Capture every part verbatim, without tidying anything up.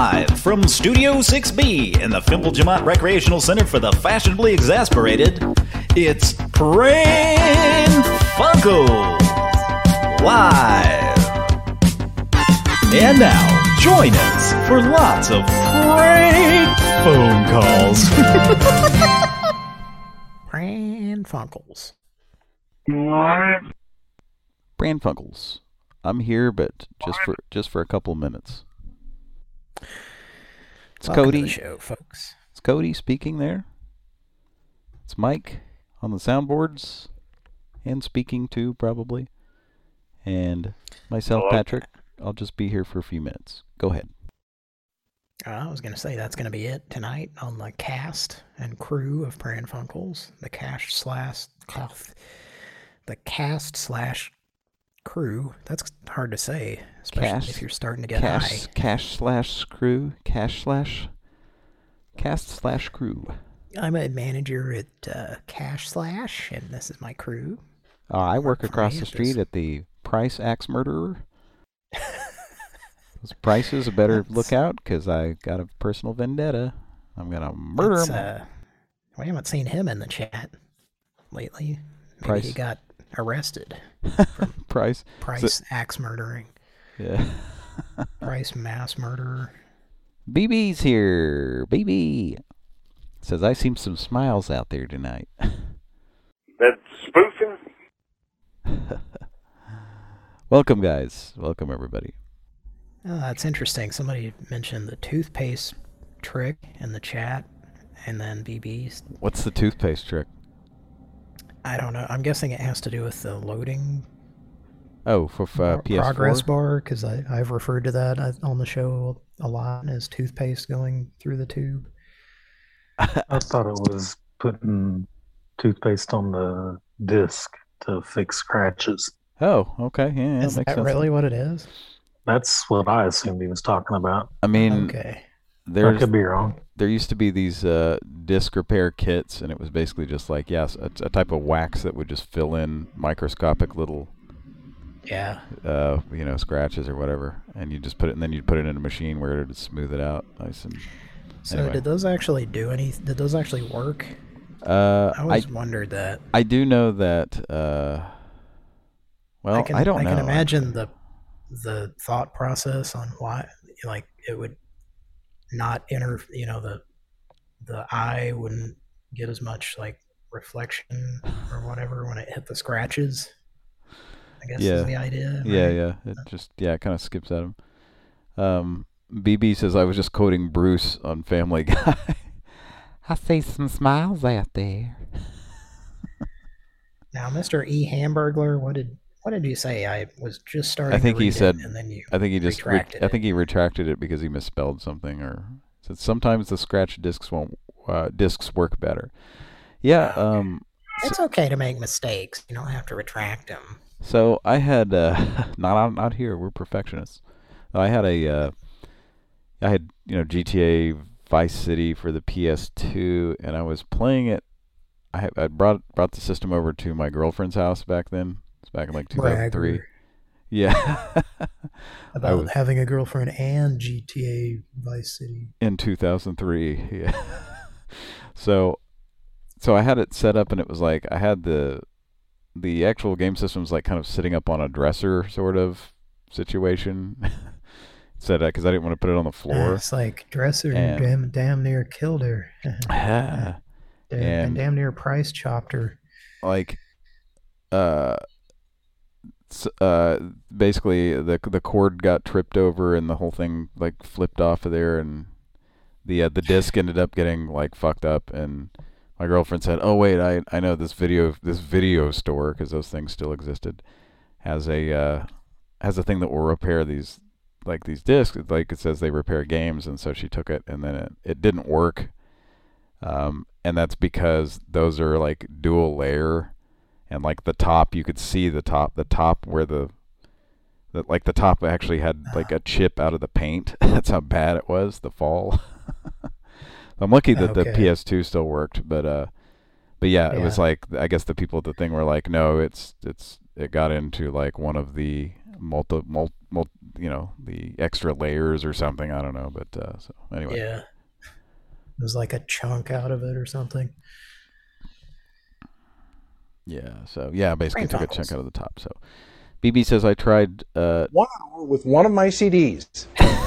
Live from Studio six B in the Fimple Jamont Recreational Center for the Fashionably Exasperated, it's Pran Funkels Live. And now, join us for lots of prank phone calls. Pran Funkels. Pran Funkels. I'm here, but just for just for a couple of minutes. It's Welcome Cody. to the show, folks. It's Cody speaking there. It's Mike on the soundboards and speaking too, probably. And myself, Hello. Patrick. I'll just be here for a few minutes. Go ahead. Uh, I was going to say that's going to be it tonight on the cast and crew of Pran Funkels. The cast slash the cast slash crew. That's hard to say, especially Cast- if you're starting to get high. Cash, cash slash crew. Cash slash. Cast slash crew. I'm a manager at uh, Cash Slash, and this is my crew. Uh, I work for across the Memphis. street at the Price Axe Murderer. Those prices a better That's- look out, because I got a personal vendetta. I'm going to murder That's, him. uh, we haven't seen him in the chat lately. Maybe Price. he got arrested. Price. Price axe murdering. Yeah. Price mass murderer. B B's here. B B says, I seen some smiles out there tonight. That's spoofing? Welcome, guys. Welcome, everybody. Oh, that's interesting. Somebody mentioned the toothpaste trick in the chat, and then B B's. What's the toothpaste trick? I don't know. I'm guessing it has to do with the loading Oh, for uh, pro- P S four? progress bar, because I've referred to that uh, on the show a lot as toothpaste going through the tube. I thought it was putting toothpaste on the disc to fix scratches. Oh, okay. Yeah, yeah, Is that makes that sense. really what it is? That's what I assumed he was talking about. I mean, Okay. I there's could be wrong. there used to be these uh, disc repair kits, and it was basically just like, yes, a, a type of wax that would just fill in microscopic little, Yeah. uh, you know, scratches or whatever, and you just put it, and then you'd put it in a machine where it would smooth it out nice and. So Anyway. did those actually do any? Did those actually work? Uh, I I always wondered that. I do know that. Uh, well, I I, can, don't I know. can imagine the the thought process on why, like, it would not enter. You know, the the eye wouldn't get as much like reflection or whatever when it hit the scratches. I guess Yeah. is the idea. Yeah, right? yeah. It just yeah, it kind of skips at him. Um, B B says I was just quoting Bruce on Family Guy. I see some smiles out there. Now, Mister E. Hamburglar, what did what did you say? I was just starting. I think to he read said. it, and then you. I think he just. Re- retracted I it. think he retracted it because he misspelled something, or said sometimes the scratch discs won't. Uh, discs work better. Yeah. Oh, okay. Um. It's okay to make mistakes. You don't have to retract them. So I had uh, not out not here. We're perfectionists. I had a. Uh, I had you know G T A Vice City for the P S two, and I was playing it. I had, I brought brought the system over to my girlfriend's house back then. It's back in like two thousand three. Bragger. Yeah. About was- having a girlfriend and G T A Vice City. In two thousand three. Yeah. so, so I had it set up, and it was like I had the the actual game system was like kind of sitting up on a dresser sort of situation. Said because I didn't want to put it on the Uh, floor. it's like Dresser And- damn, damn near killed her. Ah. damn, and- damn near price chopped her. like uh s- uh basically the the cord got tripped over and the whole thing like flipped off of there, and the uh, the disc ended up getting like fucked up, and my girlfriend said, oh wait, I I know this video this video store, because those things still existed, has a uh has a thing that will repair these like these discs. Like it says they repair games, and so she took it, and then it, it didn't work. Um, and that's because those are like dual layer, and like the top, you could see the top, the top where the, the like the top actually had like a chip out of the paint. That's how bad it was, the fall. I'm lucky that the Okay. P S two still worked, but uh, but yeah, it was Yeah. like I guess the people at the thing were like, no, it's it's it got into like one of the multi, multi, multi, you know, the extra layers or something. I don't know, but uh, so anyway. Yeah. It was like a chunk out of it or something. Yeah. So yeah, basically Brain took a Funkles. chunk out of the top. So B B says I tried. Uh, One hour with one of my C Ds.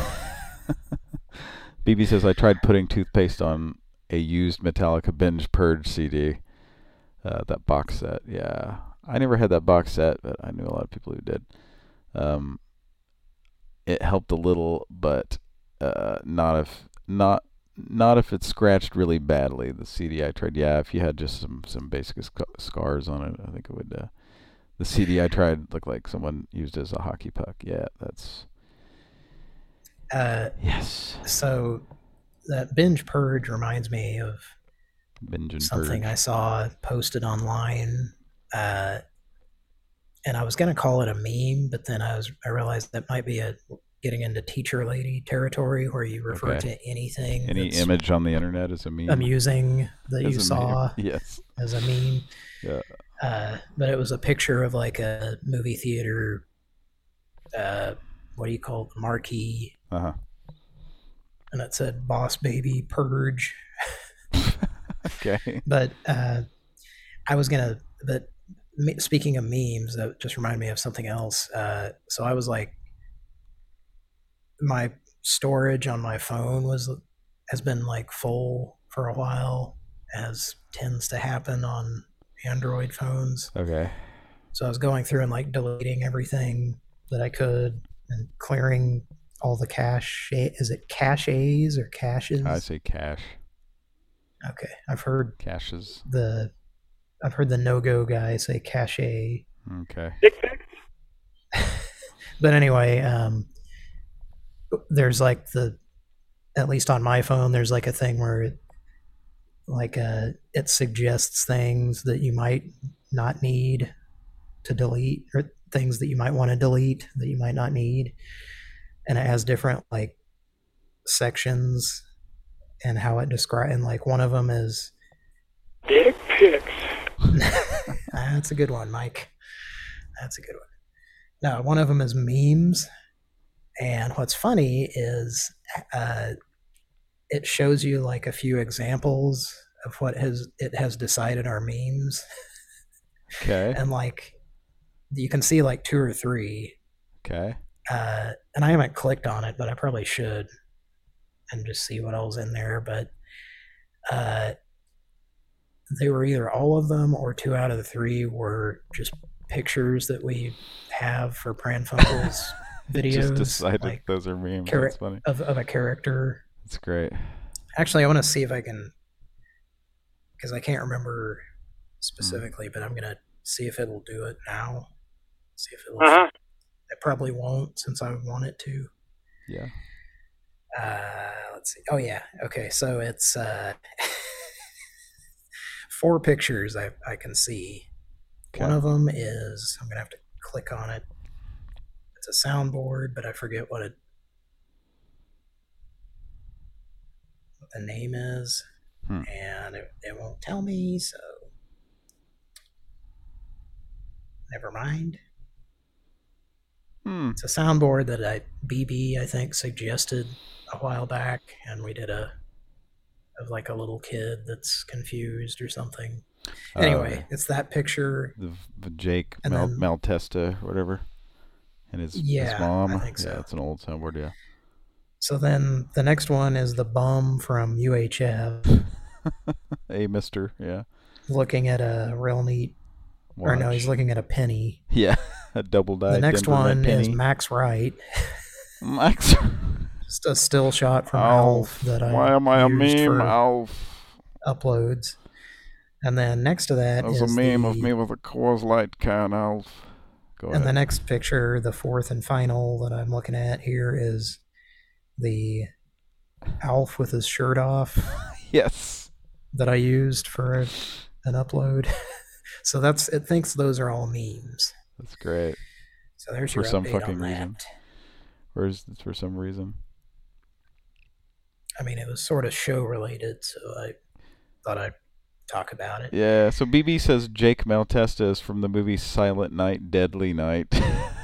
B B says I tried putting toothpaste on a used Metallica Binge Purge C D. Uh, that box set. Yeah. I never had that box set, but I knew a lot of people who did. Um, it helped a little, but uh, not if not not if it scratched really badly. The C D I tried, yeah, if you had just some some basic sc- scars on it, I think it would. Uh, the C D I tried looked like someone used it as a hockey puck. Yeah, that's Uh, yes. so that Binge Purge reminds me of Binge and something purge. I saw posted online. Uh, and I was going to call it a meme, but then I was I realized that might be a getting into teacher lady territory where you refer Okay. to anything Any that's image on the internet is a meme. amusing that As you a saw meme. Yes. as a meme. Yeah. Uh, but it was a picture of like a movie theater. Uh, what do you call it? Marquee, Uh huh. and it said "Boss Baby Purge." Okay. But uh, I was gonna. But me- speaking of memes, that just reminded me of something else. Uh, so I was like, my storage on my phone was has been like full for a while, as tends to happen on Android phones. Okay. So I was going through and like deleting everything that I could and clearing all the cache. Is it caches or caches? I say cache. Okay, I've heard Caches. the I've heard the no-go guy say cache. Okay. Dick pics? But anyway, um, there's like the at least on my phone, there's like a thing where it like uh, it suggests things that you might not need to delete, or things that you might want to delete that you might not need, and it has different like sections and how it describe. And like one of them is Dick pics. that's a good one, Mike. That's a good one. No, one of them is memes, and what's funny is uh, it shows you like a few examples of what has it has decided are memes, Okay. and like you can see like two or three. Okay. Uh, and I haven't clicked on it, but I probably should and just see what else in there. But uh, they were either all of them or two out of the three were just pictures that we have for Pran Funkels videos. Just decided like those are memes. chara- That's funny. of, of a character. That's great. Actually, I want to see if I can, because I can't remember specifically, but I'm going to see if it'll do it now. See if it'll. Uh-huh. It probably won't since I want it to. Yeah. Uh, let's see. Oh yeah. Okay. So it's uh, four pictures I, I can see. Okay. One of them is I'm gonna have to click on it. It's a soundboard, but I forget what it what the name is, Hmm. and it, it won't tell me. So never mind. Hmm. It's a soundboard that I B B I think suggested a while back, and we did a of like a little kid that's confused or something. Anyway, Uh, it's that picture. the, the Jake And Mal, then- Maltesta, or whatever, and his, Yeah, his mom. I think so. Yeah, it's an old soundboard. Yeah. So then the next one is the bum from U H F Hey, Mister. Yeah. looking at a real neat, or no, Watch. he's looking at a penny. Yeah. A double die. The next Denver one Met is penny. Max Wright, Max. just a still shot from Alf. Alf that I Why am I a used meme? for Alf. uploads. And then next to that That was is a meme the, of me with a Coors Light can, Alf. Go and the ahead. next picture, the fourth and final that I'm looking at here, is the Alf with his shirt off Yes. that I used for a, an upload. So that's it thinks those are all memes. That's great. So there's For your some update fucking on that. reason. Or is it for some reason? I mean, it was sort of show related, so I thought I'd talk about it. Yeah, so B B says Jake Maltesta is from the movie Silent Night, Deadly Night.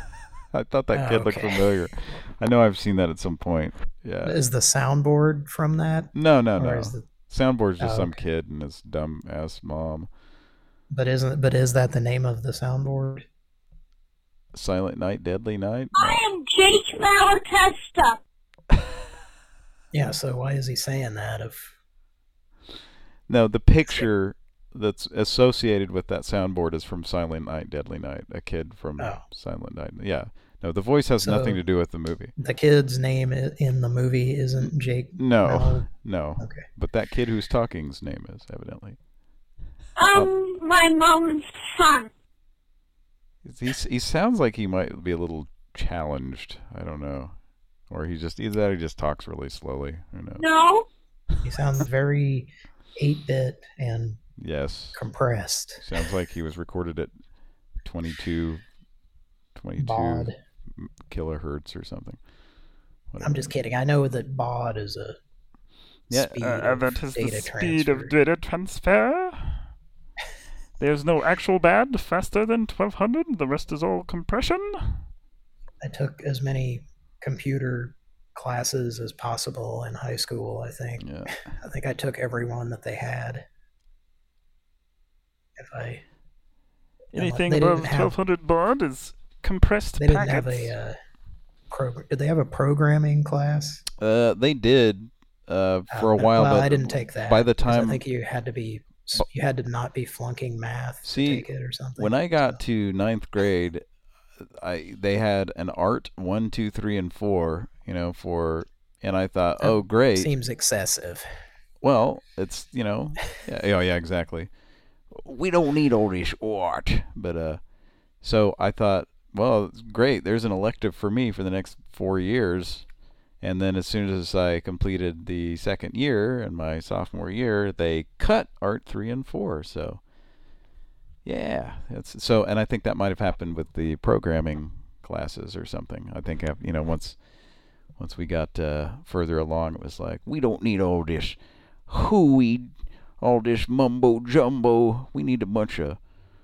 I thought that Oh, kid looked okay. familiar. I know I've seen that at some point. Yeah. Is the soundboard from that? No, no, Or no. is the, Soundboard's just Oh, some okay. kid and his dumb ass mom. but isn't but is that the name of the soundboard? Silent Night, Deadly Night? I am Jake Malatesta. Yeah, so why is he saying that if No, the picture that's associated with that soundboard is from Silent Night, Deadly Night. A kid from Oh. Silent Night. Yeah. No, the voice has So- nothing to do with the movie. the kid's name i- in the movie isn't Jake? No, Mal- no. Okay. But that kid who's talking's name is, evidently. Um, my mom's son. He, he sounds like he might be a little challenged. I don't know. Or he just, either that or he just talks really slowly. Who knows? No. He sounds very eight-bit and Yes. compressed. Sounds like he was recorded at twenty-two, twenty-two Baud. kilohertz or something. I'm just kidding. I know that baud is a Yeah, speed Uh, of that is the data speed transfer. of data transfer. There's no actual band faster than twelve hundred. The rest is all compression. I took as many computer classes as possible in high school, I think. Yeah. I think I took every one that they had. If I Anything they didn't above have- twelve hundred baud is compressed they didn't packets. have a uh, program. Did they have a programming class? Uh, they did uh, for a Uh, while, well, but I didn't take that. by the 'cause time I think you had to be you had to not be flunking math See, to take it or something. when I got So- to ninth grade, I they had an art one, two, three, and four. You know, for and I thought, That oh great. seems excessive. Well, it's you know, yeah, oh yeah, exactly. We don't need all this art, but uh, so I thought, well, it's great. There's an elective for me for the next four years, and then as soon as I completed the second year and my sophomore year, they cut art three and four. So yeah, it's so, and I think that might have happened with the programming classes or something. I think you know once once we got uh, further along, it was like we don't need all this hooey, all this mumbo jumbo. We need a bunch of,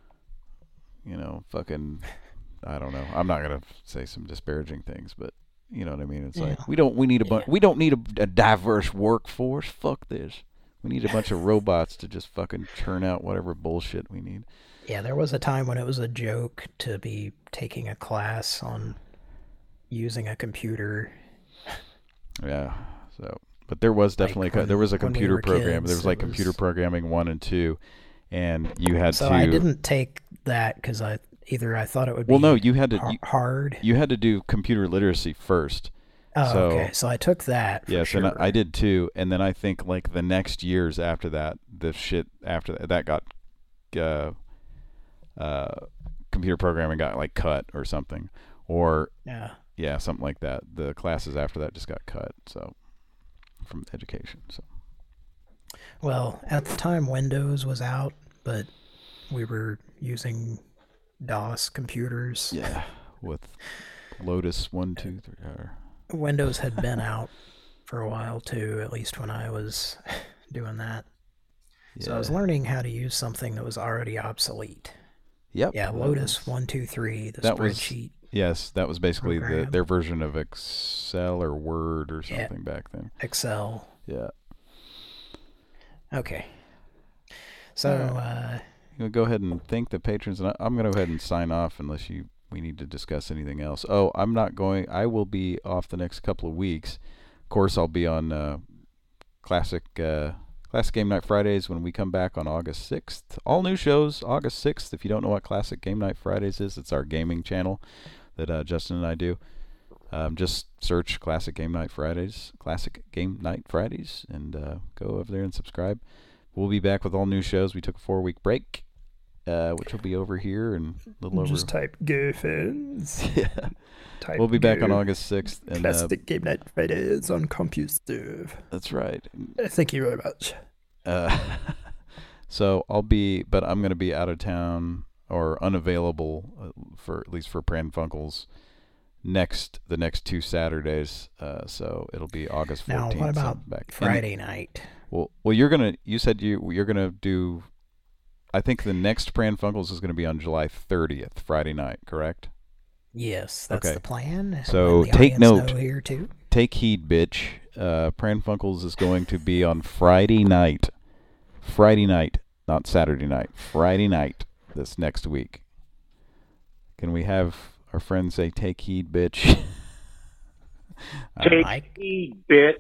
you know, fucking, I don't know. I'm not gonna say some disparaging things, but you know what I mean. It's Yeah. like we don't we need a bunch. Yeah. We don't need a, a diverse workforce. Fuck this. We need a bunch of robots to just fucking churn out whatever bullshit we need. Yeah, there was a time when it was a joke to be taking a class on using a computer. Yeah. So, but there was definitely Like when- there was a when we computer were program. kids, there was it like computer was- programming one and two, and you had So to. I didn't take that because I either I thought it would Well, be no, you had to. har- You, hard. you had to do computer literacy first. Oh, so- okay. So I took that. For Yes, sure. and I, I did too. And then I think like the next years after that, the shit after that, that got, uh, uh, computer programming got like cut or something, or Yeah. yeah, something like that. The classes after that just got cut. So from education. So Well, at the time Windows was out, but we were using DOS computers. yeah, with Lotus one, two, three. Or, Windows had been out for a while too, at least when I was doing that. yeah. So I was learning how to use something that was already obsolete. Yep. Yeah, that Lotus was- one two three, the that was- spreadsheet. Yes, that was basically the, program. their version of Excel or Word or Yeah. something back then. Excel. Yeah. Okay. So uh, You know, go ahead and thank the patrons, and I, I'm going to go ahead and sign off unless you we need to discuss anything else. Oh, I'm not going. I will be off the next couple of weeks. Of course, I'll be on uh, classic uh, classic Game Night Fridays when we come back on August sixth. All new shows August sixth. If you don't know what Classic Game Night Fridays is, it's our gaming channel that uh, Justin and I do. Um, just search Classic Game Night Fridays, Classic Game Night Fridays, and uh, go over there and subscribe. We'll be back with all new shows. We took a four-week break, uh, which will be over here and a little over. Just type Go fans. yeah. Type We'll be back on Go. August sixth. And, uh, Classic Game Night Fridays on CompuServe. that's right. Thank you very much. Uh, so I'll be, but I'm going to be out of town or unavailable uh, for at least for Pran Funkels next the next two Saturdays. Uh, so it'll be August now, fourteenth. what so about I'm back. And- Friday night? Well, well, you're gonna. You said you you're gonna do. I think the next Pran Funkels is gonna be on July thirtieth, Friday night. Correct? Yes, that's Okay. the plan. and So let the take audience note. know here too. Take heed, bitch. Uh, Pran Funkels is going to be on Friday night. Friday night, not Saturday night. Friday night this next week. Can we have our friends say, take heed, bitch? Take Mike? heed, bitch.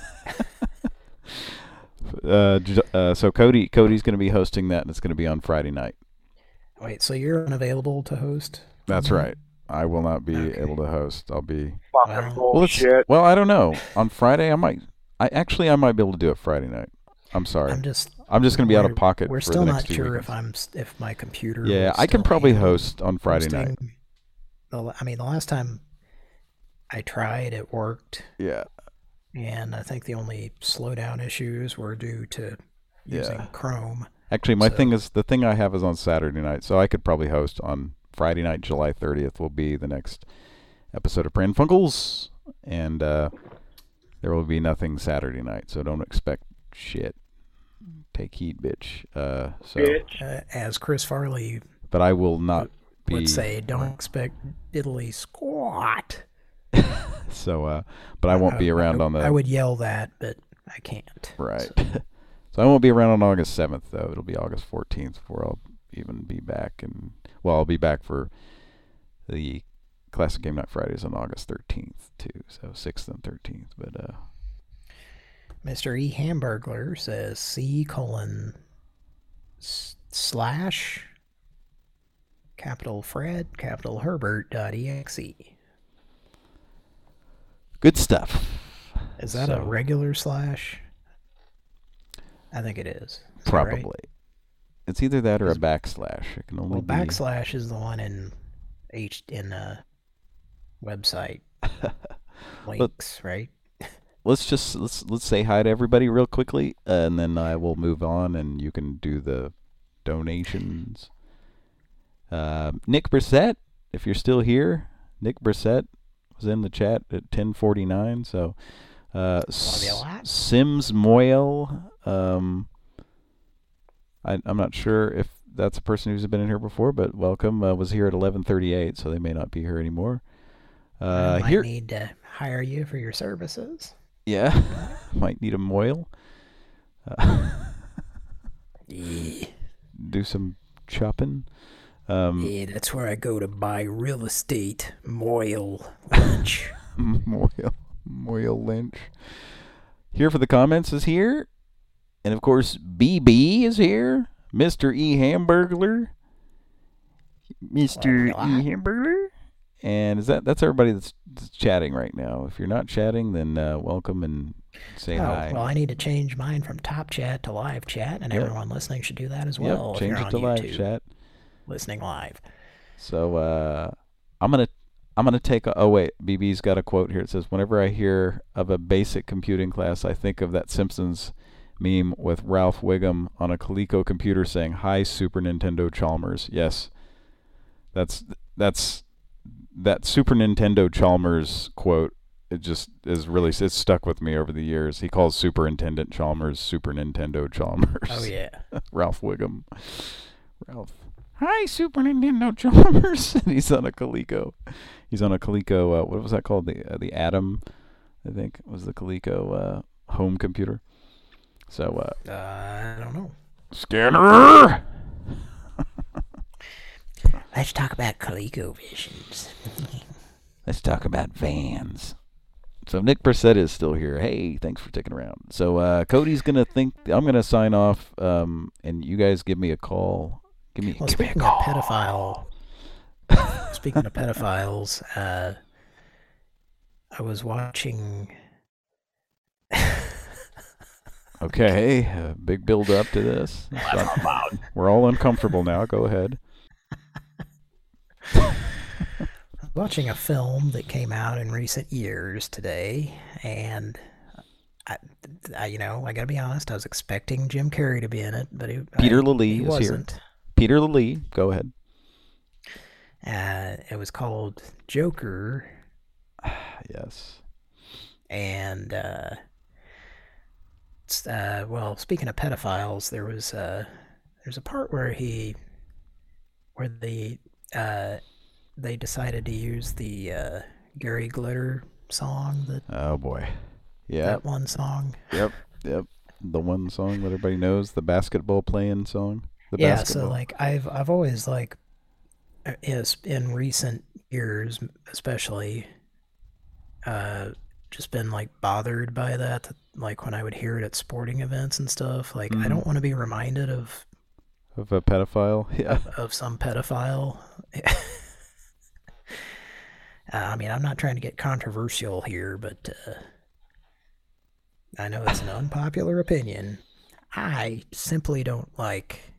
uh, j- uh, so Cody, Cody's going to be hosting that, and it's going to be on Friday night. Wait, so you're unavailable to host? That's Mhm. right. I will not be Okay. able to host. I'll be. Fucking Well, Well, it's, bullshit. well, I don't know. On Friday, I might. I actually, I might be able to do it Friday night. I'm sorry. I'm just. I'm just going to be out of we're- pocket We're for still the not next two sure weekends. if I'm s- if my computer. Yeah, will I can still probably handle host on Friday night. hosting. The la- I mean, the last time I tried, it worked, Yeah. and I think the only slowdown issues were due to using Yeah. Chrome. Actually, my So- thing is the thing I have is on Saturday night, so I could probably host on Friday night, July thirtieth. Will be the next episode of Pran Funkels, and uh, there will be nothing Saturday night, so don't expect shit. Take heed, bitch. Uh, so, Bitch. Uh, as Chris Farley but I will not be. would say, don't expect diddly squat. So, uh, but I won't be around I, on the. I would yell that, but I can't. Right. So, So I won't be around on August seventh, though. It'll be August fourteenth before I'll even be back. And well, I'll be back for the Classic Game Night Fridays on August thirteenth, too. So sixth and thirteenth. But, uh, Mister E. Hamburglar says C colon s- slash capital Fred capital Herbert dot exe. good stuff. Is that a So, regular slash? I think it is. Is that right? Probably. It's either that or a Is- backslash. It can only Well, be. backslash is the one in H in uh website links, right? Let's just let's let's say hi to everybody real quickly, uh, and then I will move on, and you can do the donations. Uh, Nick Brissett, if you're still here, Nick Brissett was in the chat at ten forty-nine. So, uh, Love you a S- lot. Sims Moyle, um, I, I'm not sure if that's a person who's been in here before, but welcome. Uh, was here at eleven thirty-eight, so they may not be here anymore. I Uh, might here, need to hire you for your services. yeah, might need a Moyle. Uh, Yeah, do some chopping. Um, yeah, that's where I go to buy real estate. Moyle lunch. Moyle, Moyle Lynch. Here for the comments is here. And of course, B B is here. Mister E. Hamburglar. Mister E. Hamburglar. And is that that's everybody that's, that's chatting right now. If you're not chatting, then uh, welcome and say Oh, hi. well, I need to change mine from top chat to live chat, and Yep. everyone listening should do that as Yep, well. if change you're it on to live YouTube, chat. listening live. So uh, I'm gonna I'm gonna take. A, oh wait, B B's got a quote here. It says, "Whenever I hear of a basic computing class, I think of that Simpsons meme with Ralph Wiggum on a Coleco computer saying, 'Hi, Super Nintendo Chalmers.'" Yes, that's that's that Super Nintendo Chalmers quote. It just is really it's stuck with me over the years. He calls Superintendent Chalmers Super Nintendo Chalmers. Oh yeah. Ralph Wiggum. Ralph. Hi, Super Nintendo Chalmers. And he's on a Coleco. He's on a Coleco. Uh, what was that called? The uh, the Atom, I think, was the Coleco uh, home computer. So, uh, Uh, I don't know. Scanner. Let's talk about ColecoVisions. Let's talk about vans. So Nick Brissett is still here. Hey, thanks for sticking around. So uh, Cody's gonna think. I'm gonna sign off, um, and you guys give me a call. Give me, Well, give me a speaking call. of pedophile, speaking of pedophiles, uh, I was watching. Okay, uh, big build up to this. We're all uncomfortable now. Go ahead. watching a film that came out in recent years today, and I, I you know, I gotta be honest, I was expecting Jim Carrey to be in it, but he, Peter I, Lilly he is wasn't. here. Peter Lilly, go ahead. Uh, it was called Joker, Yes. and uh, it's, uh, well, speaking of pedophiles, there was uh, there's a part where he, where the uh, they decided to use the uh, Gary Glitter song. That Oh boy. Yeah. that one song. Yep. Yep. The one song that everybody knows, the basketball playing song. The Yeah, basketball. so like I've I've always like, uh, is in recent years especially, uh, just been like bothered by that. Like when I would hear it at sporting events and stuff. Like I Mhm. don't want to be reminded of Of a pedophile. Yeah. of some pedophile. uh, I mean, I'm not trying to get controversial here, but uh, I know it's an unpopular opinion. I simply don't like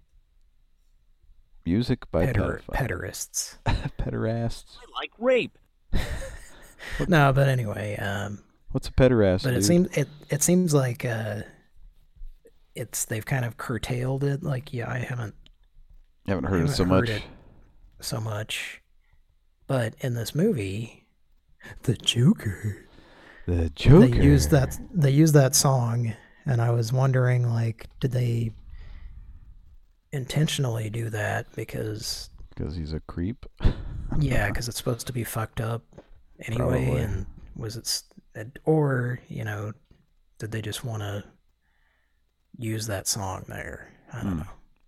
Music by peder- pedophile. pederasts. Pederasts. I like rape. No, but anyway, um, What's a pederast? but it dude? seems it it seems like uh, it's they've kind of curtailed it. Like, yeah, I haven't I haven't I heard it haven't so heard much. it so much, but in this movie, the Joker. The Joker. They used that. They used that song, and I was wondering, like, did they intentionally do that? Because Because he's a creep. yeah, because it's supposed to be fucked up anyway. Probably. And was it, s- it, or you know, did they just want to use that song there? I don't Hmm. know.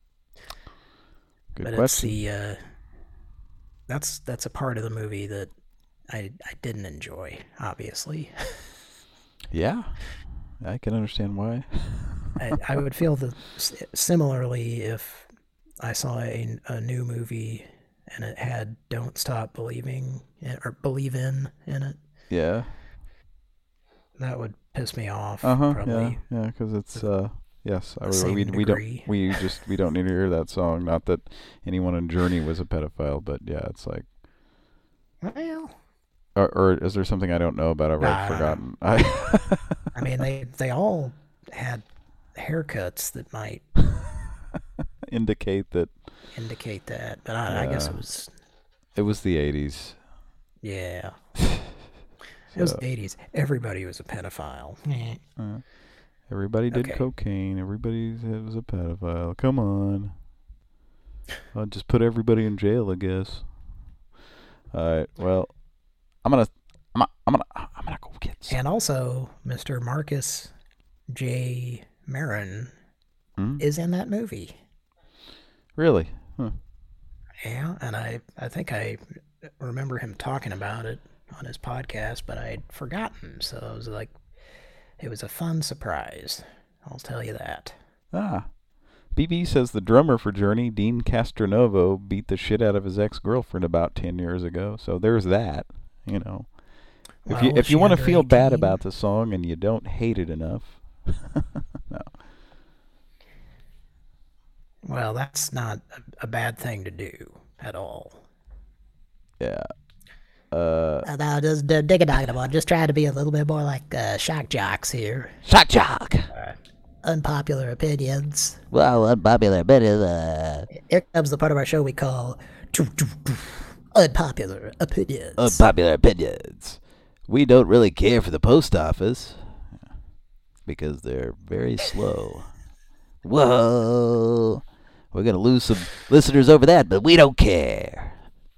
Good but question. it's the uh, that's that's a part of the movie that I I didn't enjoy, obviously. Yeah. I can understand why. I, I would feel the s- similarly if I saw a, a new movie and it had "Don't Stop Believing" in, or "Believe in" in it. Yeah. That would piss me off. Uh huh. Yeah. Probably. Yeah. Because it's uh. Yes, I, the we same we, we don't degree. we just we don't need to hear that song. Not that anyone in Journey was a pedophile, but yeah, it's like. Well, Or, or is there something I don't know about? I've Nah. forgotten. I I mean they they all had haircuts that might indicate that indicate that, but I, I guess Yeah. it was it was the eighties. yeah. It was So, the eighties. Everybody was a pedophile. Eh. uh, everybody did Okay. cocaine. Everybody was a pedophile. Come on. I'll just put everybody in jail, I guess. All right. Well, I'm gonna, I'm gonna, I'm gonna, I'm gonna go get some. And also, Mister Marcus J. Maron Hmm? is in that movie. Really? Huh. Yeah, and I, I think I remember him talking about it on his podcast, but I'd forgotten. So it was like, it was a fun surprise. I'll tell you that. Ah. B B says the drummer for Journey, Dean Castronovo, beat the shit out of his ex-girlfriend about ten years ago. So there's that. You know, if Well, you was if you she want to under feel bad eighteen? about the song and you don't hate it enough, no. Well, that's not a, a bad thing to do at all. Yeah. Uh, Uh, now, just uh, dig it out. I'm just trying to be a little bit more like uh, shock jocks here. Shock jock. Unpopular opinions. Well, unpopular opinion. Uh, Here comes the part of our show we call unpopular opinions. unpopular opinions. We don't really care for the post office because they're very slow. Whoa. We're going to lose some listeners over that, but we don't care.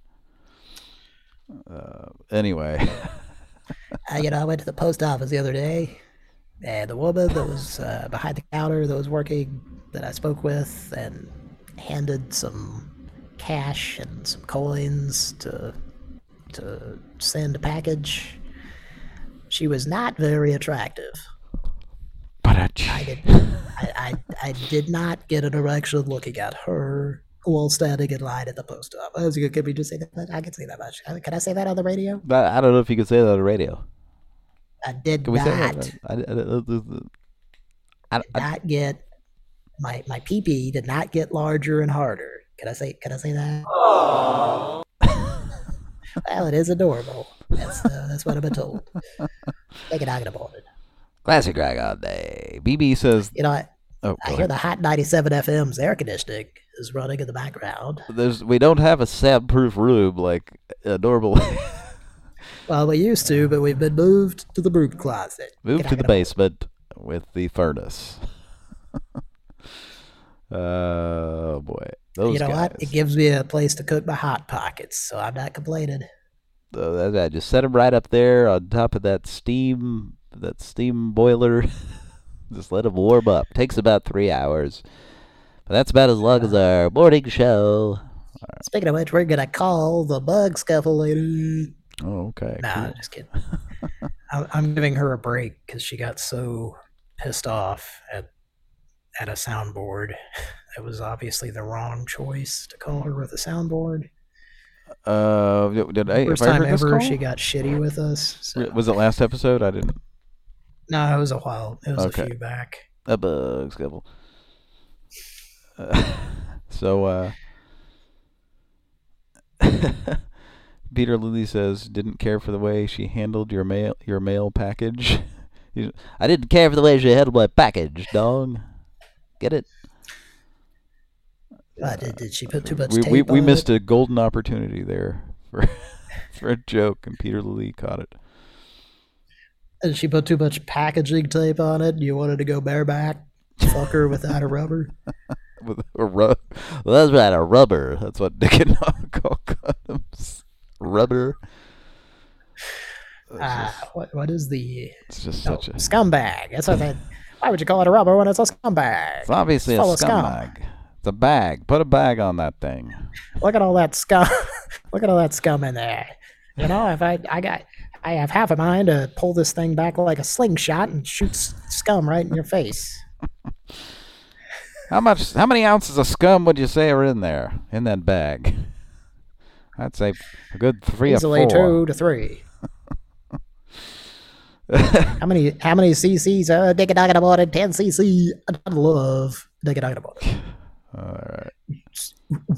Uh, anyway. Uh, you know, I went to the post office the other day, and the woman that was uh, behind the counter that was working, that I spoke with, and handed some cash and some coins to to send a package. She was not very attractive. I did, I, I, I did not get an erection looking at her while standing in line at the post office. Can we just say that? I can say that much. Can I say that on the radio? But I don't know if you can say that on the radio. I did Can we not. say that? I, I, I, I, did not get my my pee pee did not get larger and harder. Can I say? Can I say that? Well, it is adorable. That's uh, that's what I've been told. Take it out about it. Classic Rag all day. B B says. You know, I, Oh, I go hear ahead. the Hot ninety-seven F M's air conditioning is running in the background. There's we don't have a soundproof room like a normal. Well, we used to, but we've been moved to the broom closet. Move Get to out the of basement with the furnace. Oh boy. Those you know guys. what? It gives me a place to cook my hot pockets, so I'm not complaining. So that, that, just set them right up there on top of that steam, that steam boiler. Just let them warm up. Takes about three hours. But that's about as long as our morning show. Speaking of which, we're gonna call the bug scuffle later. Oh, okay. Nah, cool. just kidding. I- I'm giving her a break because she got so pissed off at at a soundboard. It was obviously the wrong choice to call her with a soundboard. Uh, did I? First have I time heard this ever call? she got shitty with us. So. Was it last episode? I didn't. No, it was a while. It was Okay. a few back. A bug scuffle. Uh, so, uh, Peter Lilly says, didn't care for the way she handled your mail, your mail package. He's- I didn't care for the way she handled my package, dog. Get it? Uh, did, did she put too much we tape we, we on missed it? a golden opportunity there for for a joke, and Peter Lilly caught it. Did she put too much packaging tape on it? You wanted to go bareback? Fuck her without a rubber? With a rub. Well, that's right, a rubber. That's what Dick and Dog call condoms. Rubber. Ah, what what is the It's just no, such a. scumbag? That's what they. Why would you call it a rubber when it's a scumbag? It's obviously It's a full of scum. scumbag. It's a bag. Put a bag on that thing. Look at all that scum. Look at all that scum in there. You know, if I I got I have half a mind to pull this thing back like a slingshot and shoot s- scum right in your face. How much? How many ounces of scum would you say are in there in that bag? I'd say a good three Easily or four. two to three. How many how many cc's? Uh, Dick a dog about it. Ten cc. I love Dick a dog about it. All right.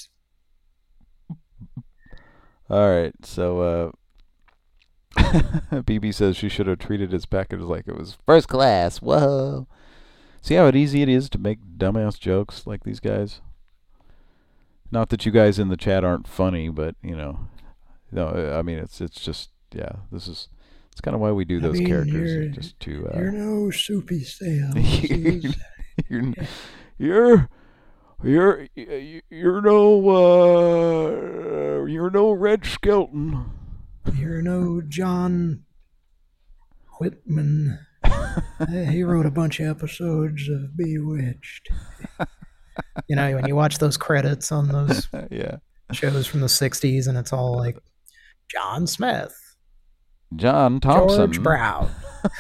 All right. So, uh, B B says she should have treated his package like it was First class. Whoa. See how easy it is to make dumbass jokes like these guys? Not that you guys in the chat aren't funny, but you know, no, I mean it's it's just yeah. This is it's kind of why we do I those mean, characters you're- just to. Uh, You're no soupy Sam. you're, you're you're you're you're no uh, you're no Red Skelton. You're no John Whitman. Uh, he wrote a bunch of episodes of Bewitched. You know, when you watch those credits on those Yeah. shows from the sixties, and it's all like John Smith, John Thompson, George Brown.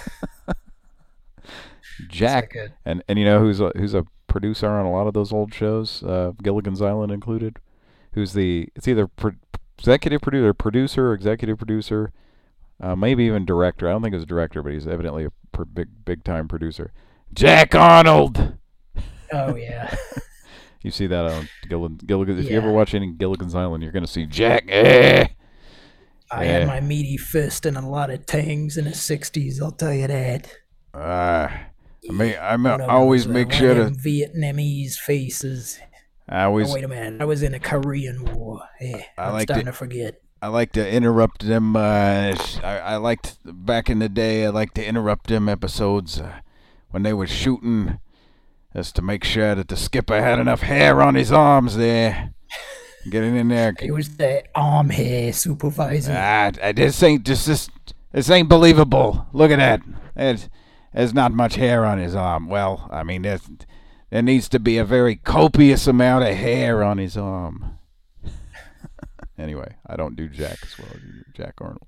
Jack, It's like and and you know who's a, who's a producer on a lot of those old shows, uh, Gilligan's Island included. Who's the? It's either pro- executive producer, producer, executive producer, uh, maybe even director. I don't think it was director, but he's evidently a pr- big big time producer. Jack Arnold. Oh yeah. You see that on Gilligan. Gilligan if you ever Yeah. watch any Gilligan's Island, you're gonna see Jack. Eh. I Yeah. had my meaty fist and a lot of tangs in the sixties, I'll tell you that. Uh, I mean, I One of 'em always was, uh, make one sure of to. them Vietnamese faces. I always. Oh, wait a minute. I was in the Korean War. Yeah, I I'm like starting to- to forget. I like to interrupt them. Uh, sh- I, I liked back in the day. I like to interrupt them episodes uh, when they were shooting, just to make sure that the skipper had enough hair on his arms there. Getting in there. He was the arm hair supervisor. Ah, I- this ain't just this. This ain't believable. Look at that. There's, there's not much hair on his arm. Well, I mean, there's, there needs to be a very copious amount of hair on his arm. Anyway, I don't do Jack as well as you do Jack Arnold.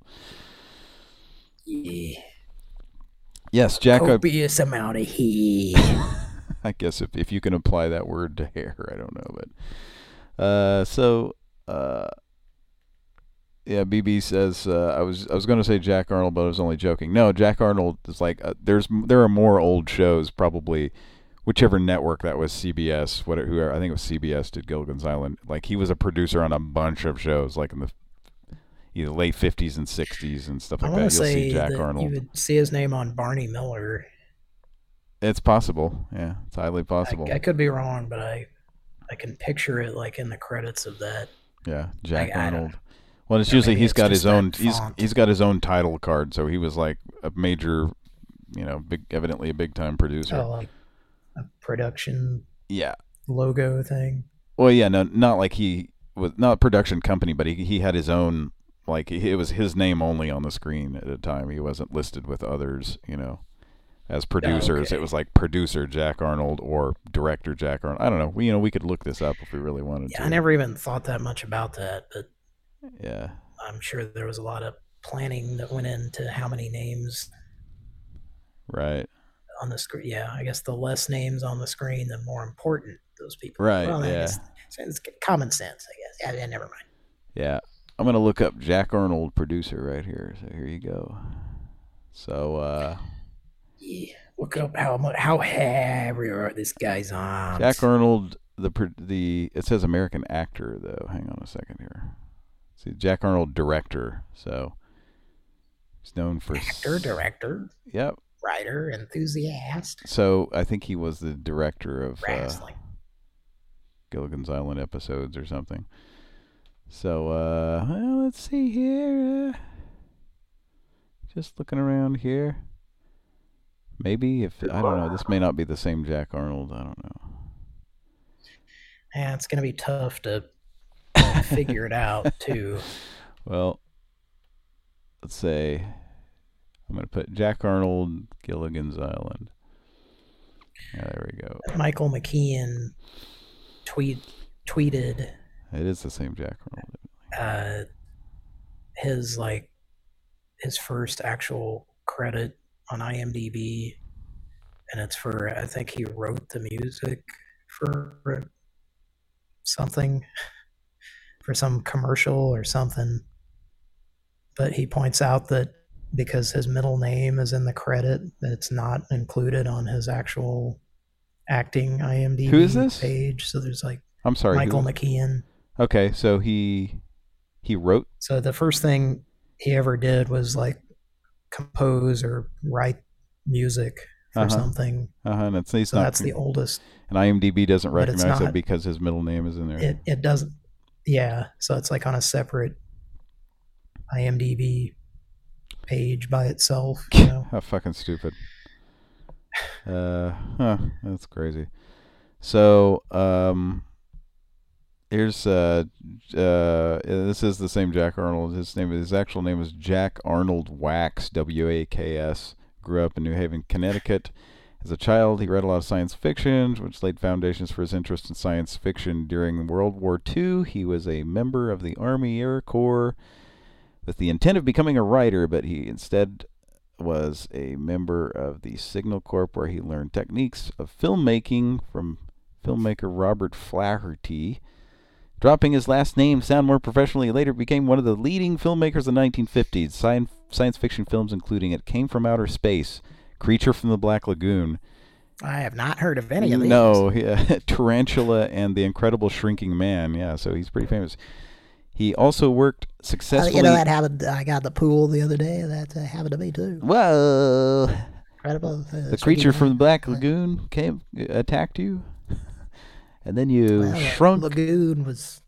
Yeah. Yes, Jack. I, Copious amount of hair. I guess if if you can apply that word to hair, I don't know, but uh, so uh, yeah, B B says uh, I was I was going to say Jack Arnold, but I was only joking. No, Jack Arnold is like uh, there's there are more old shows probably. Whichever network that was, C B S, whatever, whoever, I think it was C B S did Gilligan's Island. Like he was a producer on a bunch of shows, like in the either late fifties and sixties and stuff I like that. want You'll to see say Jack that Arnold. you would see his name on Barney Miller. It's possible, yeah, it's highly possible. I, I could be wrong, but I I can picture it like in the credits of that. Yeah, Jack I- I don't Arnold. Well, it's Yeah, usually maybe he's it's got just his own. that He's font. he's got his own title card, so he was like a major, you know, big, evidently a big time producer. Oh, like a production Yeah. logo thing. Well, yeah, no, not like he was not a production company, but he he had his own. Like it was his name only on the screen at a time. He wasn't listed with others, you know, as producers. okay. It was like producer Jack Arnold or director Jack Arnold. I don't know. We you know we could look this up if we really wanted Yeah, to. I never even thought that much about that, but Yeah. I'm sure there was a lot of planning that went into how many names Right. on the screen. Yeah, I guess the less names on the screen, the more important those people. Right, Well, I yeah. guess it's common sense, I guess. Yeah, yeah, never mind. Yeah. I'm gonna look up Jack Arnold producer right here. So here you go. So uh Yeah, look up how much how heavy are this guy's arms. Jack Arnold, the pro- the it says American actor though. Hang on a second here. See, Jack Arnold director. So he's known for Actor, s- director, Yep. writer, enthusiast, So I think he was the director of uh, wrestling. Gilligan's Island episodes or something. So uh, well, let's see here. Uh, just looking around here. Maybe if I don't know, this may not be the same Jack Arnold. I don't know. Yeah, it's gonna be tough to figure it out too. Well, let's say I'm going to put Jack Arnold, Gilligan's Island. Yeah, there we go. Michael McKean tweet tweeted It is the same Jack Arnold. uh, his like his first actual credit on IMDb, and it's for I think he wrote the music for something, for some commercial or something. But he points out that because his middle name is in the credit, that it's not included on his actual acting IMDb Who is this? page. So there's like I'm sorry. Michael who- McKean. Okay, so he he wrote. So the first thing he ever did was like compose or write music for Uh-huh. something. Uh-huh, and it's, he's So not, that's the oldest. And IMDb doesn't but it's recognize it not- because his middle name is in there. It it doesn't. Yeah, so it's like on a separate IMDb page by itself. You know? How fucking stupid. Uh, huh, that's crazy. So, um, here's uh, uh, this is the same Jack Arnold. His name, his actual name is Jack Arnold Wax, W A K S. Grew up in New Haven, Connecticut. As a child, he read a lot of science fiction, which laid foundations for his interest in science fiction. During World War Two, he was a member of the Army Air Corps with the intent of becoming a writer, but he instead was a member of the Signal Corps, where he learned techniques of filmmaking from filmmaker Robert Flaherty. Dropping his last name, sound more professionally, he later became one of the leading filmmakers of the nineteen fifties. Science, science fiction films including It Came from Outer Space, Creature from the Black Lagoon. I have not heard of any of these. No, yeah, Tarantula and The Incredible Shrinking Man. Yeah, so he's pretty famous. He also worked Uh, successfully. you know that happened. I got the pool the other day. That uh, happened to me too. Whoa! Incredible. Uh, The creature from the Black Lagoon came, attacked you, and then you well, shrunk. Lagoon was.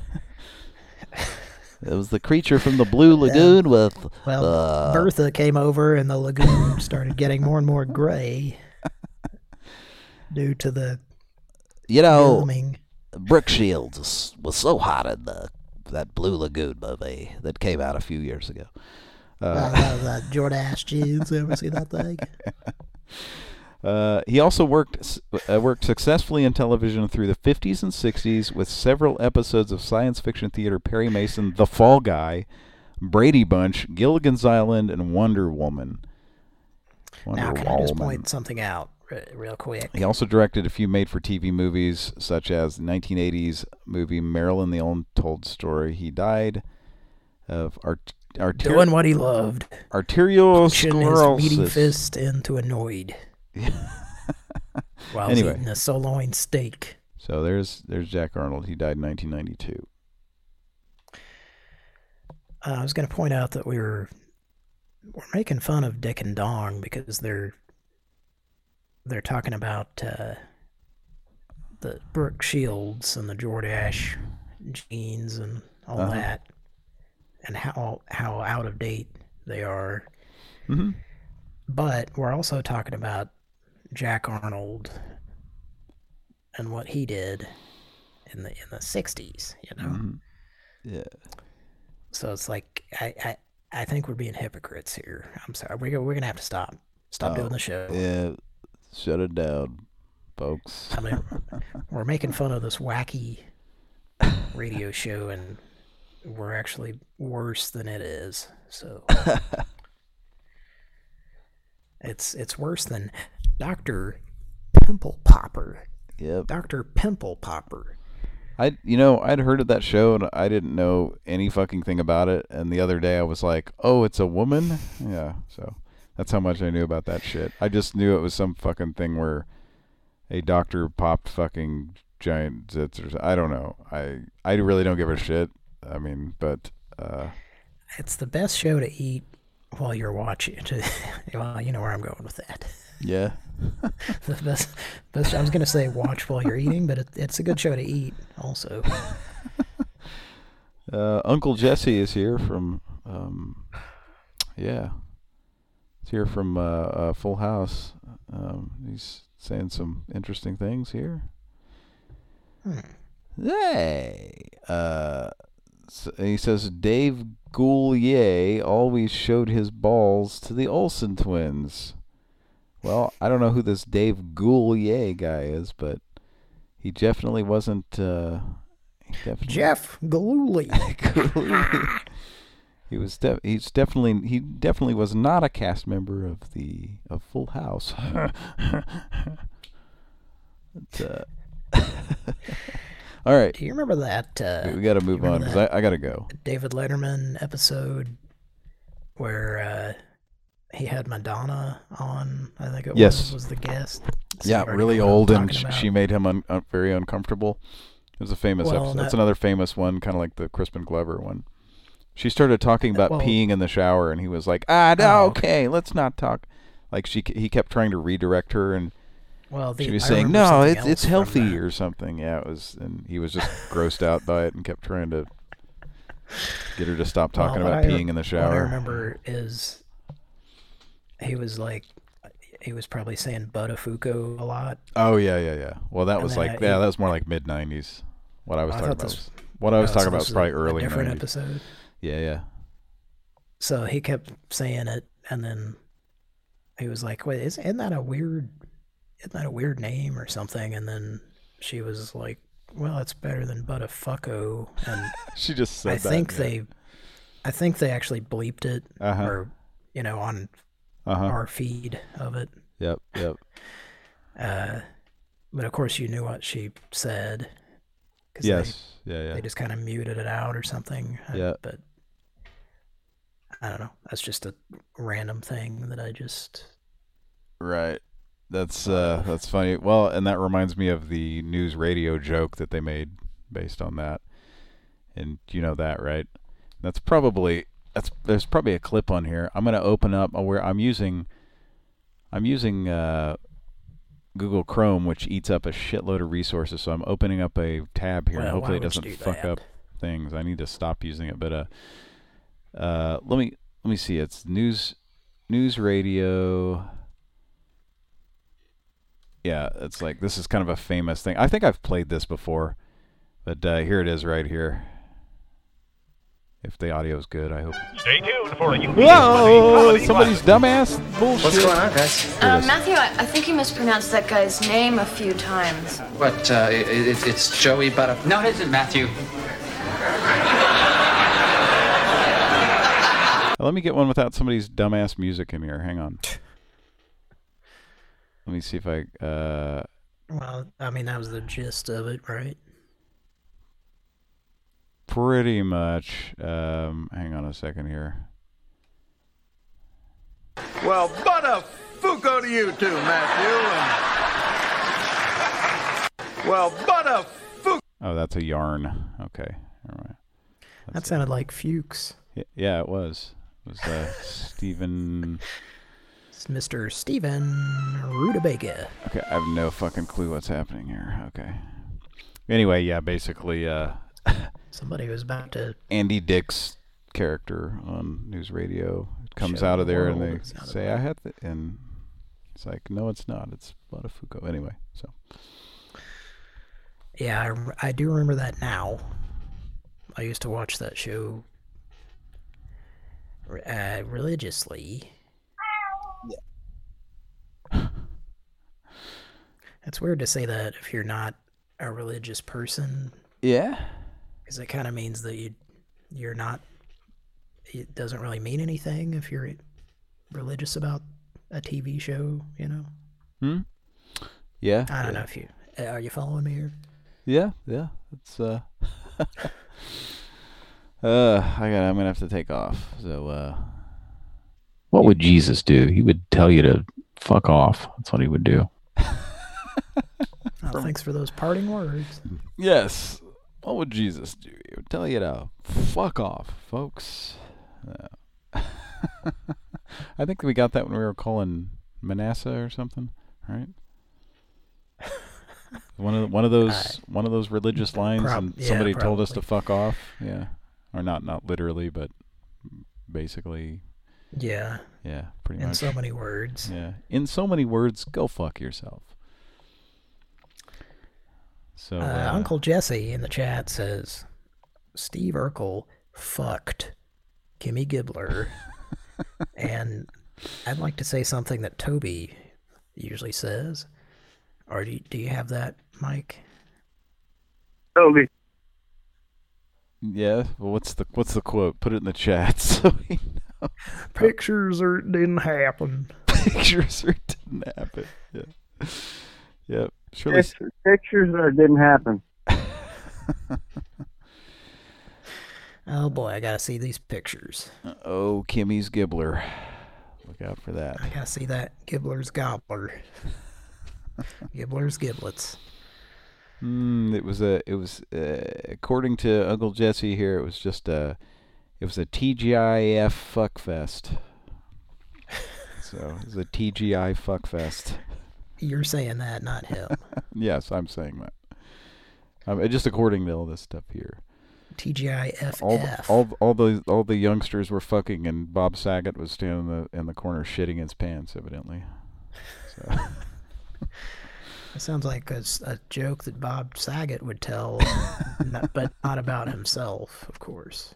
It was the creature from the Blue Lagoon with. Well, uh, Bertha came over, and the lagoon started getting more and more gray due to the. You know, filming. Brooke Shields was, was so hot in the that Blue Lagoon movie that came out a few years ago. Uh, uh, the Jordache jeans. Ever see that thing? Uh, he also worked s- uh, worked successfully in television through the fifties and sixties with several episodes of science fiction theater: Perry Mason, The Fall Guy, Brady Bunch, Gilligan's Island, and Wonder Woman. Wonder Now, can I just Woman. point something out re- real quick? He also directed a few made-for-T V movies, such as the nineteen eighties movie Marilyn the Untold Story. He died of art- arter- Doing what he loved. arterial Pushing his meaty sclerosis. fist into a noid. While Anyway. eating a sirloin steak. So there's there's Jack Arnold. He died in nineteen ninety-two. Uh, I was going to point out that we were we're making fun of Dick and Dong because they're they're talking about uh, the Brooke Shields and the Jordache jeans and all Uh-huh. that, and how how out of date they are. Mm-hmm. But we're also talking about Jack Arnold and what he did in the in the sixties, you know. Mhm. Yeah. So it's like I, I I think we're being hypocrites here. I'm sorry. We're gonna- we're gonna have to stop stop Oh, doing the show. Yeah, shut it down, folks. I mean, we're making fun of this wacky radio show, and we're actually worse than it is. So it's it's worse than Doctor Pimple Popper. Yep. Doctor Pimple Popper. I, you know, I'd heard of that show and I didn't know any fucking thing about it. And the other day I was like, oh, it's a woman? Yeah, so that's how much I knew about that shit. I just knew it was some fucking thing where a doctor popped fucking giant zits or something. I don't know. I, I really don't give a shit. I mean, but... Uh, It's the best show to eat while you're watching. To, well, you know where I'm going with that. Yeah. the best, best. I was gonna say watch while you're eating, but it, it's a good show to eat also. uh, Uncle Jesse is here from, um, yeah, he's here from uh, uh, Full House. Um, he's saying some interesting things here. Hmm. Hey, uh, so he says Dave Goulier always showed his balls to the Olsen twins. Well, I don't know who this Dave Goulier guy is, but he definitely wasn't. Uh, he definitely Jeff Gillooly. Goulier. He was. De- he's definitely. He definitely was not a cast member of the of Full House. but, uh, all right. Do you remember that? Uh, we, we got to move on because I, I got to go. David Letterman episode where uh, he had Madonna on. I think it Yes. was was the guest. So Yeah, you already really know what I'm old, and talking sh- about. she made him un- un- very uncomfortable. It was a famous Well, episode. no- That's another famous one, kind of like the Crispin Glover one. She started talking about Well- peeing in the shower, and he was like, "Ah, no, Oh, okay, let's not talk." Like she, he kept trying to redirect her, and Well, the, she was I saying, remember "No, something it's it's else from healthy that. or something." Yeah, it was, and he was just grossed out by it and kept trying to get her to stop talking Well, what about I- peeing in the What I shower. remember is he was like, he was probably saying Buttafuoco a lot. Oh yeah, yeah, yeah. Well, that And was then like, I- yeah, that was more like mid nineties. What I was I talking thought about. this- Was, what I was oh, talking so about this was is probably a early different nineties. episode. Yeah, yeah. So he kept saying it, and then he was like, "Wait, isn't, isn't that a weird? Isn't that a weird name or something?" And then she was like, "Well, it's better than Buttafuoco." And She just said I that, think yeah. they, I think they actually bleeped it, Uh-huh. or you know, on Uh-huh. our feed of it. Yep, yep. Uh, but of course, you knew what she said. 'Cause Yes, they, yeah, yeah. They just kind of muted it out or something. uh, Yeah. But I don't know. That's just a random thing that I just. Right. That's uh that's funny. Well, and that reminds me of the news radio joke that they made based on that. And you know that, right? That's probably that's there's probably a clip on here. I'm going to open up where I'm using I'm using uh Google Chrome, which eats up a shitload of resources. So I'm opening up a tab here, and Well, hopefully why it would you doesn't do fuck that? up things. I need to stop using it, but uh uh let me let me see. It's news news radio. Yeah, it's like this is kind of a famous thing. I think I've played this before, but uh, here it is right here. If the audio is good, I hope. Stay tuned for a U P Whoa! Somebody's dumbass bullshit. What's going on, guys? Uh, Matthew, I, I think you mispronounced that guy's name a few times. What, uh, it, it, it's Joey Butter. No, it isn't, Matthew. Let me get one without somebody's dumbass music in here. Hang on. Let me see if I. Uh, Well, I mean, that was the gist of it, right? pretty much. Um, hang on a second here. Well, Buttafuoco to you too, Matthew. And... Well, Buttafuoco. Oh, that's a yarn. Okay. All right. That sounded like Fuchs. Y- yeah, it was. It was uh, Stephen. It's Mister Steven Rutabaga. Okay, I have no fucking clue what's happening here. Okay. Anyway, yeah, basically, uh, Somebody was about to. Andy Dick's character on news radio comes Show out of the there and world they it's not say, about- I had the, and it's like, no, it's not. It's Buttafuoco. Anyway, so. Yeah, I, rem- I do remember that now. I used to watch that show uh, religiously. It's weird to say that if you're not a religious person. Yeah. Because it kind of means that you, you're not, it doesn't really mean anything if you're religious about a T V show, you know? Hmm? Yeah. I don't yeah. know if you, are you following me here? Yeah, yeah. It's, uh, uh, I got, I'm gonna have to take off. So, uh, What would Jesus do? He would tell you to fuck off. That's what he would do. Oh, thanks for those parting words. yes. What would Jesus do? He would tell you to fuck off, folks. Uh, I think we got that when we were calling Manasseh or something, right? One of one of those uh, one of those religious lines, prob- and somebody yeah, told us to fuck off. Yeah, or not not literally, but basically. Yeah. Yeah, pretty in much. In so many words. Yeah, in so many words, go fuck yourself. So uh, uh, Uncle Jesse in the chat says, Steve Urkel fucked Kimmy Gibbler, and I'd like to say something that Toby usually says. Or do you, do you have that, Mike? Toby. Yeah. Well, what's the what's the quote? Put it in the chat so we know. Pictures or it didn't happen. Pictures or it didn't happen. Yeah. Yep. Surely. Pictures, pictures or it didn't happen. Oh boy, I gotta see these pictures. Oh, Kimmy's Gibbler. Look out for that. I gotta see that Gibbler's gobbler. Gibbler's giblets. Mm, it was a. It was uh, according to Uncle Jesse here. It was just a. It was a T G I F fuckfest. So it was a T G I fuckfest. You're saying that, not him. Yes, I'm saying that. Um, just according to all this stuff here. T G I F F. All the, all all the all the youngsters were fucking, and Bob Saget was standing in the in the corner shitting his pants, evidently. So. It sounds like a, a joke that Bob Saget would tell, not, but not about himself, of course.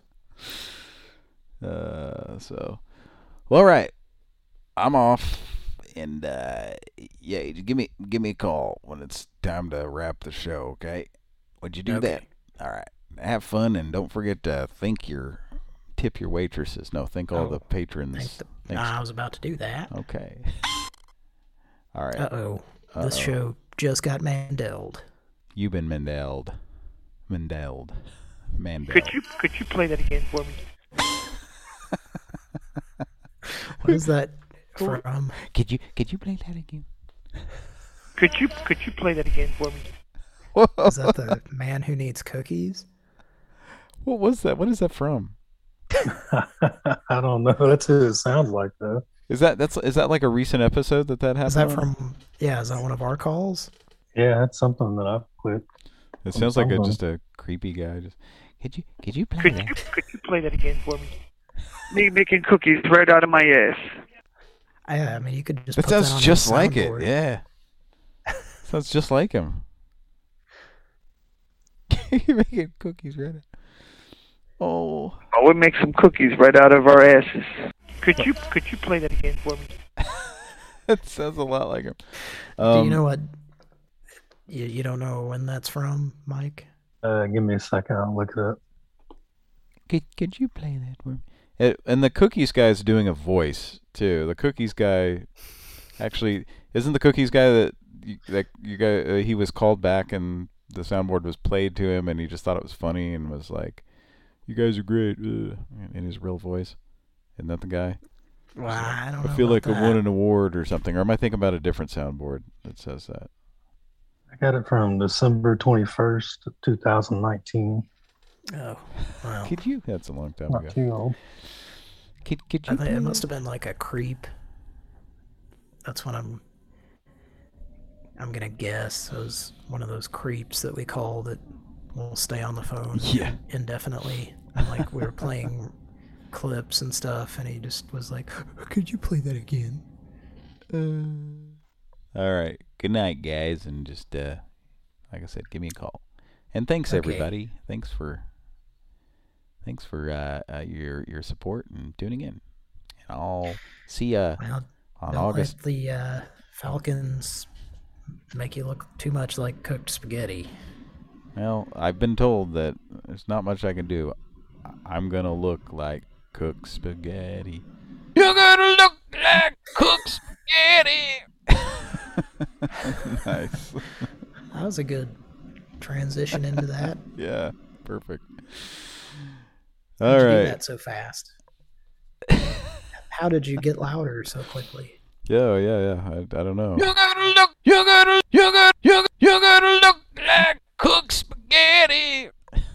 Uh, so, well, all right, I'm off, and uh, yeah, give me give me a call when it's time to wrap the show. Okay? Would you do okay. that? All right. Have fun, and don't forget to thank your tip your waitresses. No, thank all oh, the patrons. The, no, I was about to do that. Okay. All right. Uh oh. This show just got Mandeled. You've been Mandeled. Mandeled. Mandeled. Could you could you play that again for me? What is that from? Could you could you play that again? Could you could you play that again for me? Is that the man who needs cookies? What was that? What is that from? I don't know. That's who it sounds like, though. Is that that's is that like a recent episode that that happened? Is that on? from? Yeah, is that one of our calls? Yeah, that's something that I've quit. It sounds like a, just a creepy guy. Just could you could you play could that? You, could you play that again for me? Me making cookies right out of my ass. I, I mean, you could just. That put sounds that on just like soundboard. it. Yeah. Sounds just like him. You're making cookies right. Oh. Oh, we make some cookies right out of our asses. Could you could you play that again for me? It sounds a lot like him. Um, Do you know what? You you don't know when that's from, Mike? Uh, give me a second. I'll look it up. Could could you play that for me? It, and the Cookies guy is doing a voice too. The Cookies guy, actually, isn't the Cookies guy that you, that you guy uh, he was called back and the soundboard was played to him and he just thought it was funny and was like, "You guys are great," uh, in his real voice. Isn't that the guy? Well, I don't know. I feel like that. I won an award or something. Or am I thinking about a different soundboard that says that? I got it from December twenty-first, two thousand nineteen. Oh, wow. Could you? That's a long time Not ago. too old. Could, could you I think it must have been like a creep. That's what I'm. I'm gonna guess. It was one of those creeps that we call that will stay on the phone yeah. indefinitely. And like we were playing clips and stuff, and he just was like, "Could you play that again?" Uh, all right. Good night, guys, and just uh, like I said, give me a call. And thanks Okay. everybody. Thanks for thanks for uh, uh, your your support and tuning in. And I'll see ya Well, on don't August. let the uh, Falcons make you look too much like cooked spaghetti. Well, I've been told that there's not much I can do. I- I'm gonna look like cooked spaghetti. You're gonna look like cooked spaghetti. Nice. That was a good transition into that. Yeah, perfect. How'd All you right. do that so fast? How did you get louder so quickly? Yeah, yeah, yeah. I, I don't know. You gotta look, you gotta, you gotta, you, you gotta look like cooked spaghetti.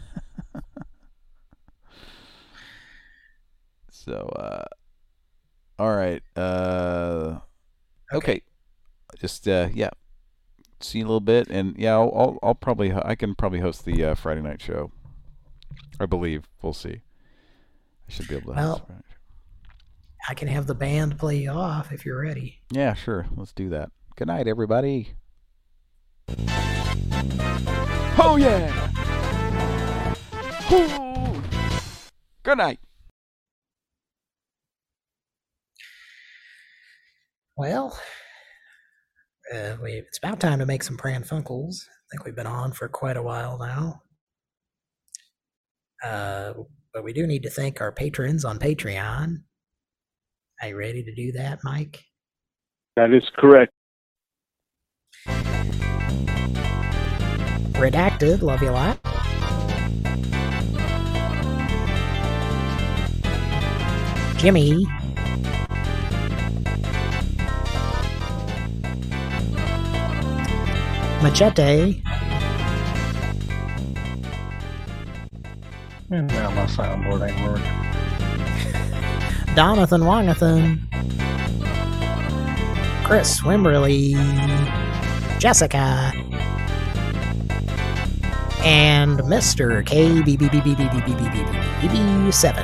So, uh, all right. Uh, okay. Just, uh, yeah. See you in a little bit, and yeah, I'll, I'll, I'll probably, I can probably host the uh, Friday night show. I believe. We'll see. I should be able to Well, host Friday. I can have the band play you off if you're ready. Yeah, sure. Let's do that. Good night, everybody. Oh yeah. Ooh. Good night. Well, uh, we, it's about time to make some Pran Funkels. I think we've been on for quite a while now. Uh, but we do need to thank our patrons on Patreon. Are you ready to do that, Mike? That is correct. Redacted, love you a lot. Jimmy. Machete. And now my soundboard ain't working. Donathan Wongathan. Chris Wimberly. Jessica. And Mister K B B B B B B B B B B seven.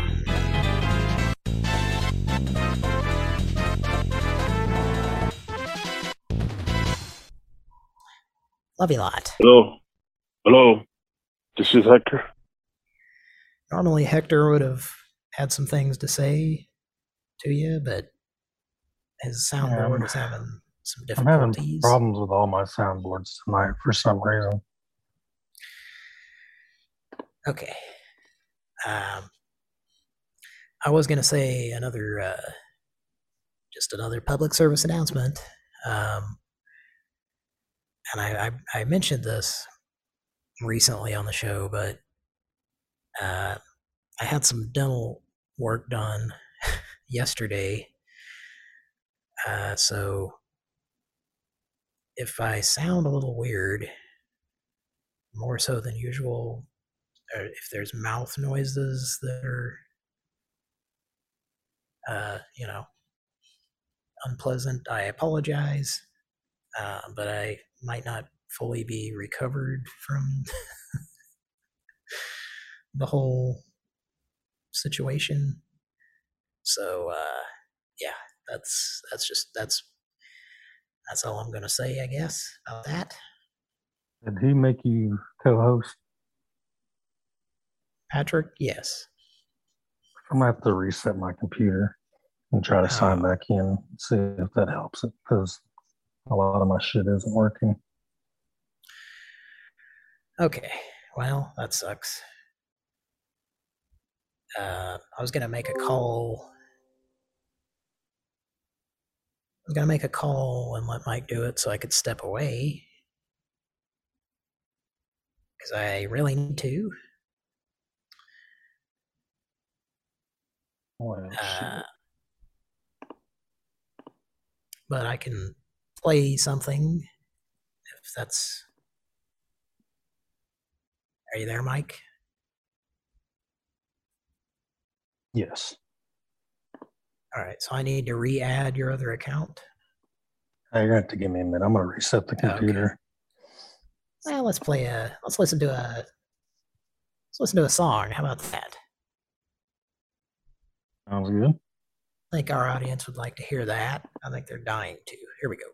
Love you a lot. Hello. Hello. This is Hector. Normally Hector would have had some things to say to you, but his soundboard Yeah, is having some I'm having difficulties. problems with all my soundboards tonight for some reason. Okay. Um, I was going to say another, uh, just another public service announcement. Um, and I, I, I mentioned this recently on the show, but uh, I had some dental work done yesterday. Uh, so if I sound a little weird, more so than usual, or if there's mouth noises that are, uh, you know, unpleasant, I apologize. Uh, but I might not fully be recovered from the whole situation. So, uh, yeah, that's that's just that's that's all I'm gonna say, I guess, about that. Did he make you co-host? Patrick, yes. I'm gonna have to reset my computer and try to sign back in and see if that helps it, because a lot of my shit isn't working. Okay, well, that sucks. Uh, I was gonna make a call. I was gonna make a call and let Mike do it so I could step away, because I really need to. Well, Uh, but I can play something if that's. Are you there, Mike? yes. All right, so I need to re-add your other account. Hey, you're gonna have to give me a minute. I'm gonna reset the computer. Well, let's play a. Let's listen to a. Let's listen to a song. How about that? Sounds good. I think our audience would like to hear that. I think they're dying to. Here we go.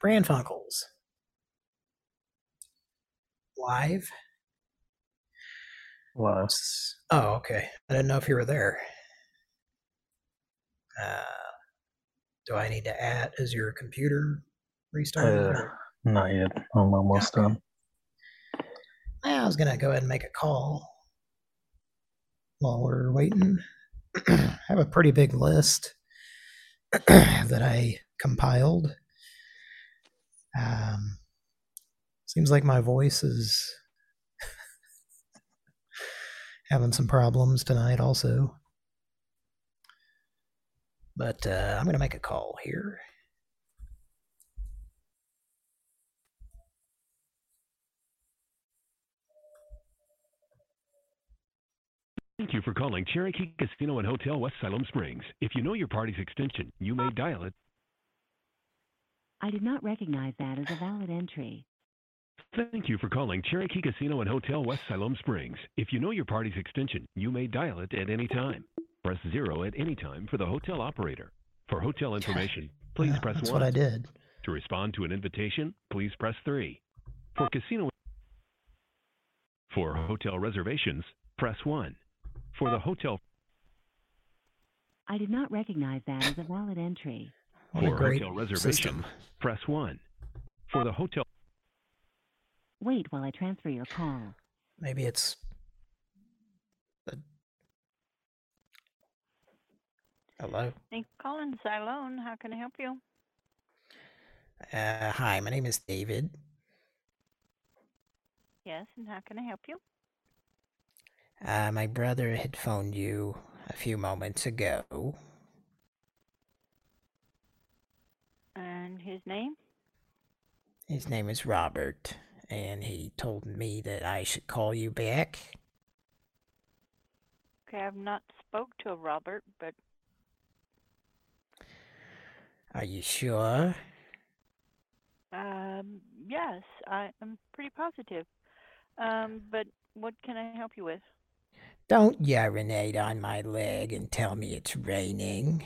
Pran Funkels. Live? Live. Oh, okay. I didn't know if you were there. Uh, do I need to add, is your computer restarted? Uh, not yet. I'm almost done. I was going to go ahead and make a call while we're waiting. I have a pretty big list that I compiled. Um, seems like my voice is having some problems tonight also. But uh, I'm going to make a call here. Thank you for calling Cherokee Casino and Hotel West Siloam Springs. If you know your party's extension, you may dial it. I did not recognize that as a valid entry. Thank you for calling Cherokee Casino and Hotel West Siloam Springs. If you know your party's extension, you may dial it at any time. Press zero at any time for the hotel operator. For hotel information, please Yeah, press that's one. what I did. To respond to an invitation, please press three. For casino For hotel reservations, press one. For the hotel I did not recognize that as a valid entry. What a For great hotel reservations, system. press one. For the hotel Wait while I transfer your call. Maybe it's... Hello? Thanks for calling Siloam. How can I help you? Uh, hi, my name is David. Yes, and how can I help you? Uh, my brother had phoned you a few moments ago. And his name? His name is Robert, and he told me that I should call you back. Okay, I've not spoke to a Robert, but Are you sure? um, yes, I am pretty positive. Um, but what can I help you with? Don't urinate on my leg and tell me it's raining.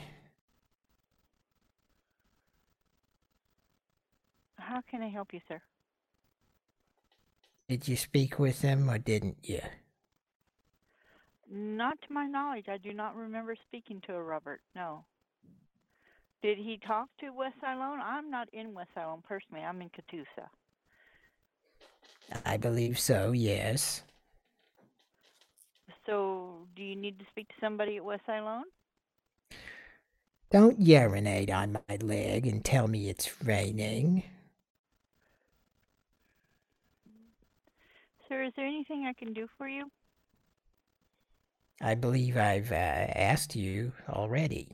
How can I help you, sir? Did you speak with him or didn't you? Not to my knowledge. I do not remember speaking to a Robert. No. Did he talk to West Siloam? I'm not in West Siloam personally. I'm in Catoosa. I believe so, yes. So, do you need to speak to somebody at West Siloam? Don't urinate on my leg and tell me it's raining. Sir, is there anything I can do for you? I believe I've uh, asked you already.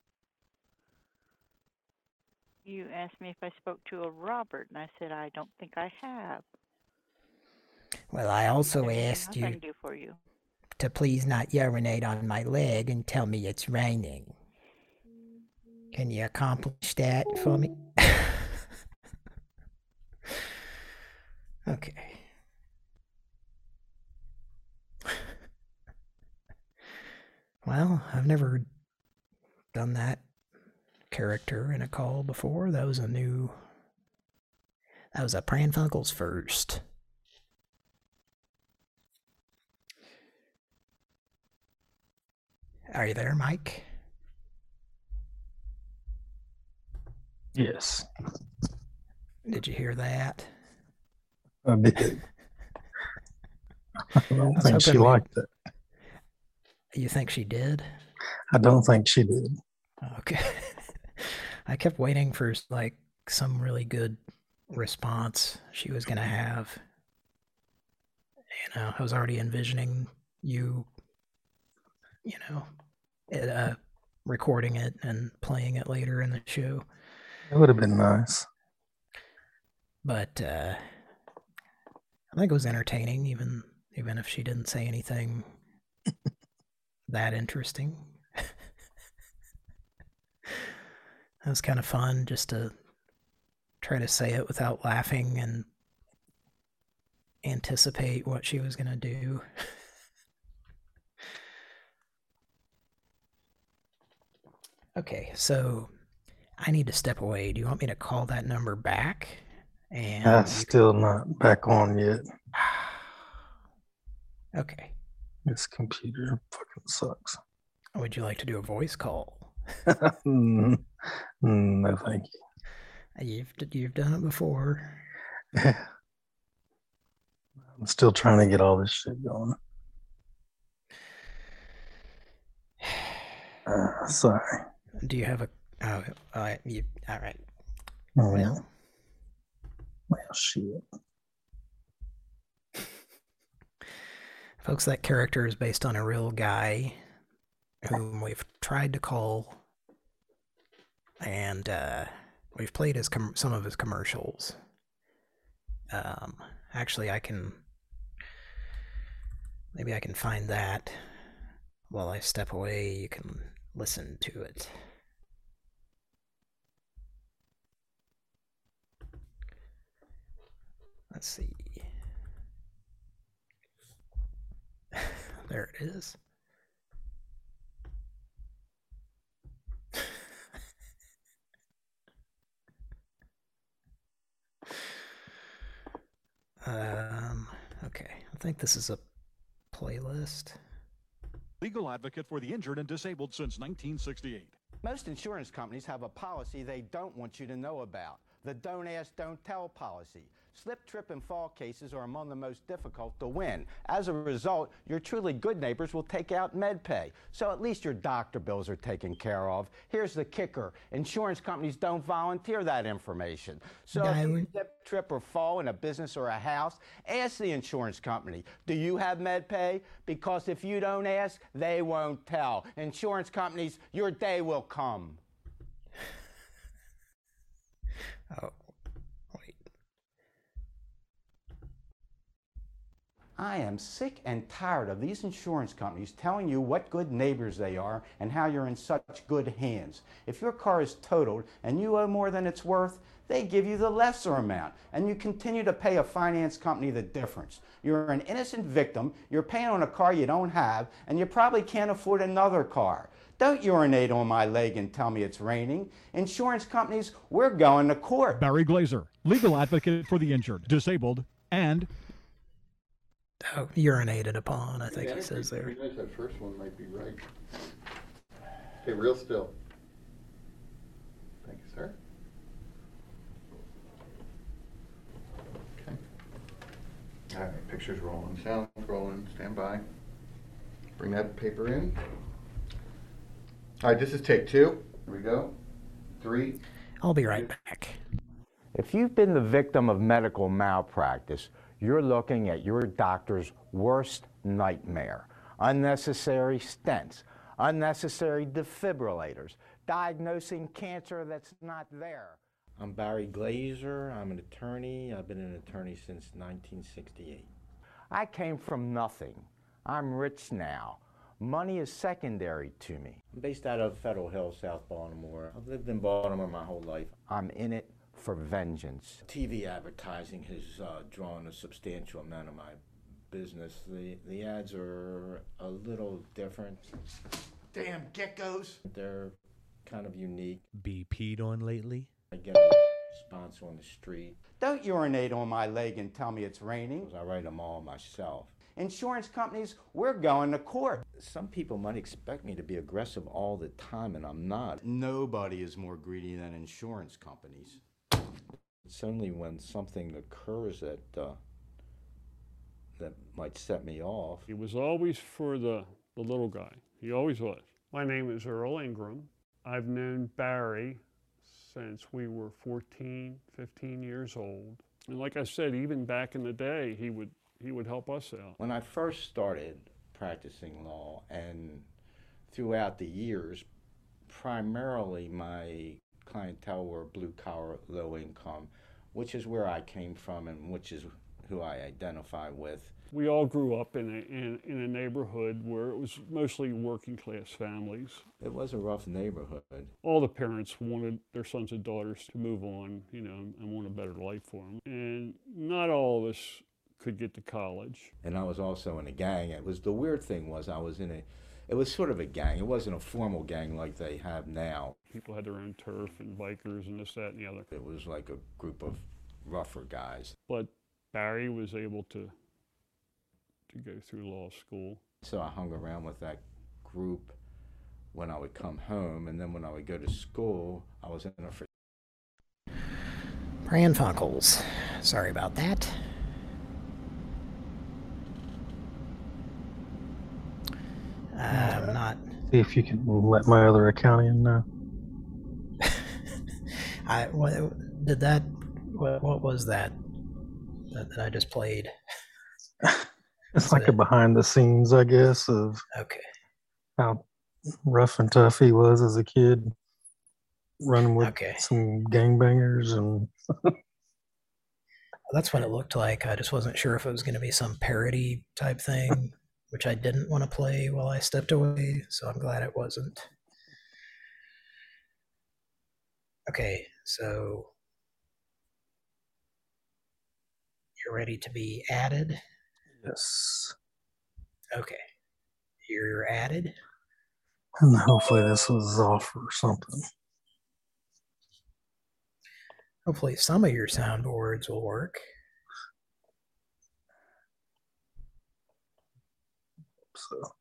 You asked me if I spoke to a Robert, and I said I don't think I have. Well, I also Is there asked anything I you can do for you? to please not urinate on my leg and tell me it's raining. Can you accomplish that for me? Okay. Well, I've never done that character in a call before. That was a new... That was a Pran Funkels first. Are you there, Mike? Yes. Did you hear that? I did. I don't I was think she hoping we- liked it. You think she did? I don't think she did. Okay. I kept waiting for like some really good response she was going to have. You know, I was already envisioning you, you know, it, uh, recording it and playing it later in the show. It would have been nice. But uh, I think it was entertaining, even even if she didn't say anything that interesting. It was kind of fun just to try to say it without laughing and anticipate what she was going to do. Okay, so I need to step away. Do you want me to call that number back? And That's you still not back on yet. can- okay. This computer fucking sucks. Would you like to do a voice call? Mm, no, thank You've you've done it before. you. I'm still trying to get all this shit going. Uh, sorry. Do you have a? Oh, uh, you all right? Oh, Well, well, shit. folks, that character is based on a real guy whom we've tried to call, and uh, we've played his com- some of his commercials. Um, actually, I can maybe I can find that while I step away. You can listen to it. Let's see. There it is. um, okay, I think this is a playlist. Legal advocate for the injured and disabled since nineteen sixty-eight. Most insurance companies have a policy they don't want you to know about. The don't ask, don't tell policy. Slip, trip, and fall cases are among the most difficult to win. As a result, your truly good neighbors will take out MedPay. So at least your doctor bills are taken care of. Here's the kicker. Insurance companies don't volunteer that information. So if you slip, trip, or fall in a business or a house, ask the insurance company, do you have MedPay? Because if you don't ask, they won't tell. Insurance companies, your day will come. Oh. I am sick and tired of these insurance companies telling you what good neighbors they are and how you're in such good hands. If your car is totaled and you owe more than it's worth, they give you the lesser amount, and you continue to pay a finance company the difference. You're an innocent victim, you're paying on a car you don't have, and you probably can't afford another car. Don't urinate on my leg and tell me it's raining. Insurance companies, we're going to court. Barry Glazer, legal advocate for the injured, disabled, and Oh, urinated upon, I think Yeah, he says there. pretty nice. That first one might be right. Okay, real still. Thank you, sir. Okay. All right, pictures rolling, sound rolling, stand by. Bring that paper in. All right, this is take two. Here we go. Three. I'll be right back. If you've been the victim of medical malpractice, you're looking at your doctor's worst nightmare. Unnecessary stents, unnecessary defibrillators, diagnosing cancer that's not there. I'm Barry Glazer. I'm an attorney. I've been an attorney since nineteen sixty-eight. I came from nothing. I'm rich now. Money is secondary to me. I'm based out of Federal Hill, South Baltimore. I've lived in Baltimore my whole life. I'm in it for vengeance. T V advertising has uh, drawn a substantial amount of my business. The, the ads are a little different. Damn geckos. They're kind of unique. Be peed on lately? I get a sponsor on the street. Don't urinate on my leg and tell me it's raining. I write them all myself. Insurance companies, we're going to court. Some people might expect me to be aggressive all the time, and I'm not. Nobody is more greedy than insurance companies. It's only when something occurs that uh, that might set me off. He was always for the, the little guy. He always was. My name is Earl Ingram. I've known Barry since we were fourteen, fifteen years old. And like I said, even back in the day, he would he would help us out. When I first started practicing law, and throughout the years, primarily my clientele were blue collar, low income, which is where I came from and which is who I identify with. We all grew up in a, in, in a neighborhood where it was mostly working class families. It was a rough neighborhood. All the parents wanted their sons and daughters to move on, you know, and want a better life for them. And not all of us could get to college. And I was also in a gang. It was the weird thing was I was in a it was sort of a gang. It wasn't a formal gang like they have now. People had their own turf and bikers and this, that, and the other. It was like a group of rougher guys. But Barry was able to to go through law school. So I hung around with that group when I would come home, and then when I would go to school, I was in a... Pran Funkels. Sorry about that. I'm not... See if you can let my other accountant know. I what did that? What, what was that, that that I just played? It's like a behind the scenes, I guess, of okay how rough and tough he was as a kid, running with okay. some gangbangers, and that's what it looked like. I just wasn't sure if it was going to be some parody type thing, which I didn't want to play while I stepped away, so I'm glad it wasn't. Okay, so you're ready to be added? Yes. Okay, you're added. And hopefully this was off or something. Hopefully some of your soundboards will work. So.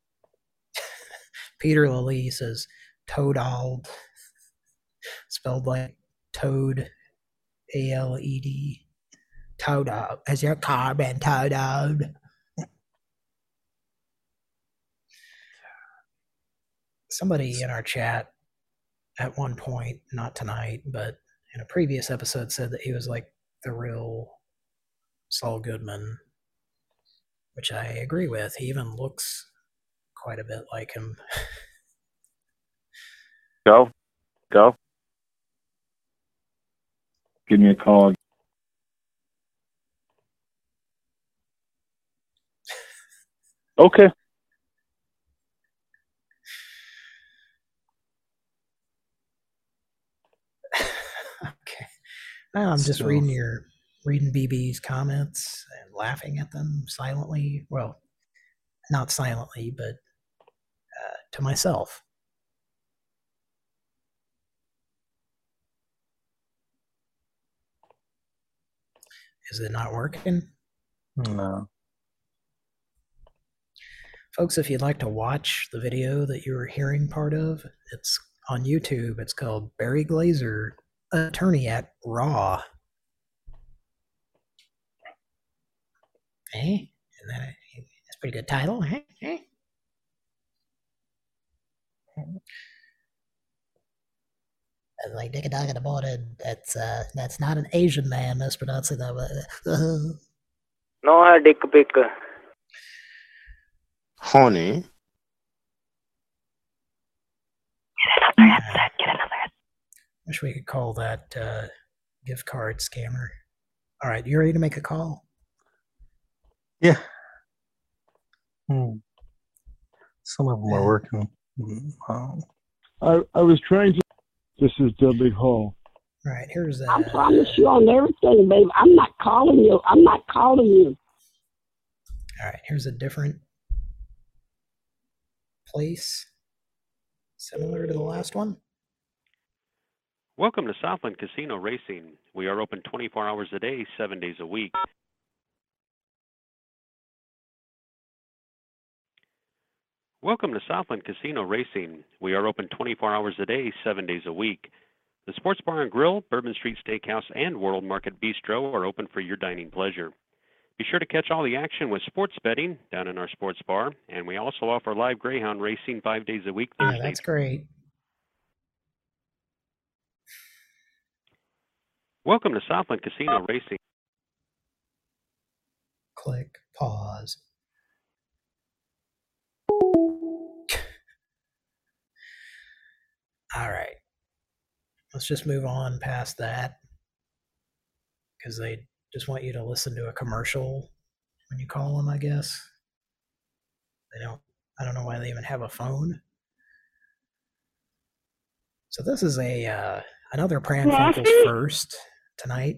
Peter Lilly says Toadald, spelled like Toad, A L E D. Toadald. Has your car been totaled? Somebody in our chat at one point, not tonight, but in a previous episode, said that he was like the real Saul Goodman, which I agree with. He even looks quite a bit like him. Go. Go. Give me a call. Okay. Okay. Now I'm just So- reading your reading B B's comments and laughing at them silently. Well, not silently, but uh, to myself. Is it not working? No. Folks, if you'd like to watch the video that you were hearing part of, it's on YouTube. It's called Barry Glazer, Attorney at Raw. Eh? Isn't that a, that's a pretty good title, eh? Eh? Like Dick a Dog in the Morning. That's uh, that's not an Asian man mispronouncing that. No, I dick pic. Honey. Wish we could call that uh, gift card scammer. All right, you ready to make a call? Yeah. Hmm. Some of them are working. Um, I, I was trying to... This is the big hall. All right, here's uh, I promise you on everything, babe. I'm not calling you. I'm not calling you. all right, here's a different place, similar to the last one. Welcome to Southland Casino Racing. We are open twenty-four hours a day, seven days a week. Welcome to Southland Casino Racing. We are open twenty-four hours a day, seven days a week. The Sports Bar and Grill, Bourbon Street Steakhouse, and World Market Bistro are open for your dining pleasure. Be sure to catch all the action with sports betting down in our sports bar, and we also offer live Greyhound racing five days a week. Yeah, Thursdays. that's great. Welcome to Southland Casino Racing. Click, pause. All right. Let's just move on past that, because they just want you to listen to a commercial when you call them, I guess. They don't, I don't know why they even have a phone. So this is a uh, another Pran Funkels first tonight.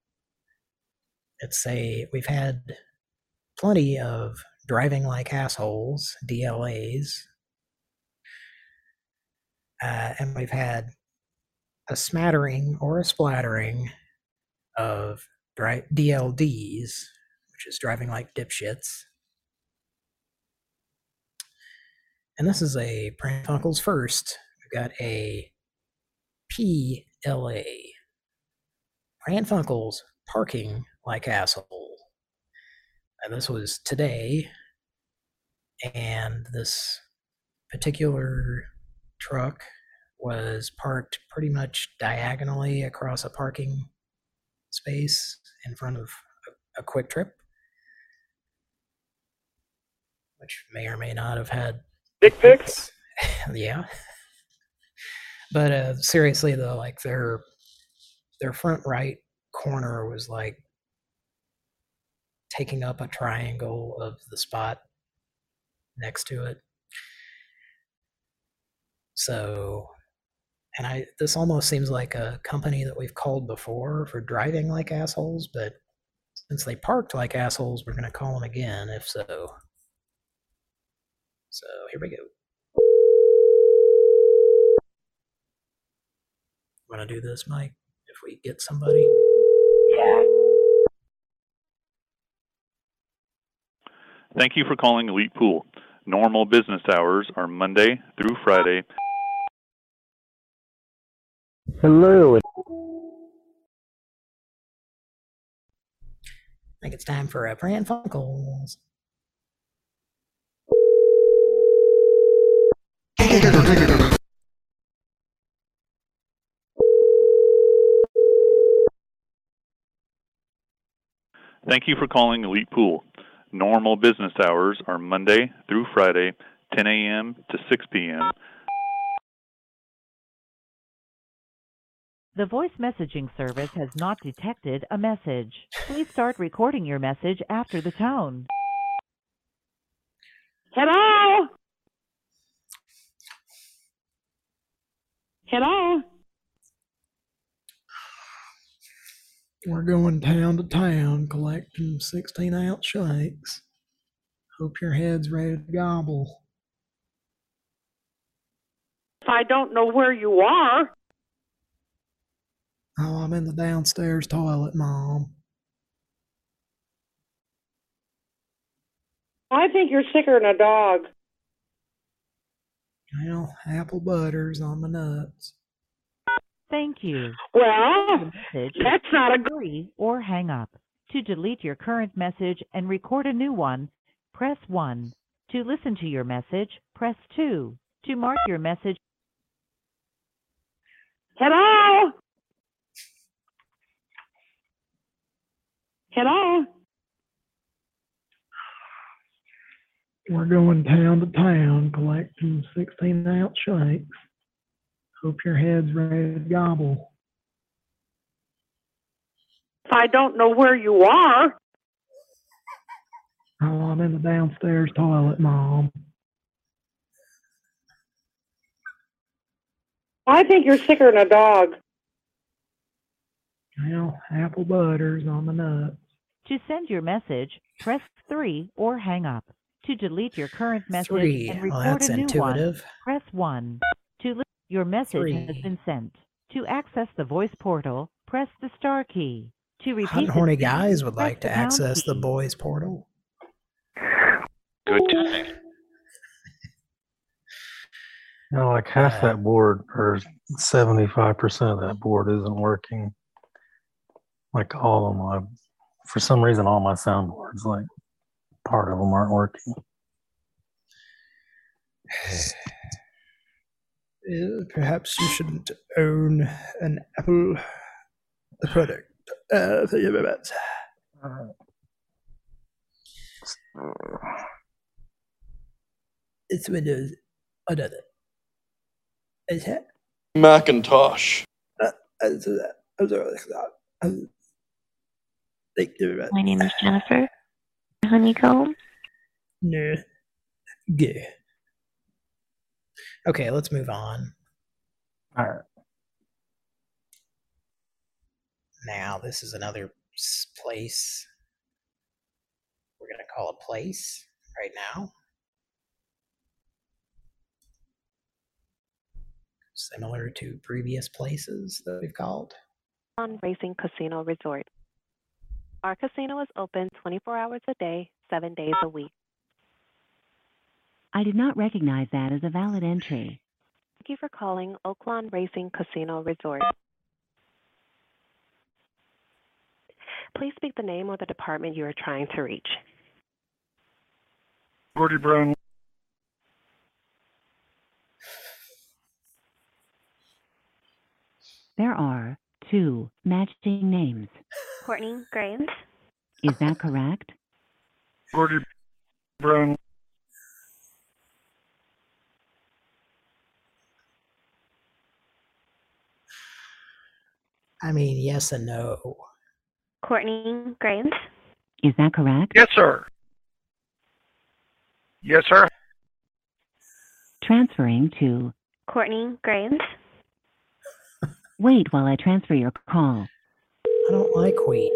It's a, we've had plenty of driving like assholes, D L As, Uh, and we've had a smattering or a splattering of dri- D L Ds, which is driving like dipshits. And this is a Pranfunkels first. We've got a P L A. Pranfunkels parking like asshole. And this was today. And this particular truck was parked pretty much diagonally across a parking space in front of a, a Quick Trip, which may or may not have had dick pics. Yeah. But uh, seriously though, like their their front right corner was like taking up a triangle of the spot next to it. So, and I this almost seems like a company that we've called before for driving like assholes, but since they parked like assholes, we're going to call them again if so. So, here we go. Want to do this, Mike? If we get somebody? Yeah. Thank you for calling Elite Pool. Normal business hours are Monday through Friday. Hello. I think it's time for a Pranfunkels. Thank you for calling Elite Pool. Normal business hours are Monday through Friday, ten a.m. to six p.m. The voice messaging service has not detected a message. Please start recording your message after the tone. Hello? Hello? We're going town to town collecting sixteen ounce shakes. Hope your head's ready to gobble. I don't know where you are. Oh, I'm in the downstairs toilet, Mom. I think you're sicker than a dog. Well, apple butter's on my nuts. Thank you. Well, message, that's not a good... Hurry or hang up. To delete your current message and record a new one, press one. To listen to your message, press two. To mark your message... Hello? Hello? We're going town to town collecting sixteen ounce shakes. Hope your head's ready to gobble. I don't know where you are. Oh, I'm in the downstairs toilet, Mom. I think you're sicker than a dog. Well, apple butter's on my nuts. To send your message, press three or hang up. To delete your current message Three. and Well, record that's a new intuitive. one, press one. To li- your message Three. has been sent. To access the voice portal, press the star key. To repeat Hot and this horny message, guys would press like to the pound access the key. boys portal. Good time. You know, like half that board, or seventy-five percent of that board isn't working. Like all of my, for some reason, all my soundboards, like part of them aren't working. Uh, perhaps you shouldn't own an Apple product. Uh, thank you very much. It's Windows. Another. Is it? Macintosh. Uh, I'm sorry. I'm sorry. Um, Thank you very much. My name is Jennifer Honeycomb. No. Good. Okay, let's move on. All right. Now, this is another s- place. We're going to call a place right now. similar to previous places that we've called. On Racing Casino Resort. Our casino is open twenty-four hours a day, seven days a week. I did not recognize that as a valid entry. Thank you for calling Oaklawn Racing Casino Resort. Please speak the name or the department you are trying to reach. Gordy Brown. There are two matching names. Courtney Graves. Is that correct? Gordy Brown. I mean, yes and no. Courtney Graves. Is that correct? Yes, sir. Yes, sir. Transferring to... Courtney Graves. Wait while I transfer your call. I don't like wheat.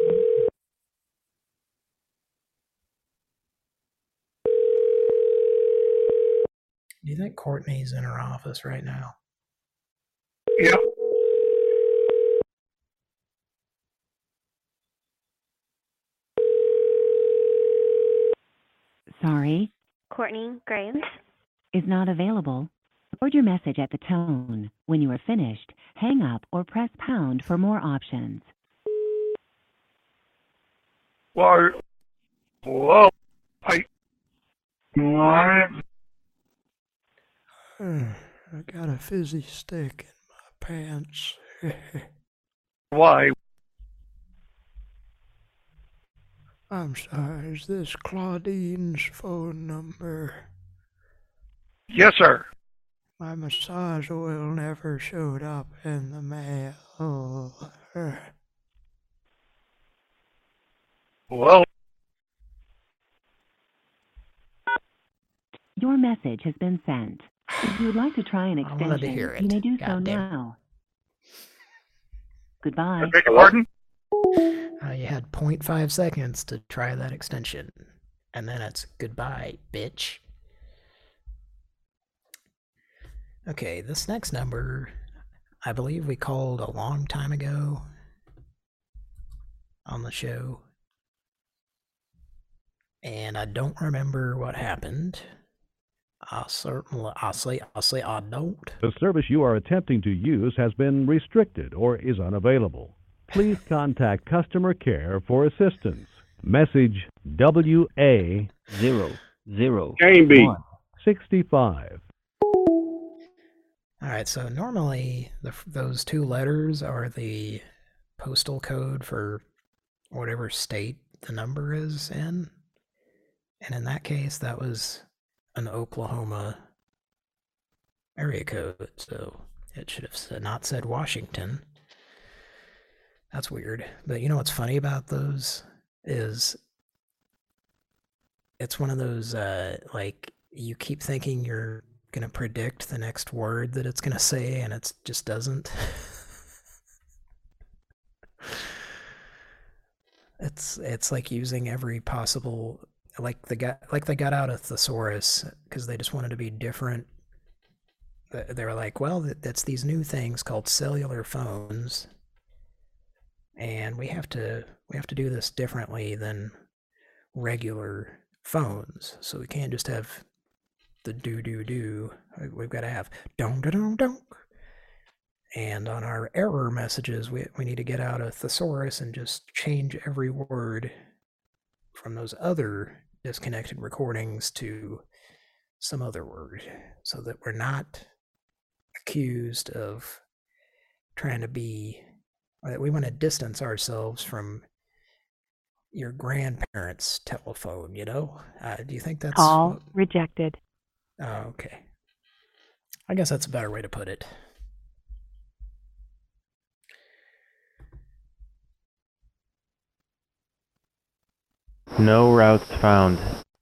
Do you think Courtney's in her office right now? Yeah. Sorry. Courtney Graves. Is not available. Record your message at the tone. When you are finished, hang up or press pound for more options. Why? Whoa. I. Why? I got a fizzy stick in my pants. Why? I'm sorry, is this Claudine's phone number? Yes, sir. My massage oil never showed up in the mail. Well. Your message has been sent. If you would like to try an I wanted to extension, hear it. you may do so God damn. now. Goodbye. I beg your pardon? Uh, you had zero point five seconds to try that extension. And then it's goodbye, bitch. Okay, this next number, I believe we called a long time ago on the show. And I don't remember what happened. I certainly, I say, I say I don't. The service you are attempting to use has been restricted or is unavailable. Please contact customer care for assistance. Message W A zero zero one sixty-five. All right, so normally the, those two letters are the postal code for whatever state the number is in. And in that case, that was an Oklahoma area code, so it should have said, not said Washington. That's weird. But you know what's funny about those is it's one of those, uh, like, you keep thinking you're going to predict the next word that it's going to say, and it just doesn't. it's it's like using every possible, like the guy, like they got out of thesaurus because they just wanted to be different. They were like, well, that's these new things called cellular phones, and we have to we have to do this differently than regular phones. So we can't just have the do do do. We've got to have dong dong dong. And on our error messages, we we need to get out a thesaurus and just change every word from those other disconnected recordings to some other word, so that we're not accused of trying to be, that we want to distance ourselves from your grandparents' telephone, you know? Uh, do you think that's... Call rejected. Oh, okay. I guess that's a better way to put it. No routes found.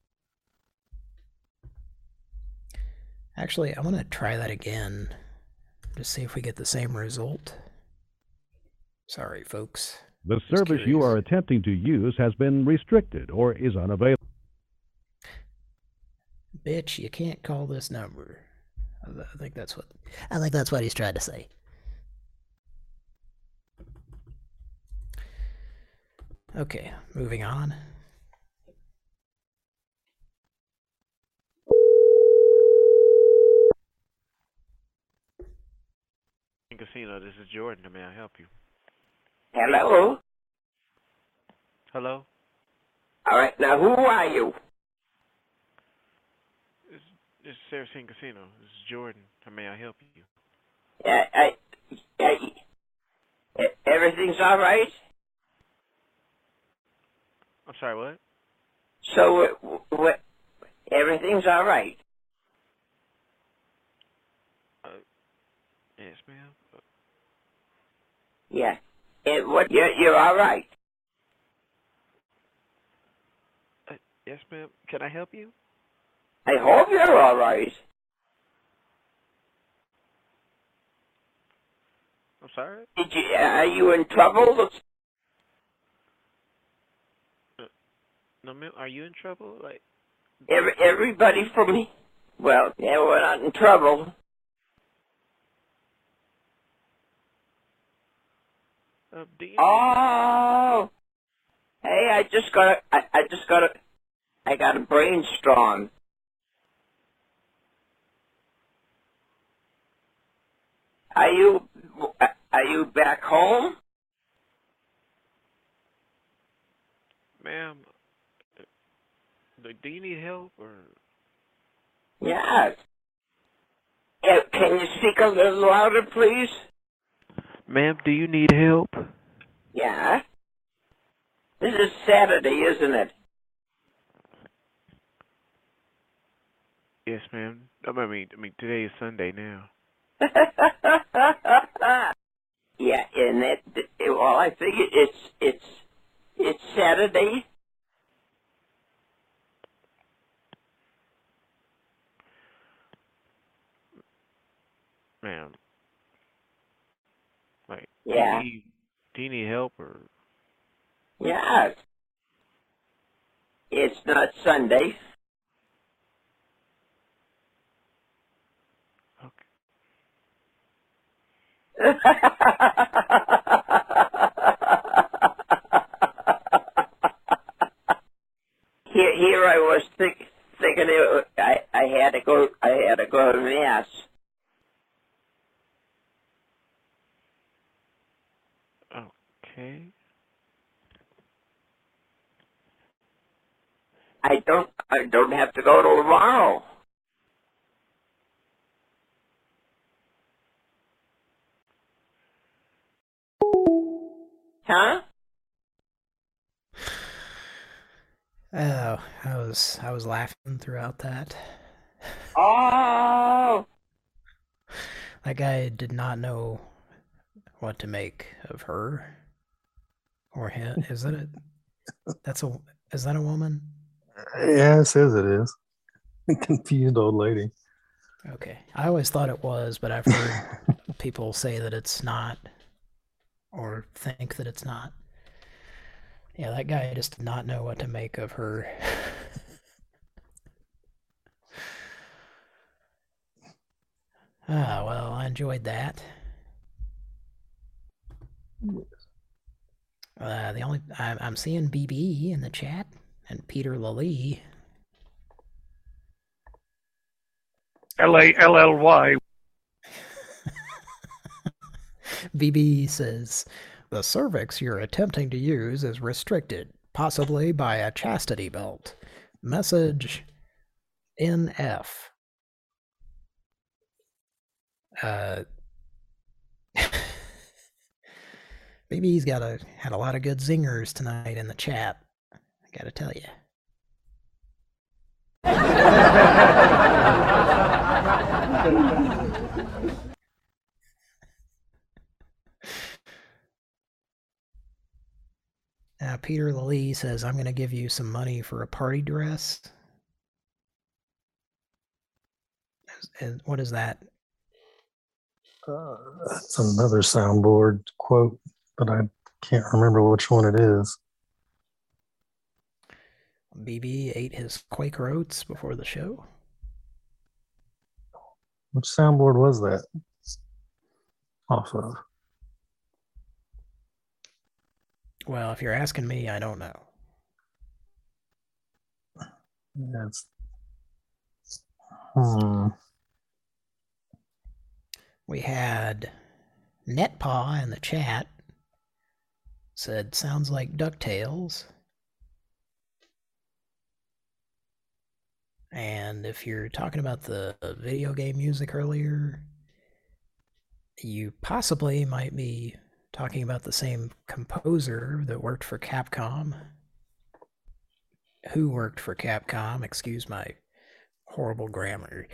Actually, I want to try that again. Just see if we get the same result. Sorry, folks. The service you are attempting to use has been restricted or is unavailable. Bitch, you can't call this number. I think that's what I think that's what he's trying to say. Okay, moving on. Casino, this is Jordan. May I help you? Hello? Hello? All right, now who are you? It's, it's Saracen Casino. This is Jordan. How may I help you? Yeah, I, I, everything's all right? I'm sorry, what? So, what, what, everything's all right? Uh, yes, ma'am. Uh, Yeah. And what, you're, you're all right? uh, yes, ma'am. Can I help you? I hope you're all right. I'm sorry? Did you, are you in trouble? Uh, no, ma'am. Are you in trouble? Like, Every, everybody from me? Well, yeah, we're not in trouble. uh, do you Oh, hey, I just got a, I, I just got a, I got a brainstorm. Are you, are you back home? Ma'am, uh, do you need help or? Yes. Yeah, can you speak a little louder, please? Ma'am, do you need help? Yeah. This is Saturday, isn't it? Yes, ma'am. I mean, I mean, today is Sunday now. Yeah, and it, it, well, I figure it's, it's, it's Saturday. Ma'am. Like, Yeah. Do you, need, do you need help or? Yes. It's not Sunday. here, here I was think, thinking it, I, I had to go, I had to go to mass. Okay. I don't, I don't have to go till tomorrow. Huh? Oh, I was I was laughing throughout that. Oh. That guy did not know what to make of her or him. Is that a? That's a. Is that a woman? Yeah, it says it is. Confused old lady. Okay, I always thought it was, but I've heard people say that it's not, or think that it's not. Yeah, that guy just did not know what to make of her. Ah, well, I enjoyed that. Uh, the only I, I'm seeing B B in the chat and Peter Lally. L A L L Y. B B says, the cervix you're attempting to use is restricted, possibly by a chastity belt. Message N F. Uh, B B's got a had a lot of good zingers tonight in the chat. I gotta tell you. Now, Peter Lally says, I'm going to give you some money for a party dress. And what is that? Uh, that's another soundboard quote, but I can't remember which one it is. B B ate his Quaker Oats before the show. Which soundboard was that off of? Well, if you're asking me, I don't know. That's hmm. We had Netpaw in the chat said sounds like DuckTales. And if you're talking about the video game music earlier, you possibly might be talking about the same composer that worked for Capcom. Who worked for Capcom? Excuse my horrible grammar.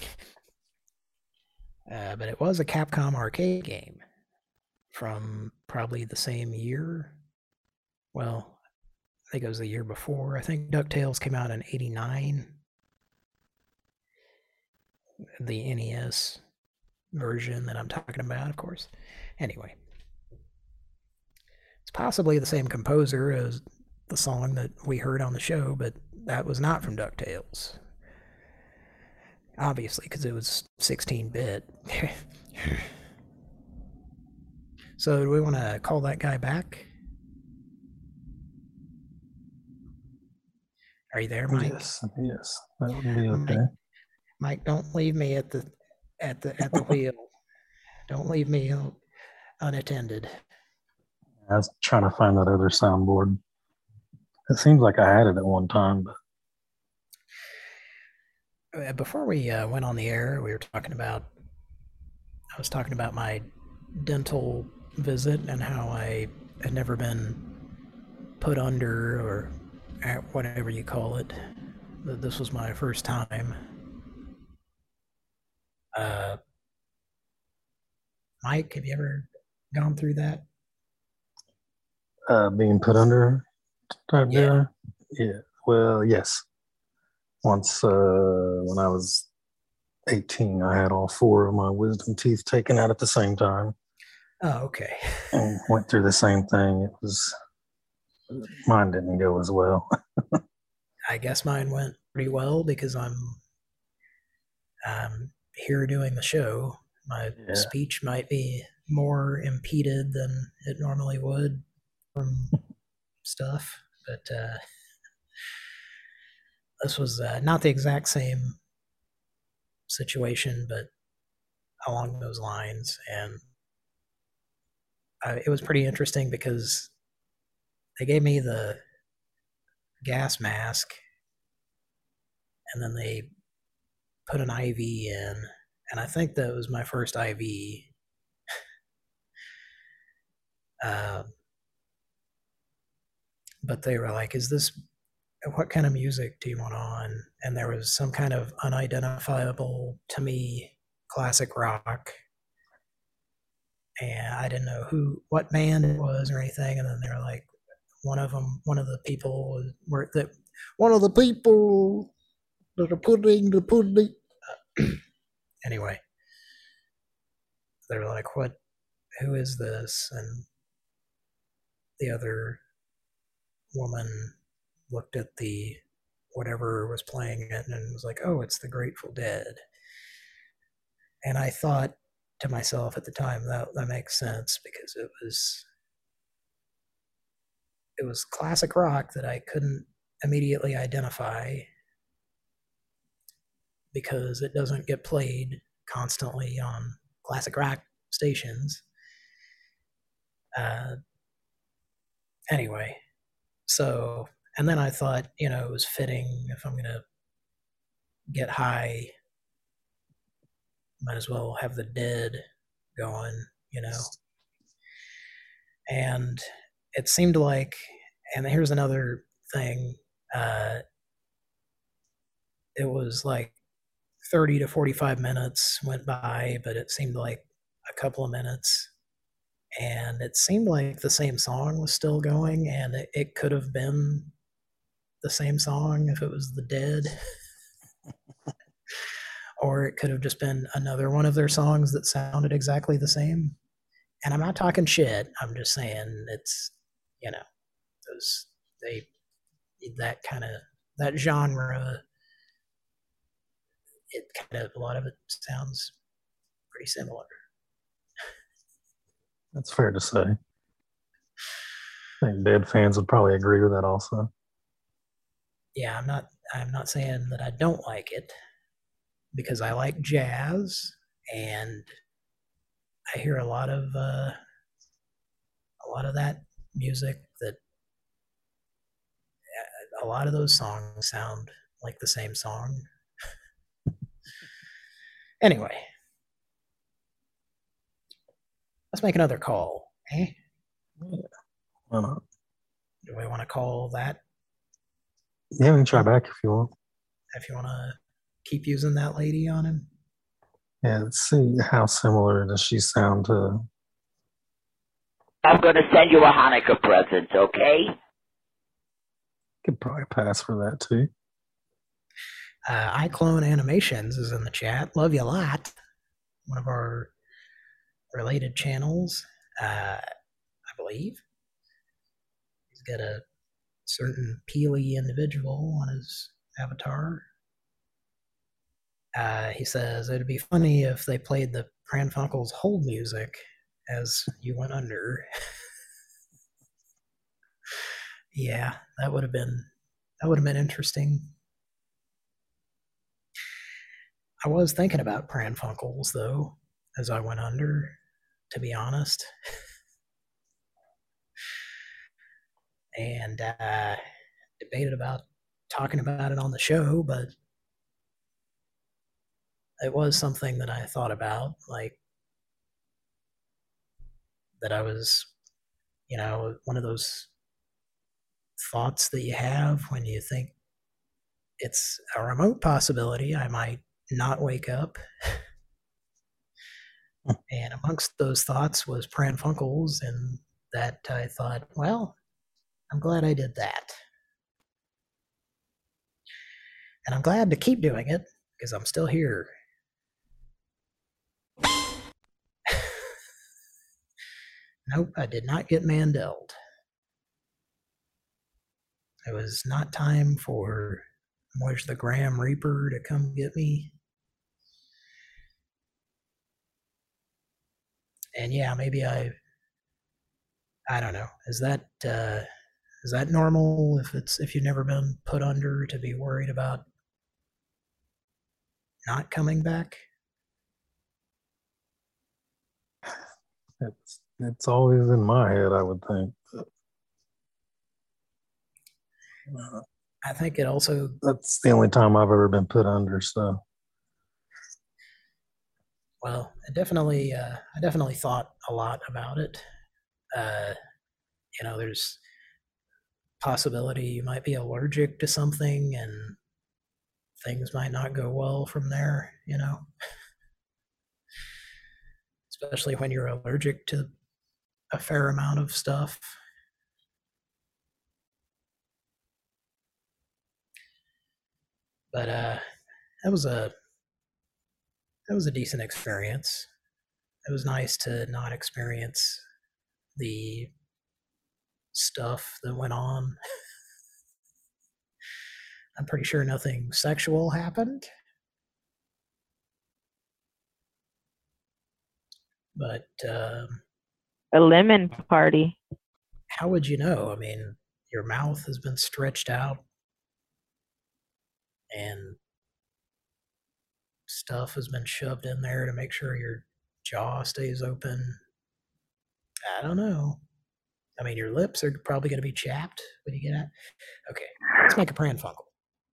Uh, but it was a Capcom arcade game from probably the same year. Well, I think it was the year before. I think DuckTales came out in eighty-nine. The N E S version that I'm talking about, of course. Anyway. It's possibly the same composer as the song that we heard on the show, but that was not from DuckTales. Obviously, because it was sixteen bit. So do we want to call that guy back? Are you there, Mike? Yes, yes, that would be okay. Mike, Mike, don't leave me at the at the at the wheel. Don't leave me unattended. I was trying to find that other soundboard. It seems like I had it at one time, but before we uh, went on the air, we were talking about. I was talking about my dental visit and how I had never been put under or whatever you call it. This was my first time. Uh, Mike, have you ever gone through that? Uh, being put under type yeah. deal? Yeah. Well, yes. Once uh, when I was eighteen, I had all four of my wisdom teeth taken out at the same time. Oh, okay. And went through the same thing. It was mine didn't go as well. I guess mine went pretty well because I'm um, here doing the show. My yeah. speech might be more impeded than it normally would from stuff, but uh, this was uh, not the exact same situation, but along those lines. And I, it was pretty interesting because they gave me the gas mask and then they put an I V in, and I think that was my first I V. uh, but they were like, is this, what kind of music do you want on? And there was some kind of unidentifiable, to me, classic rock. And I didn't know who, what band it was or anything. And then they were like, one of them, one of the people were that, one of the people that are putting the pudding. Anyway, they were like, what, who is this? And the other woman looked at the whatever was playing it and was like, oh, it's the Grateful Dead. And I thought to myself at the time, that that makes sense because it was it was classic rock that I couldn't immediately identify because it doesn't get played constantly on classic rock stations. Uh, anyway, so, and then I thought, you know, it was fitting if I'm going to get high, might as well have the Dead going, you know. And it seemed like, and here's another thing, uh, it was like thirty to forty-five minutes went by, but it seemed like a couple of minutes. And it seemed like the same song was still going, and it, it could have been the same song if it was the Dead. Or it could have just been another one of their songs that sounded exactly the same. And I'm not talking shit. I'm just saying it's, you know, those, they, that kind of, that genre it kind of, a lot of it sounds pretty similar. That's fair to say. I think Dead fans would probably agree with that also. Yeah, I'm not I'm not saying that I don't like it, because I like jazz, and I hear a lot of uh, a lot of that music that a lot of those songs sound like the same song. Anyway, let's make another call, eh? Yeah. Why not? Do we want to call that? Yeah, we can try back if you want. If you want to keep using that lady on him? Yeah, let's see how similar does she sound to. I'm going to send you a Hanukkah present, okay? Could probably pass for that too. Uh, iClone Animations is in the chat. Love you a lot. One of our related channels, uh, I believe. He's got a certain peely individual on his avatar. Uh, he says, it'd be funny if they played the Pran Funkels hold music as you went under. Yeah, that would have been that would have been interesting. I was thinking about Pran Funkels though, as I went under, to be honest. And uh, debated about talking about it on the show, but it was something that I thought about, like that I was, you know, one of those thoughts that you have when you think it's a remote possibility I might not wake up. And amongst those thoughts was Pran Funkels, and that I thought, well, I'm glad I did that. And I'm glad to keep doing it, because I'm still here. Nope, I did not get Mandeled. It was not time for Where's the Graham Reaper to come get me. And yeah, maybe I, I don't know. Is that uh, is that normal if it's if you've never been put under to be worried about not coming back? It's it's always in my head, I would think. Uh, I think it also. That's the only time I've ever been put under. So. Well, I definitely, uh, I definitely thought a lot about it. Uh, you know, there's possibility you might be allergic to something, and things might not go well from there. You know, especially when you're allergic to a fair amount of stuff. But uh, that was a that was a decent experience. It was nice to not experience the stuff that went on. I'm pretty sure nothing sexual happened. But um, a lemon party. How would you know? I mean, your mouth has been stretched out and stuff has been shoved in there to make sure your jaw stays open. I don't know. I mean, your lips are probably going to be chapped when you get out. Okay, let's make a Pran Funkel.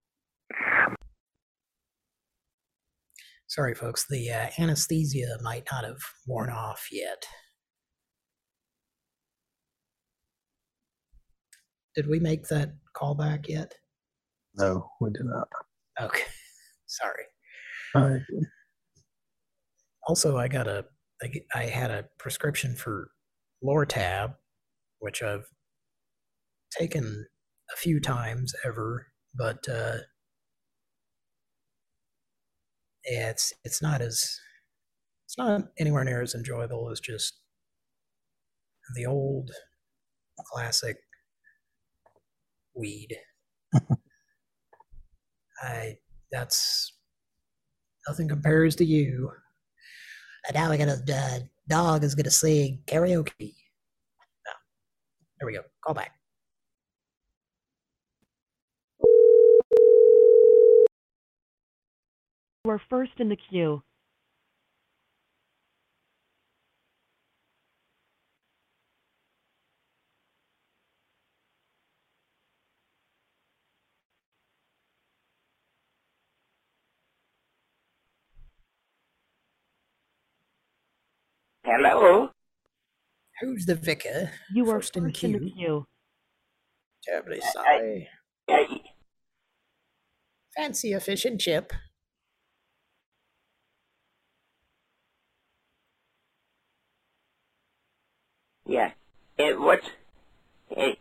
Sorry, folks, the uh, anesthesia might not have worn off yet. Did we make that callback yet? No, we did not. Okay, sorry. Right. Also, I got a, I had a prescription for Lortab, which I've taken a few times ever, but uh, yeah, it's it's not as it's not anywhere near as enjoyable as just the old classic weed. I that's Nothing compares to you. And now we got a uh, dog is gonna sing karaoke. No. There we go. Call back. You are first in the queue. Hello? Who's the vicar? You are First in first in the queue. queue. Terribly sorry. I, Fancy a fish and chip. yeah. It, what's... It,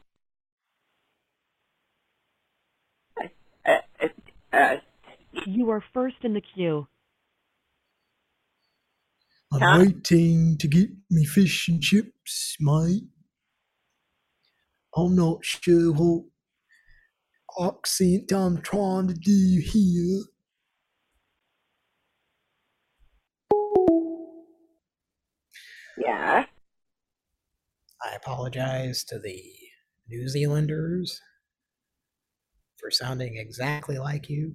uh, uh, uh, You are first in the queue. I'm Huh? waiting to get me fish and chips, mate. I'm not sure what accent I'm trying to do here. yeah. I apologize to the New Zealanders for sounding exactly like you.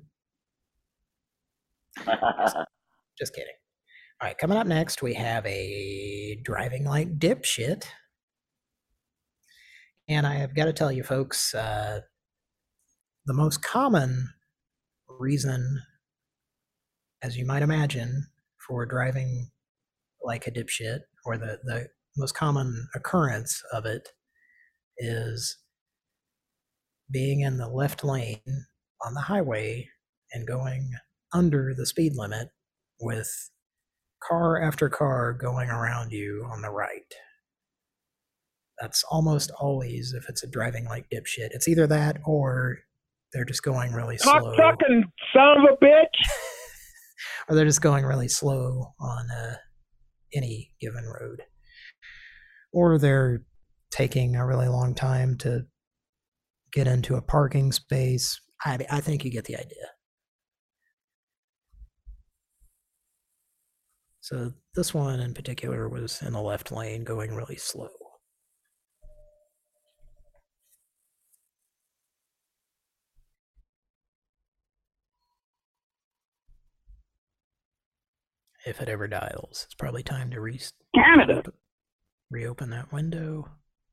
Just kidding. All right, coming up next, we have a driving like dipshit. And I have got to tell you, folks, uh, the most common reason, as you might imagine, for driving like a dipshit, or the, the most common occurrence of it, is being in the left lane on the highway and going under the speed limit with car after car going around you on the right. That's almost always, if it's a driving like dipshit, it's either that or they're just going really slow. Cock-sucking son of a bitch! Or they're just going really slow on uh, any given road. Or they're taking a really long time to get into a parking space. I, I think you get the idea. So this one in particular was in the left lane going really slow. If it ever dials, it's probably time to re- Canada. reopen that window.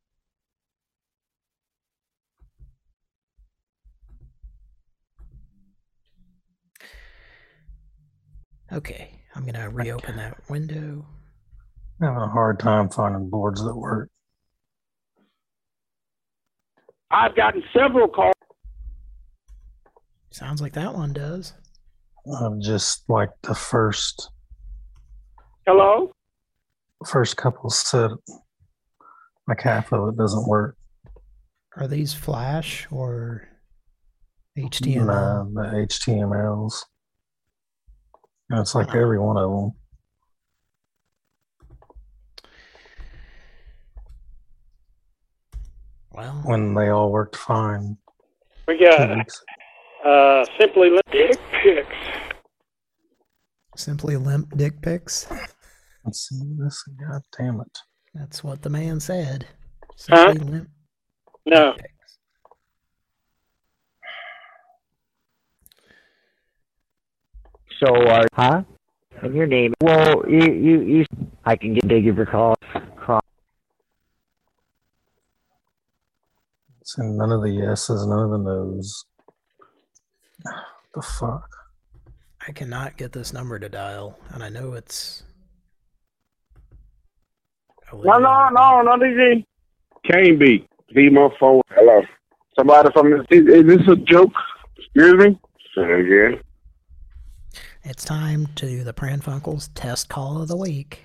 Okay, I'm gonna reopen that window. I'm having a hard time finding boards that work. I've gotten several calls. Sounds like that one does. I'm just like the first Hello? first couple set, like half of it doesn't work. Are these flash or H T M L? Nah, the H T M Ls. And it's like every one of them. Well, when they all worked fine. We got uh, Simply Limp Dick Pics. Simply limp dick pics? Let's see this. God damn it. That's what the man said. Huh? Simply limp. No. So, uh, huh? And your name? Well, you, you, you. I can get big of your call. Call. See, none of the yeses, none of the nos. The fuck? I cannot get this number to dial, and I know it's. No, no, no, not easy. Can't be. Be my phone. Hello. Somebody from this. Is, is this a joke? Excuse me? Say it again. It's time to do the Pran Funkels test call of the week.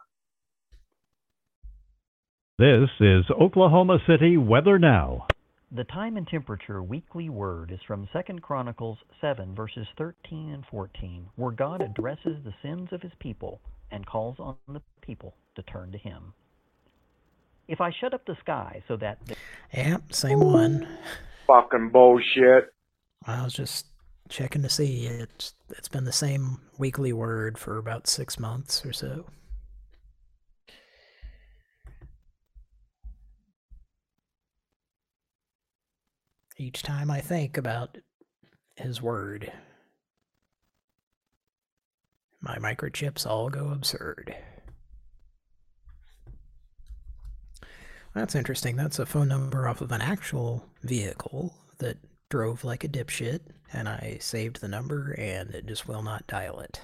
This is Oklahoma City Weather Now. The time and temperature weekly word is from Second Chronicles seven, verses thirteen and fourteen, where God addresses the sins of his people and calls on the people to turn to him. If I shut up the sky so that... Yep, same one. Fucking bullshit. I was just checking to see. It's it's been the same weekly word for about six months or so. Each time I think about his word, my microchips all go absurd. That's interesting. That's a phone number off of an actual vehicle that drove like a dipshit, and I saved the number, and it just will not dial it.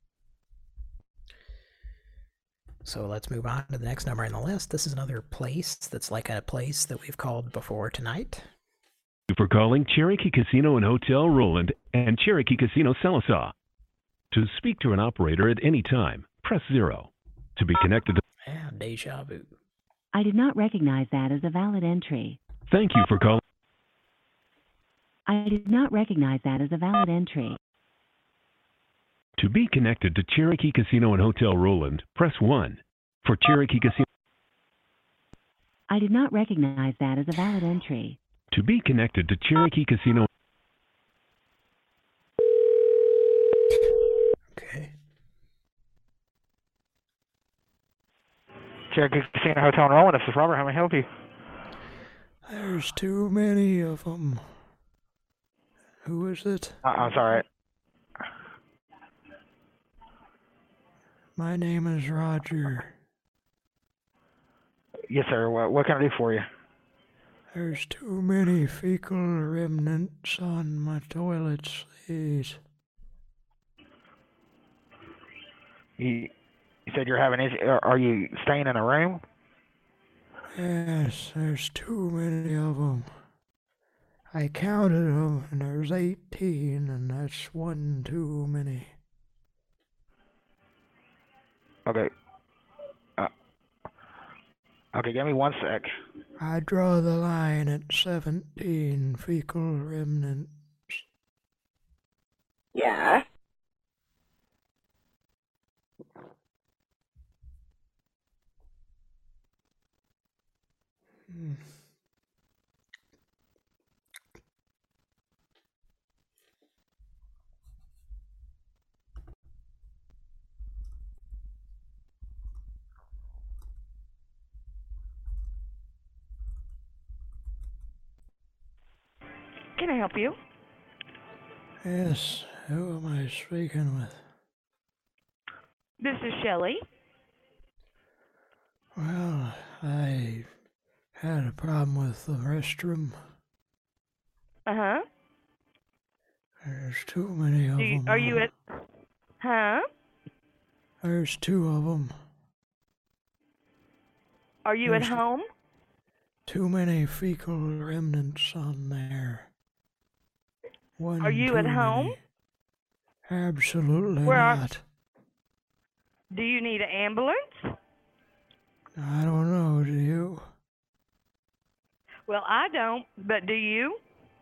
So let's move on to the next number on the list. This is another place that's like a place that we've called before tonight. Thank you for calling Cherokee Casino and Hotel Roland and Cherokee Casino Selisaw. To speak to an operator at any time, press zero. To be connected to... Yeah, deja vu. I did not recognize that as a valid entry. Thank you for calling... I did not recognize that as a valid entry. To be connected to Cherokee Casino and Hotel Roland, press one. For Cherokee Casino... I did not recognize that as a valid entry. To be connected to Cherokee Casino... Okay. Cherokee Casino Hotel and Roland, this is Robert. How may I help you? There's too many of them. Who is it? Uh, I'm sorry. My name is Roger. Yes, sir. What, what can I do for you? There's too many fecal remnants on my toilet seat. You, you said you're having issues. Are you staying in a room? Yes, there's too many of them. I counted them, and there's eighteen, and that's one too many. Okay. Uh, okay, give me one sec. I draw the line at seventeen fecal remnants. Yeah. Hmm. Can I help you? Yes, who am I speaking with? This is Shelley. Well, I had a problem with the restroom. Uh-huh. There's too many of Do you, them. are you at... Huh? There's two of them. Are you There's at home? Too many fecal remnants on there. One Are you too at home? many. Absolutely Where are- not. Do you need an ambulance? I don't know, do you? Well, I don't, but do you?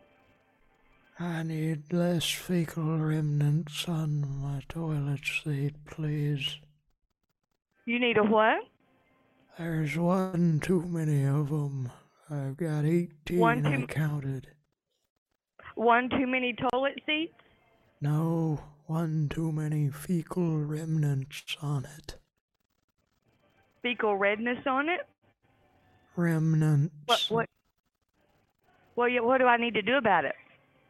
I need less fecal remnants on my toilet seat, please. You need a what? There's one too many of them. I've got eighteen One I too- counted. One too many toilet seats? No, one too many fecal remnants on it. Fecal redness on it? Remnants. What? What? Well, yeah, what do I need to do about it?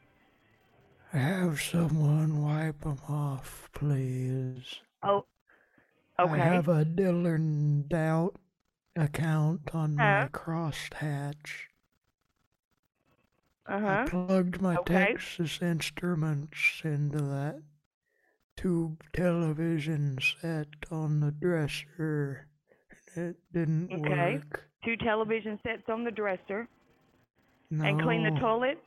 Have someone wipe them off, please. Oh, okay. I have a Dylan Doubt account on my Huh? crosshatch. Uh-huh. I plugged my Okay. Texas Instruments into that tube television set on the dresser. It didn't Okay. work. Two television sets on the dresser. No. And clean the toilet?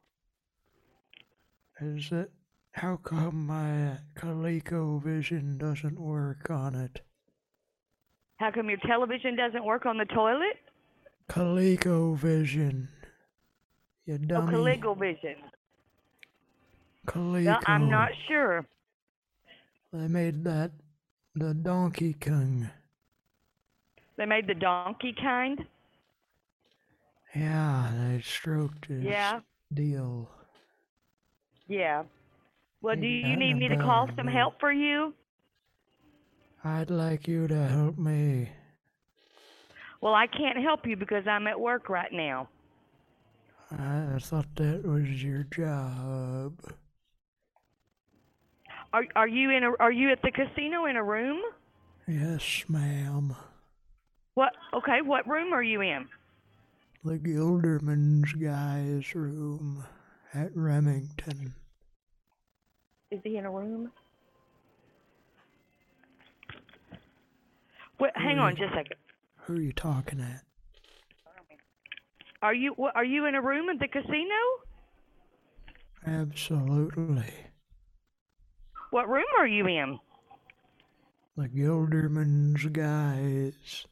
Is it? How come my ColecoVision doesn't work on it? How come your television doesn't work on the toilet? ColecoVision. You Oh, dummy. ColecoVision. Coleco. Well, I'm not sure. They made that the Donkey Kong. They made the donkey kind? Yeah, they stroked his Yeah. deal. Yeah. Well, do you Ain't need nothing me to better call than some me. help for you? I'd like you to help me. Well, I can't help you because I'm at work right now. I thought that was your job. Are are you in a are you at the casino in a room? Yes, ma'am. What? Okay, what room are you in? The Gilderman's guy's room at Remington. Is he in a room? Wait, hang on just a second. Who are you talking at? Are you what, are you in a room at the casino? Absolutely. What room are you in? The Gilderman's guys.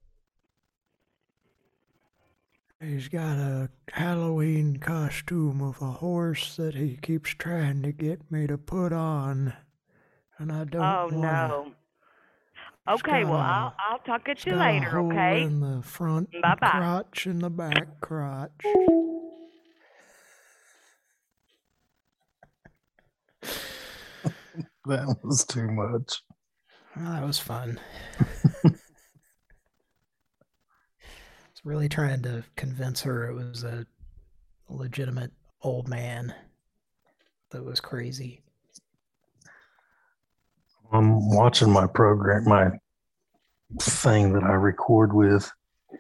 He's got a Halloween costume of a horse that he keeps trying to get me to put on, and I don't Oh wanna. no. Okay, got well a- I'll I'll talk to It's you got later, a hole okay? in the front Bye bye. crotch and the back crotch. That was too much. Well, that was fun. I was really trying to convince her it was a legitimate old man that was crazy. I'm watching my program, my thing that I record with,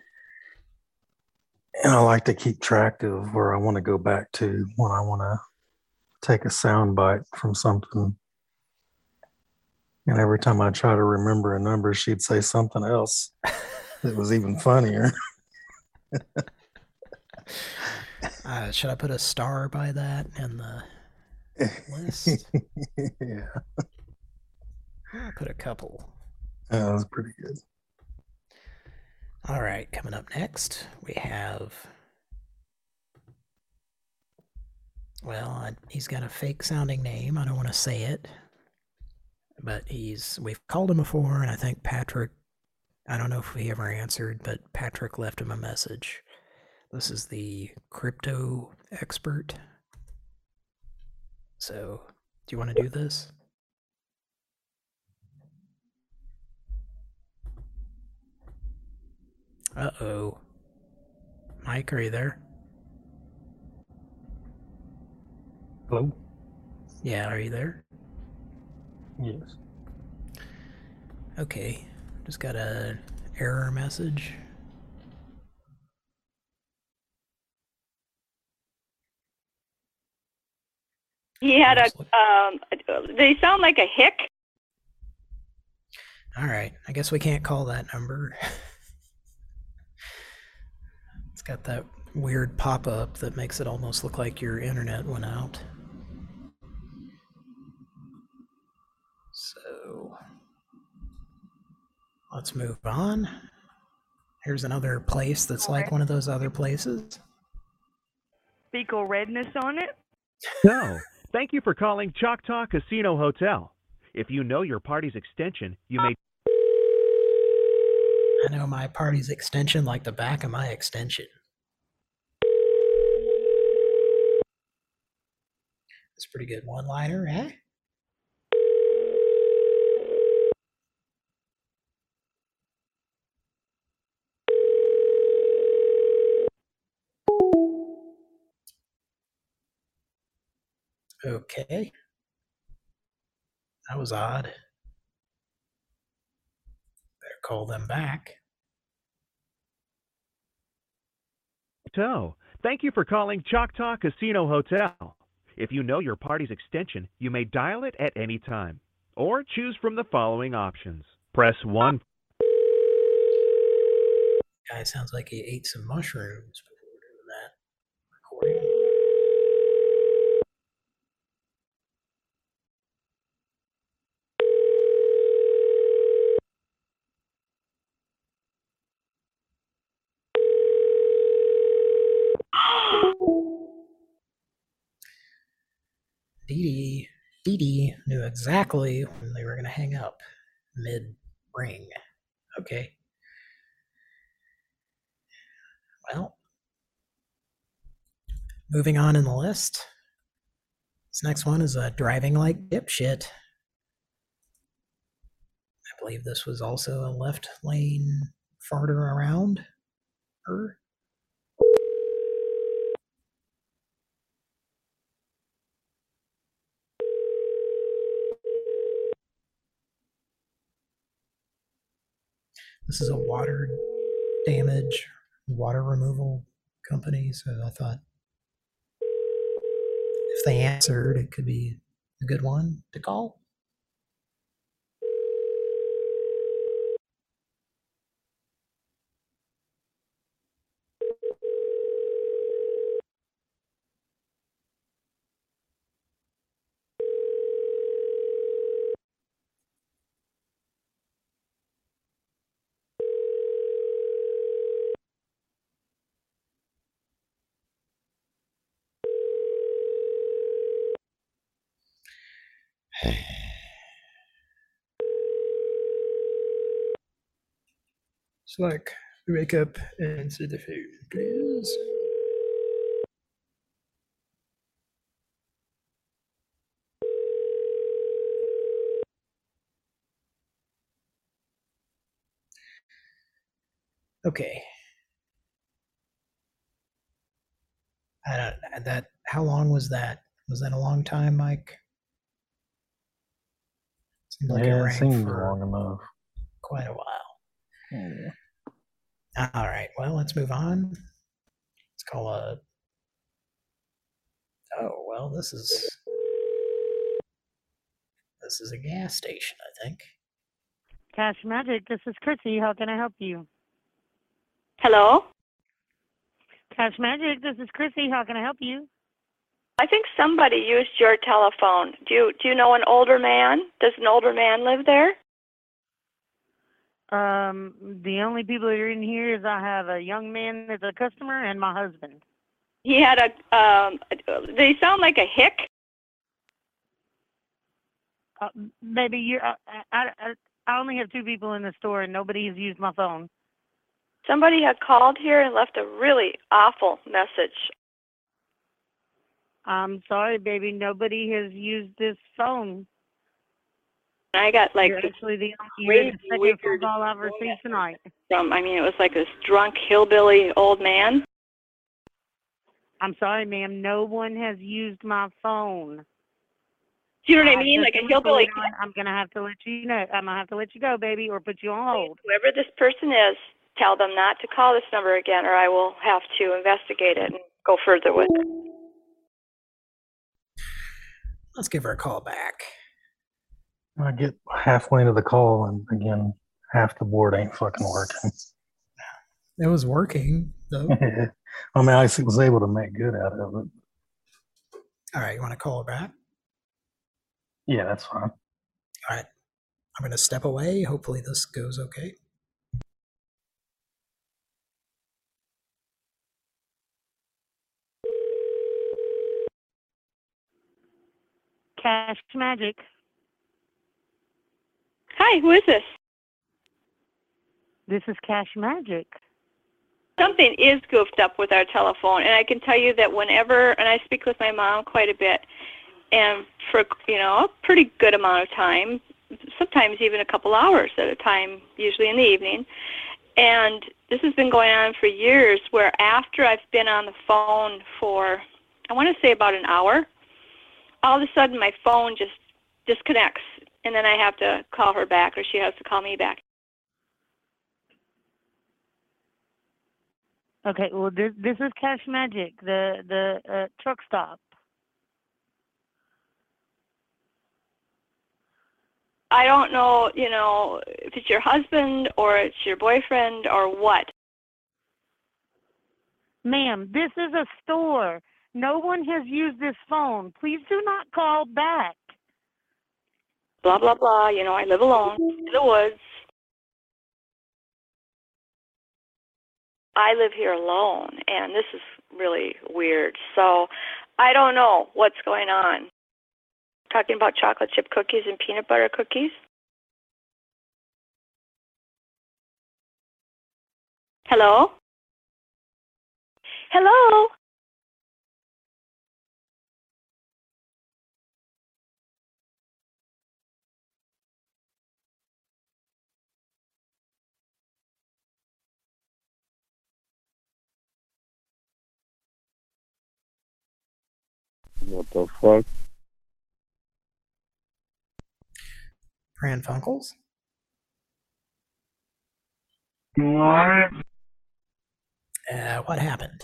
and I like to keep track of where I want to go back to when I want to take a sound bite from something. And every time I try to remember a number, she'd say something else that was even funnier. Uh, should I put a star by that in the list? Yeah, I'll put a couple. that was pretty good. All right, coming up next, we have. Well, I, he's got a fake sounding name. I don't want to say it. But he's. We've called him before, and I think Patrick. I don't know if he ever answered, but Patrick left him a message. This is the crypto expert. So, do you want to do this? Uh-oh. Mike, are you there? Hello? Yeah, are you there? Yes. Okay. Just got a error message. He had a, um, they sound like a hick. All right. I guess we can't call that number. It's got that weird pop-up that makes it almost look like your internet went out. So let's move on. Here's another place that's like one of those other places. Fecal redness on it? No. Thank you for calling Choctaw Casino Hotel. If you know your party's extension, you may... I know my party's extension like the back of my extension. That's a pretty good one-liner, eh? Okay. That was odd. Better call them back. So, thank you for calling Choctaw Casino Hotel. If you know your party's extension, you may dial it at any time. Or choose from the following options. Press one. Guy sounds like he ate some mushrooms before doing that recording. Dee Dee, Dee Dee knew exactly when they were going to hang up mid-ring. Okay. Well, moving on in the list. This next one is uh, driving like dipshit. I believe this was also a left lane farter around her. This is a water damage, water removal company, so I thought if they answered, it could be a good one to call. So like, wake up and answer the phone, please. Okay. I don't, that, how long was that? Was that a long time, Mike? Seemed like Yeah, it it rang seemed for long enough. quite a while. Yeah. All right, well, let's move on. Let's call a, oh, well, this is, this is a gas station, I think. Cash Magic, this is Chrissy. How can I help you? Hello? Cash Magic, this is Chrissy. How can I help you? I think somebody used your telephone. Do you do you know an older man? Does an older man live there? Um, the only people that are in here is I have a young man that's a customer and my husband. He had a um they sound like a hick. Uh, maybe you. I, I I I only have two people in the store and nobody has used my phone. Somebody had called here and left a really awful message. I'm sorry, baby. Nobody has used this phone. I got like You're actually the, you're crazy the second weird phone call I've received tonight. from I mean it was like this drunk hillbilly old man. I'm sorry, ma'am. No one has used my phone. Do you know what I have mean? just Like a what's hillbilly. going on. I'm gonna have to let you know. I'm gonna have to let you go, baby, or put you on hold. Whoever this person is, tell them not to call this number again, or I will have to investigate it and go further with it. Let's give her a call back. I get halfway into the call, and again, half the board ain't fucking working. It was working, though. I mean, I was able to make good out of it. All right, you want to call her back? Yeah, that's fine. All right. I'm going to step away. Hopefully this goes okay. Cash Magic. Hi, who is this? This is Cash Magic. Something is goofed up with our telephone, and I can tell you that whenever, and I speak with my mom quite a bit, and for, you know, a pretty good amount of time, sometimes even a couple hours at a time, usually in the evening, and this has been going on for years, where after I've been on the phone for, I want to say about an hour, all of a sudden my phone just disconnects, and then I have to call her back, or she has to call me back. Okay, well, this this is Cash Magic, the the uh, truck stop. I don't know, you know, if it's your husband or it's your boyfriend or what. Ma'am, this is a store. No one has used this phone. Please do not call back. Blah, blah, blah. You know, I live alone in the woods. I live here alone, and this is really weird. So I don't know what's going on. Talking about chocolate chip cookies and peanut butter cookies. Hello? Hello? What the fuck? Pran Funkels? What? Uh, what happened?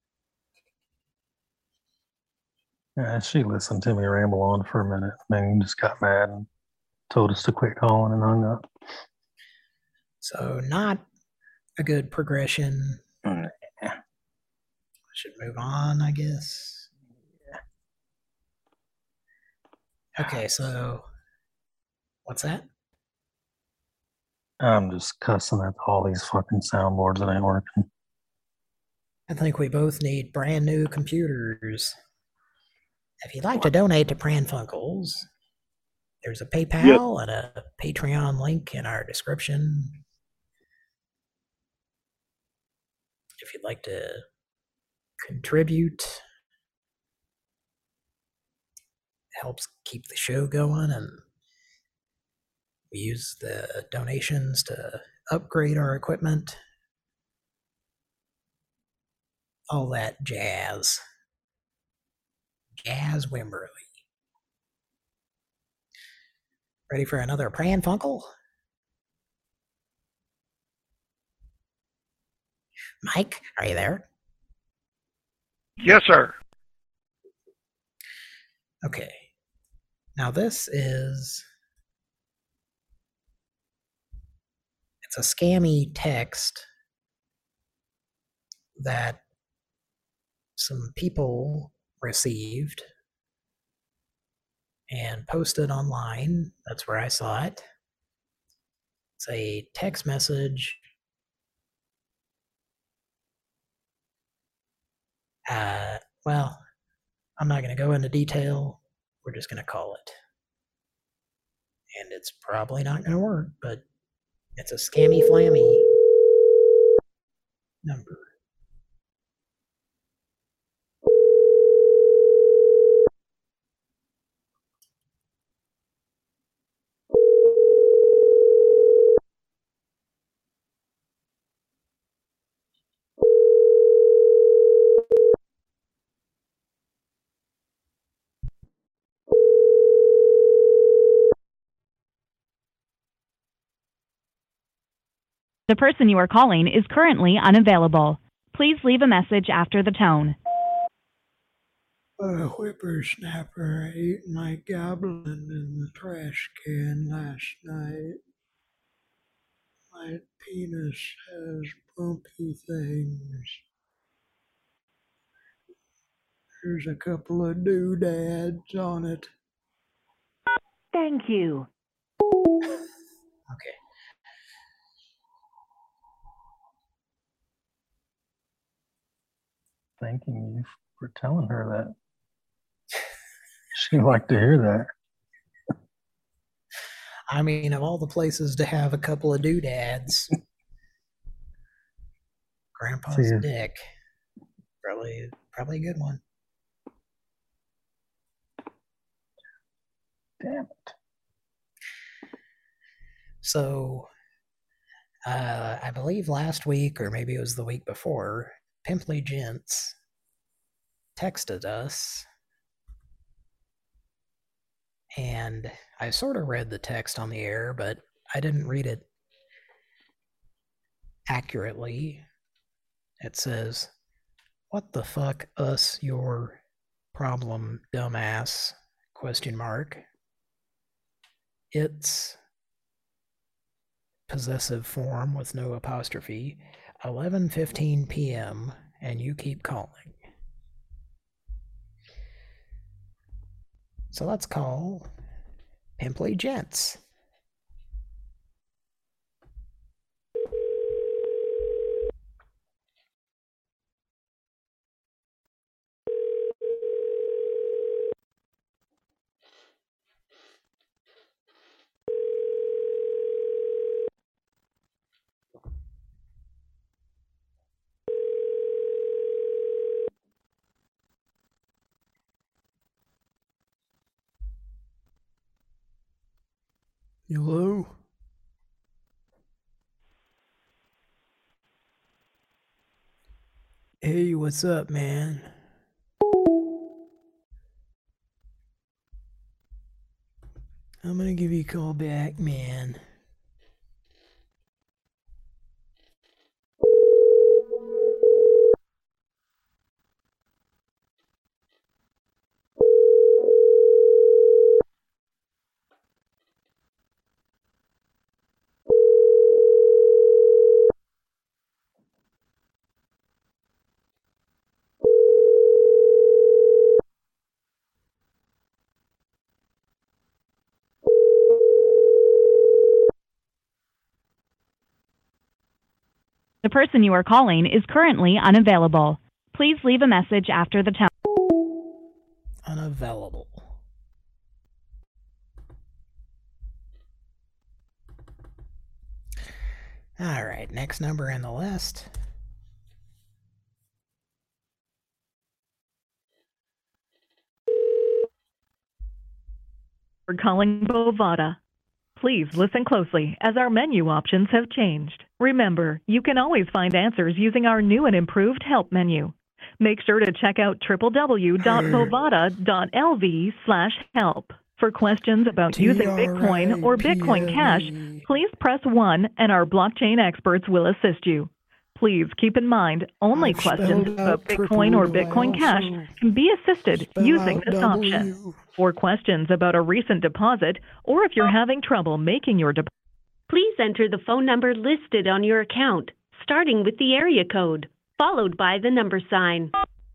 Yeah, she listened to me ramble on for a minute, then just got mad and told us to quit calling and hung up. So not a good progression. Mm, Should move on, I guess. Okay, so what's that? I'm just cussing at all these fucking soundboards that ain't working. I think we both need brand new computers. If you'd like to donate to Pran Funkels, there's a PayPal and a Patreon link in our description. If you'd like to contribute, helps keep the show going, and we use the donations to upgrade our equipment. All that jazz. Jazz Wimberly. Ready for another Pran Funkel? Mike, are you there? Yes, sir. Okay. Now this is... It's a scammy text that some people received and posted online. That's where I saw it. It's a text message. Uh, well, I'm not going to go into detail. We're just going to call it. And it's probably not going to work, but it's a scammy flammy number. The person you are calling is currently unavailable. Please leave a message after the tone. A whippersnapper ate my goblin in the trash can last night. My penis has bumpy things. There's a couple of doodads on it. Thank you. Okay. Thanking you for telling her that. She'd like to hear that. I mean, of all the places to have a couple of doodads, Grandpa's See, dick, probably, probably a good one. Damn it. So, uh, I believe last week, or maybe it was the week before, Pimply Gents texted us, and I sort of read the text on the air, but I didn't read it accurately. It says, "What the fuck us your problem, dumbass?" Question mark. It's possessive form with no apostrophe. eleven fifteen p m and you keep calling. So let's call Pimply Gents. Hello? Hey, what's up, man? I'm gonna give you a call back, man. The person you are calling is currently unavailable. Please leave a message after the tone. Unavailable. All right, next number in the list. We're calling Bovada. Please listen closely as our menu options have changed. Remember, you can always find answers using our new and improved help menu. Make sure to check out w w w dot bovada dot l v slash help. For questions about using Bitcoin or Bitcoin Cash, please press one and our blockchain experts will assist you. Please keep in mind, only I've questions spelled about out Bitcoin or triple, Bitcoin I Cash also can be assisted spell using out this W. option. For questions about a recent deposit, or if you're having trouble making your deposit, Please enter the phone number listed on your account, starting with the area code, followed by the number sign.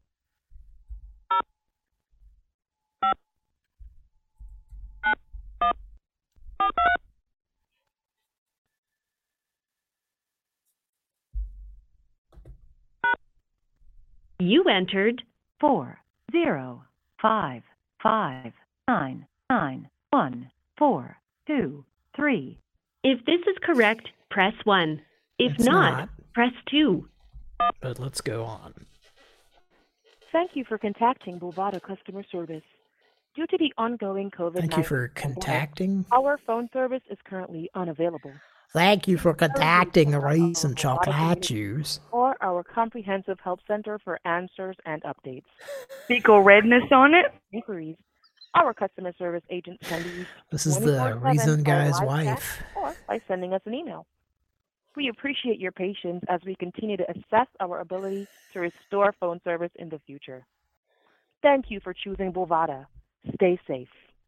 You entered four zero five five nine nine one four two three. If this is correct, press one. If It's not, not. press two. But let's go on. Thank you for contacting Bovada customer service. Due to the ongoing COVID nineteen Thank you for pandemic, contacting. our phone service is currently unavailable. Thank you for contacting the recent chocolate juice. Or our comprehensive help center for answers and updates. Fecal redness on it? Inquiries. Our customer service agents can be reached This is the twenty-four seven reason by guy's live chat wife. or by sending us an email. We appreciate your patience as we continue to assess our ability to restore phone service in the future. Thank you for choosing Bovada. Stay safe.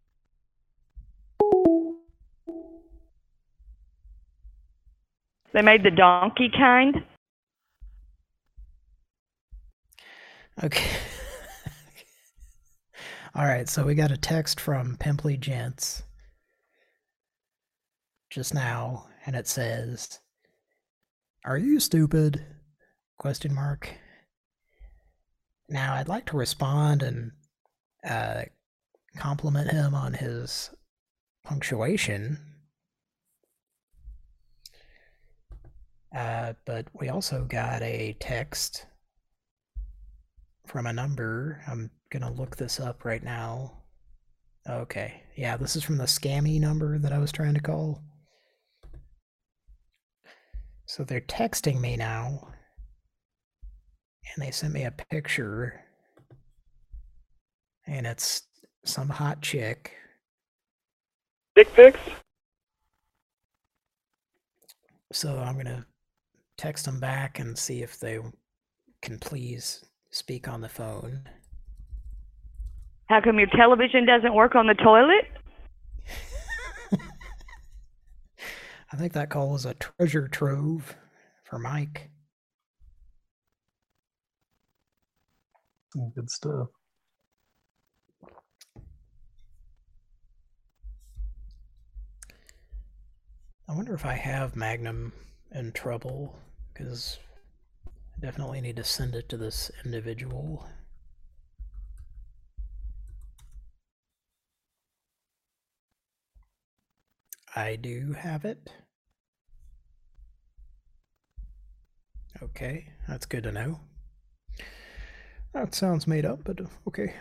They made the donkey kind? Okay. All right, so we got a text from Pimply Gents just now, and it says, "Are you stupid?" Question mark. Now, I'd like to respond and uh, compliment him on his punctuation. Uh, but we also got a text from a number. I'm gonna look this up right now. Okay, yeah, this is from the scammy number that I was trying to call. So they're texting me now, and they sent me a picture, and it's some hot chick. Dick pics? So I'm gonna text them back and see if they can please speak on the phone. How come your television doesn't work on the toilet? I think that call was a treasure trove for Mike. Some good stuff. I wonder if I have Magnum in trouble, because I definitely need to send it to this individual. I do have it. Okay, that's good to know. That sounds made up, but okay.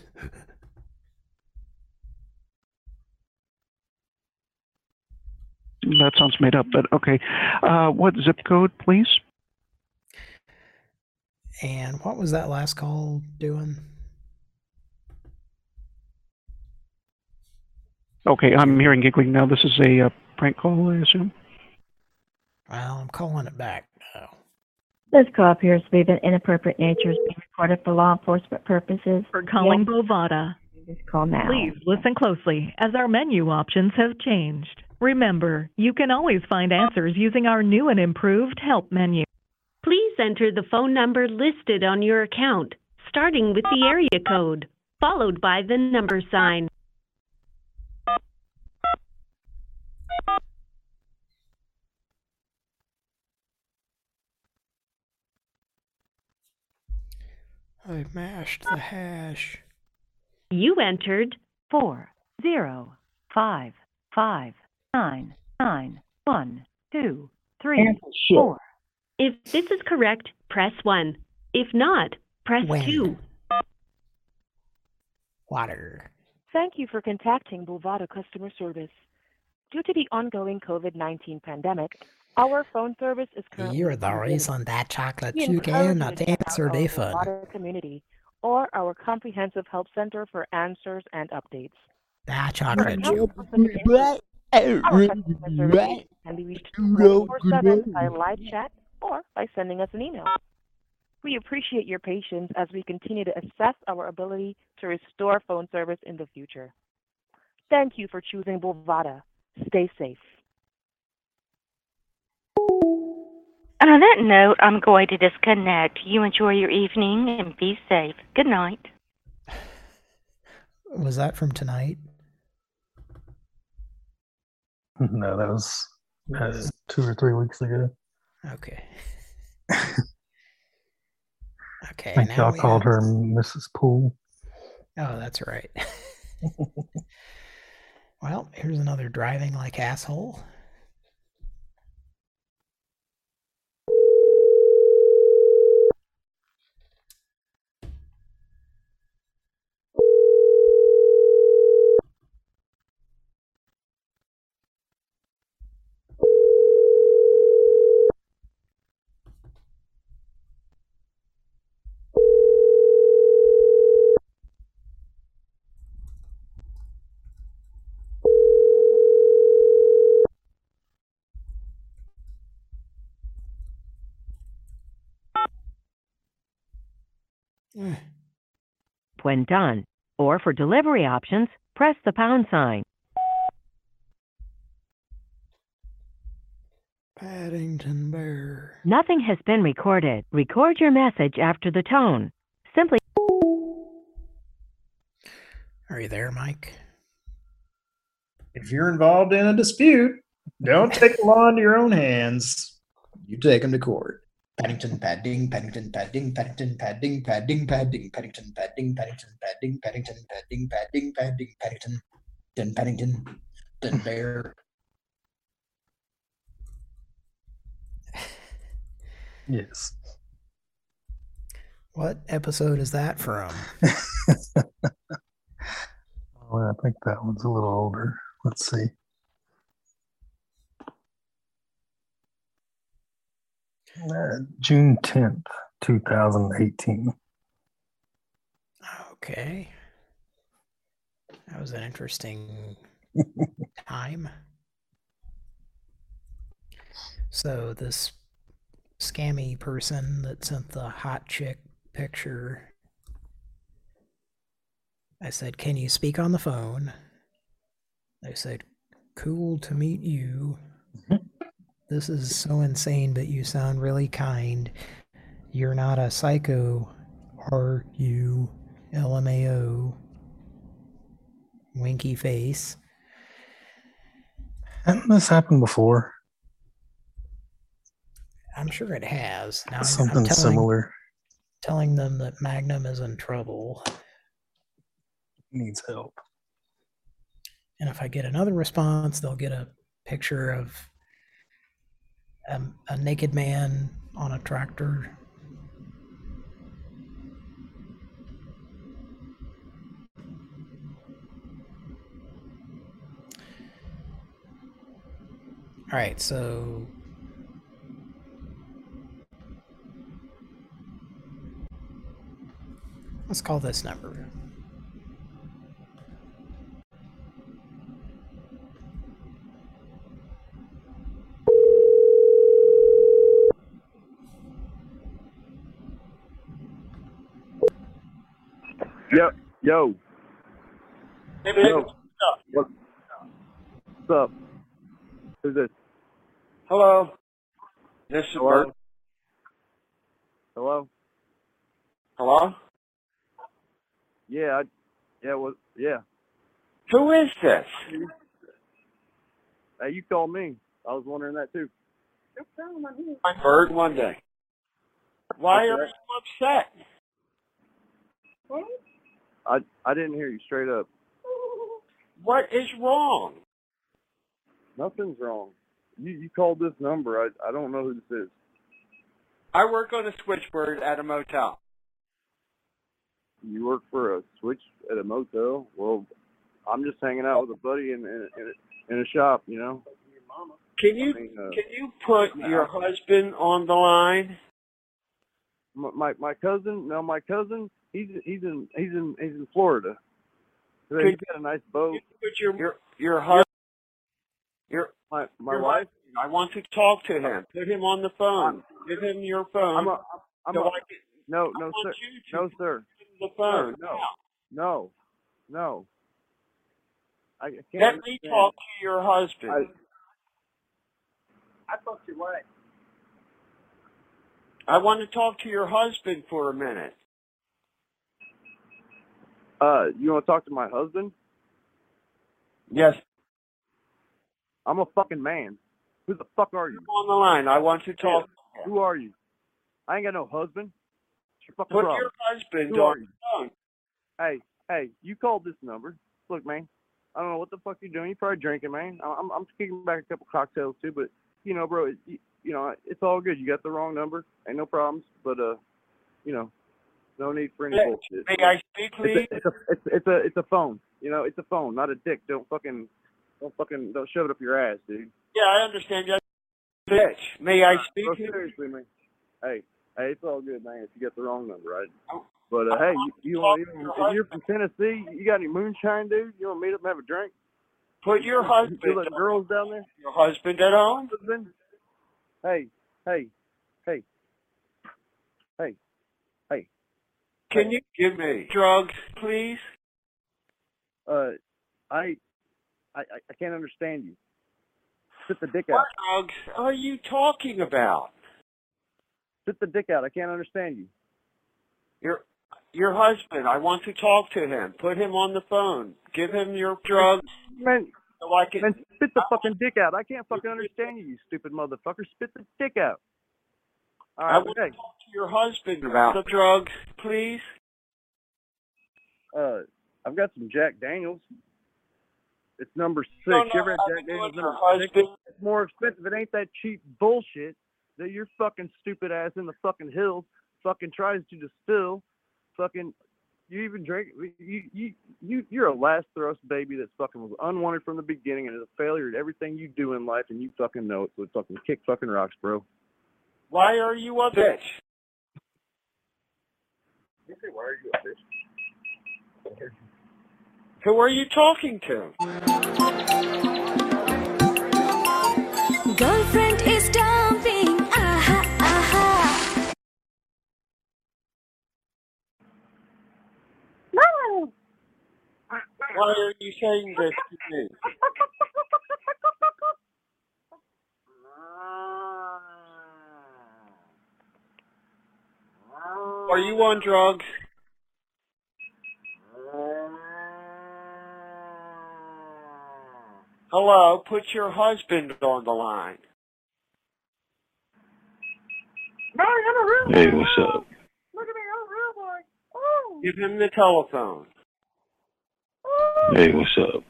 That sounds made up, but okay. Uh, what zip code, please? And what was that last call doing? Okay, I'm hearing giggling now. This is a uh, prank call, I assume? Well, I'm calling it back now. This call appears to be of an inappropriate nature, is being recorded for law enforcement purposes. For calling Yes, Bovada. this call now. Please listen closely as our menu options have changed. Remember, you can always find answers using our new and improved help menu. Please enter the phone number listed on your account, starting with the area code, followed by the number sign. I mashed the hash. You entered Four zero five five nine nine one two three four. If this is correct, press one. If not, press When? two. Water. Thank you for contacting Bovada Customer Service. Due to the ongoing COVID nineteen pandemic, our phone service is currently You're the unavailable. reason that chocolate We you encourage you cannot to check out answer our the phone. Bovada community or our comprehensive help center for answers and updates. That For chocolate account chip. specific inquiries, our customer service agent can be reached twenty-four seven by live chat or by sending us an email. We appreciate your patience as we continue to assess our ability to restore phone service in the future. Thank you for choosing Bovada. Stay safe. And on that note, I'm going to disconnect. You enjoy your evening and be safe. Good night. Was that from tonight? No, that was, that was two or three weeks ago. Okay. Okay. I think now y'all we called have- her Missus Poole. Oh, that's right. Well, here's another driving like asshole. When done, or for delivery options, press the pound sign. Paddington Bear. Nothing has been recorded. Record your message after the tone. Simply. Are you there, Mike? If you're involved in a dispute, don't take the law into your own hands. You take them to court. Paddington, padding, Paddington, padding, Paddington, padding, padding, padding, Paddington, padding, Paddington, padding, Paddington, padding, padding, padding, Paddington, then Paddington, then Bear. Yes. What episode is that from? Well, I think that one's a little older. Let's see. Uh, June tenth, two thousand eighteen. Okay. That was an interesting time. So this scammy person that sent the hot chick picture, I said, "Can you speak on the phone?" They said, "Cool to meet you. This is so insane, but you sound really kind. You're not a psycho, are you? L M A O. Winky face." Hasn't this happened before? I'm sure it has. Now I'm- Something I'm telling, similar. telling them that Magnum is in trouble. Needs help. And if I get another response, they'll get a picture of a, a naked man on a tractor. All right, so let's call this number. Yo, yo. Hey, man. Yo. What, what's up? Who's this? Hello. This is Hello? Bert. Hello? Hello? Yeah, I, yeah, well, yeah. Who is this? Hey, you called me. I was wondering that too. I'm Bert one day. Why Okay. are you upset? I I didn't hear you straight up. What is wrong? Nothing's wrong. You you called this number. I I don't know who this is. I work on a switchboard at a motel. You work for a switch at a motel? Well, I'm just hanging out with a buddy in in, in, a, in a shop, you know. Can you I mean, uh, can you put your husband on the line? My, my my cousin, no, my cousin, he's he's in he's in he's in Florida. He's Could got a nice boat. Put your your your husband. Your my my your wife. husband. I want to talk to him. Put him on the phone. Give him your phone. I'm a, I'm so a, I can, no I no want sir you to no sir give him the phone. no no no. I can't Let understand. me talk to your husband. I, I thought you what? I want to talk to your husband for a minute. Uh, you want to talk to my husband? Yes. I'm a fucking man. Who the fuck are you? Come on the line. I want to talk. Yeah. Who are you? I ain't got no husband. What's your fucking Put problem? your husband Who are on you? the phone. Hey, hey, you called this number. Look, man, I don't know what the fuck you're doing. You're probably drinking, man. I'm I'm kicking back a couple cocktails too, but you know, bro, it, you, you know, it's all good. You got the wrong number. Ain't no problems. But uh, you know, no need for any May- bullshit. May I speak, please? It's a, it's a it's it's a it's a phone. You know, it's a phone, not a dick. Don't fucking don't fucking don't shove it up your ass, dude. Yeah, I understand. You bitch. May I speak? Bro, to you? seriously, man. Hey, hey, it's all good, man. If you get the wrong number, right? But uh, hey, you, you want you, if you're from Tennessee, you got any moonshine, dude? You want to meet up and have a drink? Put your husband. You let girls down there? Your husband at home? Husband? Hey, hey, hey, hey, hey. Can you give me drugs, please? Uh, I, I, I can't understand you. Sit the dick What out. drugs are you talking about? Sit the dick out. I can't understand you. Your your husband. I want to talk to him. Put him on the phone. Give him your drugs. Man, so I can. man, spit the fucking dick out. I can't fucking understand you, you stupid motherfucker. Spit the dick out. All I right, want okay. to talk to your husband about the drugs, please. Uh, I've got some Jack Daniels. It's number six. No, no, you ever had I've Jack been Daniels with number your six? husband. It's more expensive. It ain't that cheap bullshit that your fucking stupid ass in the fucking hills fucking tries to distill. Fucking, you even drink. You you you you're a last thrust baby that fucking was unwanted from the beginning and is a failure at everything you do in life, and you fucking know it. So fucking kick fucking rocks, bro. Why are you a bitch? You say, why are you a bitch? Who are you talking to? Girlfriend is dumping. Aha, aha. No. Why are you saying this to me? Are you on drugs? Hello, put your husband on the line. Hey, what's up? Look at me, I'm a real boy. Oh. Give him the telephone. Hey, what's up?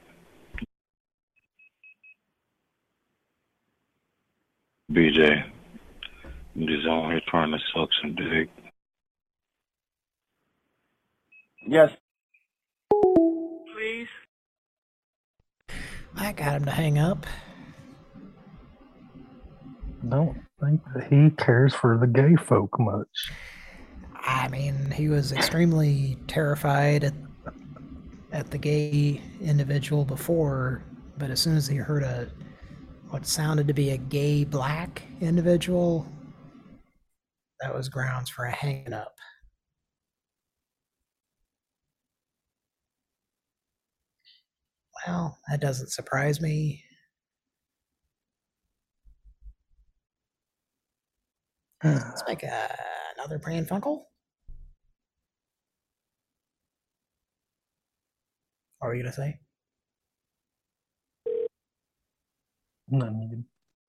B J, I'm just on here trying to suck some dick. Yes. Please. I got him to hang up. Don't think that he cares for the gay folk much. I mean, he was extremely terrified at at the gay individual before, but as soon as he heard a what sounded to be a gay black individual, that was grounds for a hanging up. Well, that doesn't surprise me. Let's make a, another Pran Funkel. What were you gonna say? Not needed.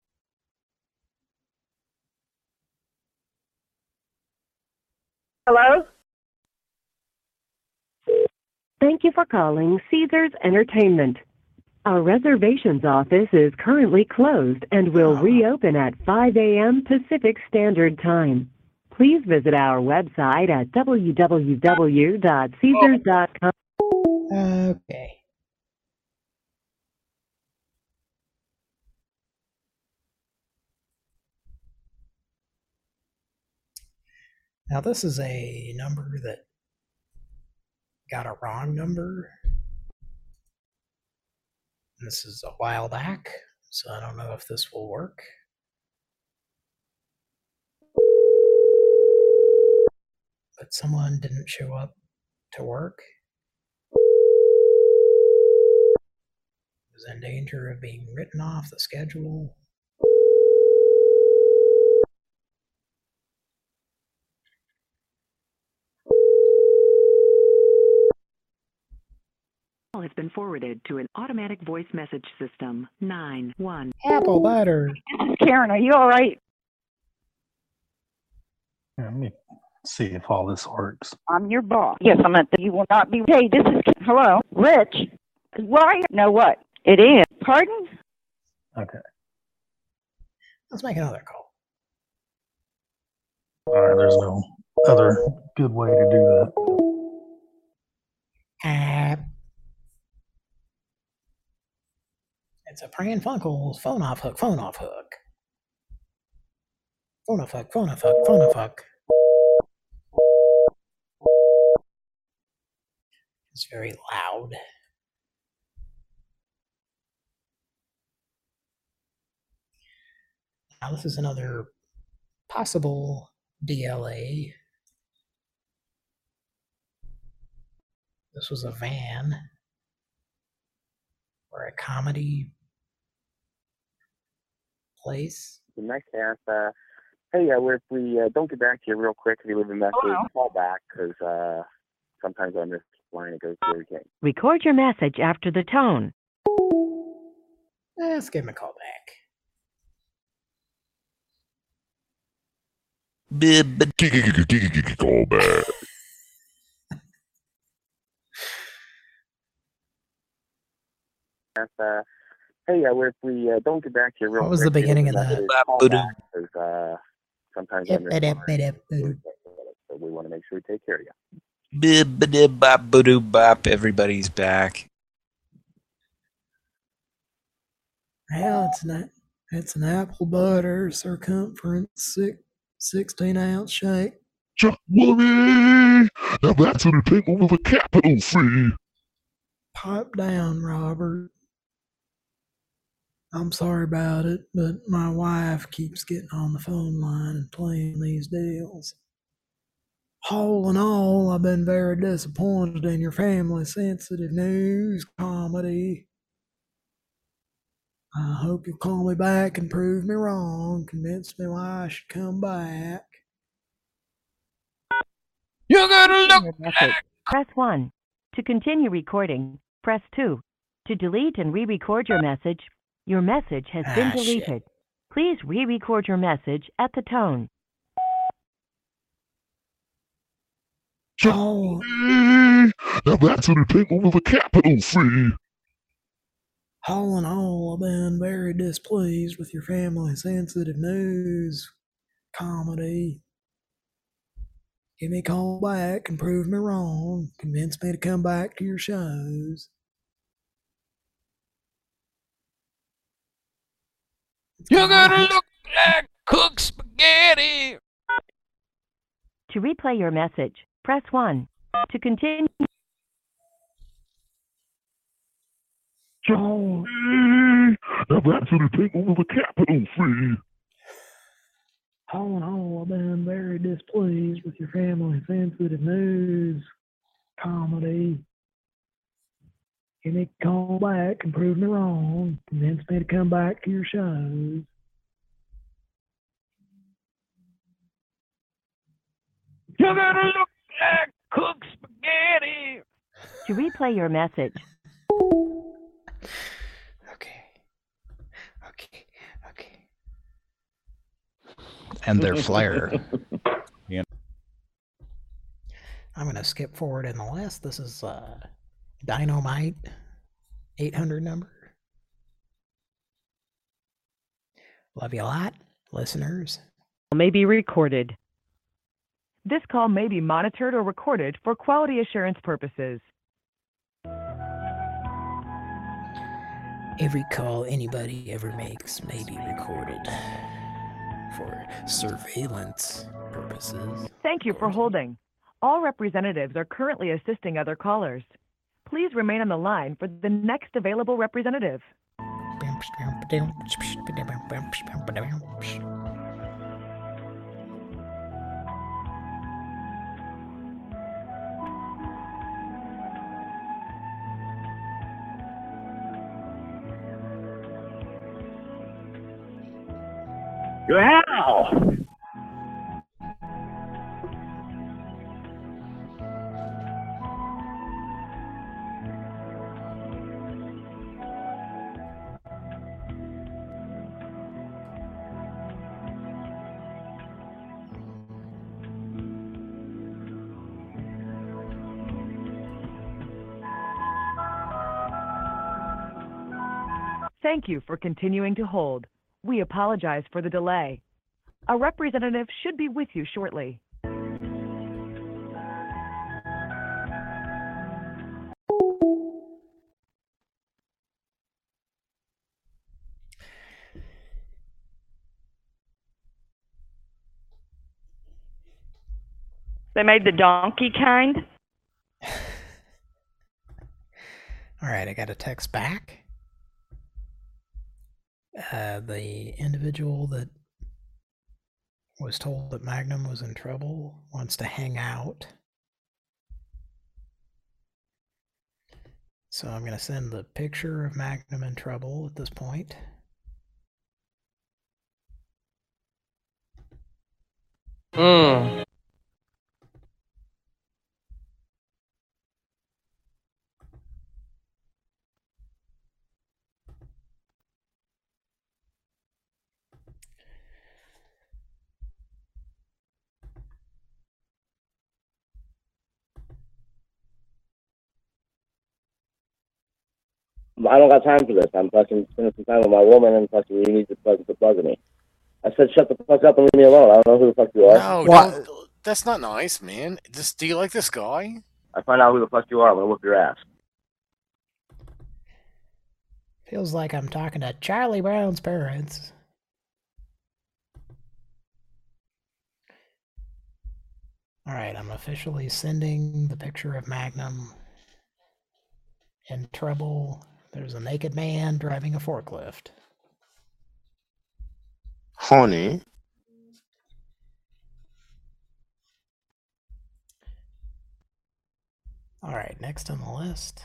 Hello? Thank you for calling Caesars Entertainment. Our reservations office is currently closed and will reopen at five a.m. Pacific Standard Time. Please visit our website at w w w dot caesars dot com. Okay. Now this is a number that got a wrong number. This is a while back, so I don't know if this will work. But someone didn't show up to work. Was in danger of being written off the schedule. Call has been forwarded to an automatic voice message system. Nine one. Apple butter. This is Karen. Are you all right? Let me see if all this works. I'm your boss. Yes, I'm at the, you will not be. Hey, this is, hello, Rich. Why? No, what? It is. Pardon? Okay. Let's make another call. All right, there's no other good way to do that. Uh, it's a Pran Funkel's phone off hook, phone off hook. Phone off hook, phone off hook, phone off hook. It's very loud. Now this is another possible D L A. This was a van or a comedy place. The next ask, uh, hey, uh, if we uh, don't get back to you real quick, if you leave a message, Hello? call back, because uh, sometimes on this line it goes through again. Record your message after the tone. Eh, let's give him a call back. Call back. Ask, uh, hey, uh, if we uh, don't get back to you real quick, What was the beginning of that? call back, because uh, sometimes on this Yep, line yep, it yep, goes through. So we want to make sure we take care of you. Bip-a-dip-bop-ba-doo-bop. Everybody's back. Well, it's an it's an apple butter circumference six, sixteen ounce shake. Chuck Money! Now that's entertainment with a capital C. Pipe down, Robert. I'm sorry about it, but my wife keeps getting on the phone line and playing these deals. All in all, I've been very disappointed in your family-sensitive news comedy. I hope you'll call me back and prove me wrong, convince me why I should come back. You gotta look Your message. Press one. To continue recording, press two. To delete and re-record your message, your message has been Ah, shit. deleted. Please re-record your message at the tone. Oh, Now that's entertainment with a capital C. all in all, I've been very displeased with your family-sensitive news comedy. Give me a call back and prove me wrong. Convince me to come back to your shows. You gotta look like cooked spaghetti. To replay your message, press one. To continue, Oh, Now that's entertainment with a capital C. all in all, I've been very displeased with your family-sensitive news comedy. You need to call back and prove me wrong. Convince me to come back to your shows. You're gonna look like cooked spaghetti. To replay your message, And their flare. I'm gonna skip forward in the list. This is uh, Dynamite eight hundred number. Love you a lot, listeners. May be recorded. This call may be monitored or recorded for quality assurance purposes. Every call anybody ever makes may be recorded for surveillance purposes. Thank you for holding. All representatives are currently assisting other callers. Please remain on the line for the next available representative. Wow! Thank you for continuing to hold. We apologize for the delay. A representative should be with you shortly. They made the donkey kind? All right, I got a text back. Uh, the individual that was told that Magnum was in trouble wants to hang out. So I'm going to send the picture of Magnum in trouble at this point. Mm. I don't got time for this. I'm fucking spending some time with my woman, and fucking you need to fucking to plug me. I said, shut the fuck up and leave me alone. I don't know who the fuck you are. No, don't, that's not nice, man. Just, do you like this guy? I find out who the fuck you are, I'm gonna whoop your ass. Feels like I'm talking to Charlie Brown's parents. All right, I'm officially sending the picture of Magnum in trouble. There's a naked man driving a forklift. Honey. All right, next on the list.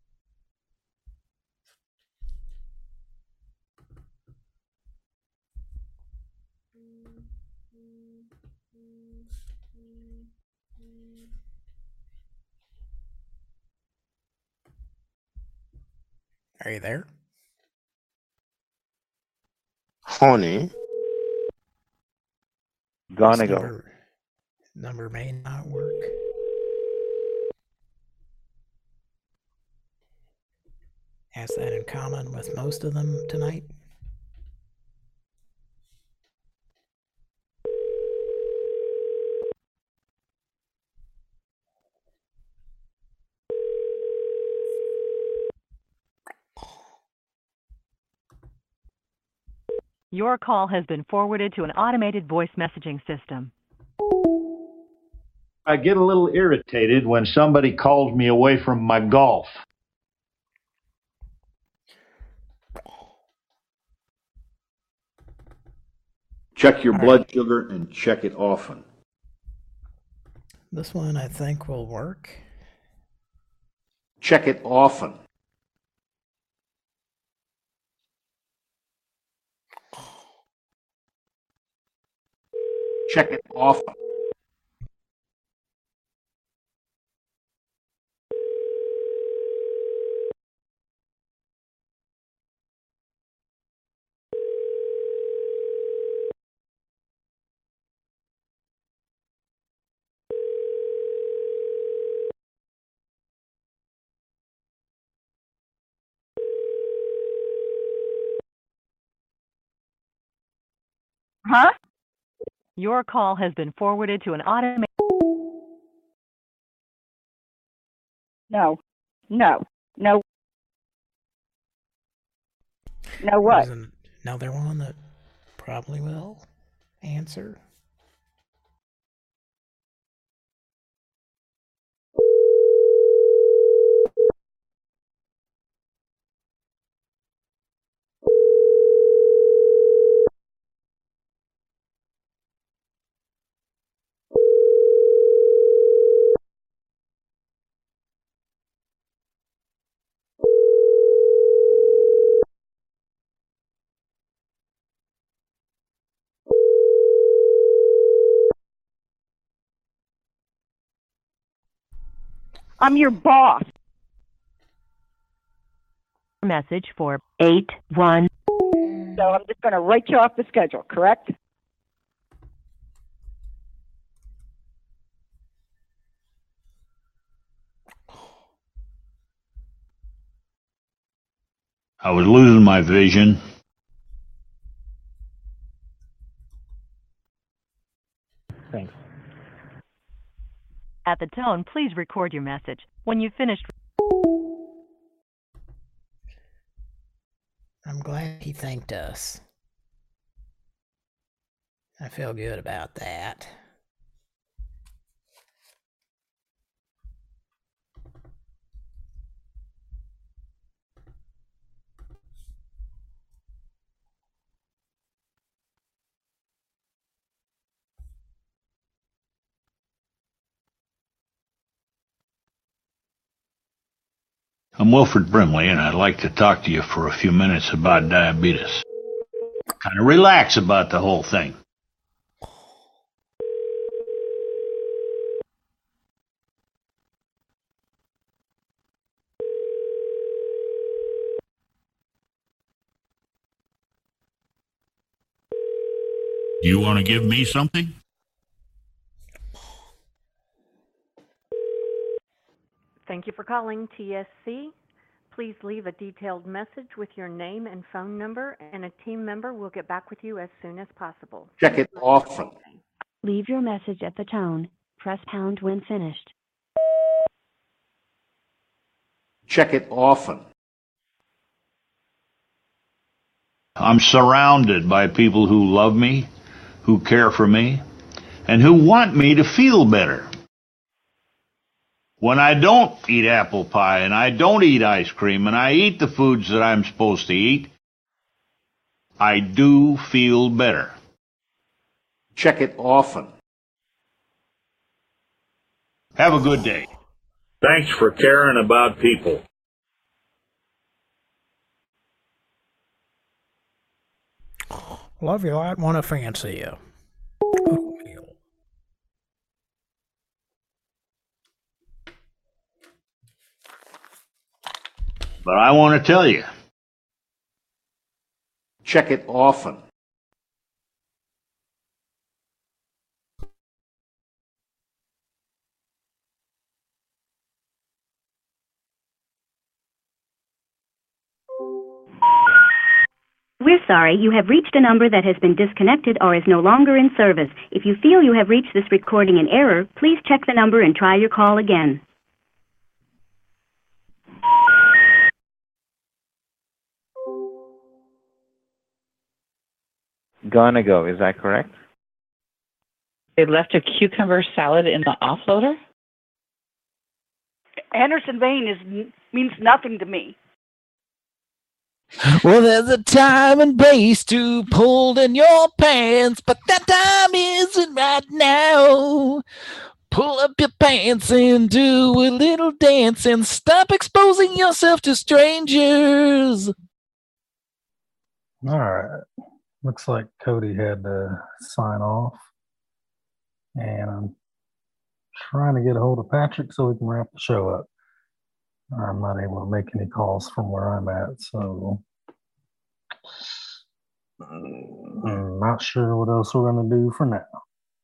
Are you there? Honey. Gonna go. Number, number may not work. Has that in common with most of them tonight. Your call has been forwarded to an automated voice messaging system. I get a little irritated when somebody calls me away from my golf. Check your blood sugar and check it often. This one I think will work. Check it often. Check it often. Huh? Your call has been forwarded to an automated. No. No. No. No what? There's another one that probably will answer. I'm your boss. Message for eight one. So I'm just going to write you off the schedule, correct? I was losing my vision. Thanks. At the tone, please record your message. When you've finished. I'm glad he thanked us. I feel good about that. I'm Wilford Brimley, and I'd like to talk to you for a few minutes about diabetes. Kind of relax about the whole thing. You want to give me something? Thank you for calling T S C. Please leave a detailed message with your name and phone number, and a team member will get back with you as soon as possible. Check it often. Leave your message at the tone. Press pound when finished. Check it often. I'm surrounded by people who love me, who care for me, and who want me to feel better. When I don't eat apple pie and I don't eat ice cream and I eat the foods that I'm supposed to eat, I do feel better. Check it often. Have a good day. Thanks for caring about people. Love you, I want to fancy you. But I want to tell you, check it often. We're sorry, you have reached a number that has been disconnected or is no longer in service. If you feel you have reached this recording in error, please check the number and try your call again. Gonna go, is that correct? They left a cucumber salad in the offloader? Anderson Vane is means nothing to me. Well, there's a time and place to pull in your pants, but that time isn't right now. Pull up your pants and do a little dance and stop exposing yourself to strangers. All right. Looks like Cody had to sign off. and I'm trying to get a hold of Patrick so we can wrap the show up. I'm not able to make any calls from where I'm at, so I'm not sure what else we're going to do for now.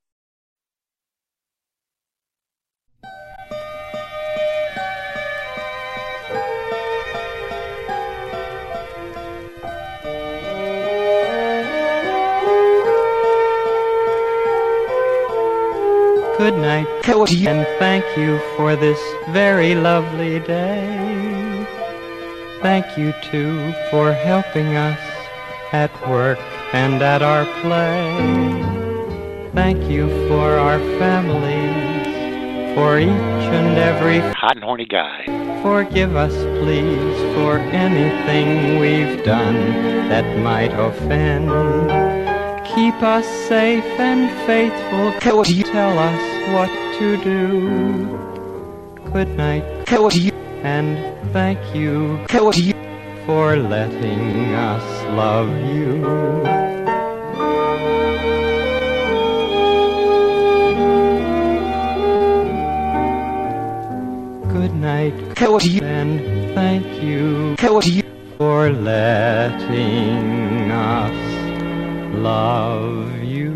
Good night, and thank you for this very lovely day. Thank you, too, for helping us at work and at our play. Thank you for our families, for each and every hot and horny guy. Forgive us, please, for anything we've done that might offend. Keep us safe and faithful. Tell us what to do. Good night, and thank you for letting us love you. Good night, and thank you for letting us love you.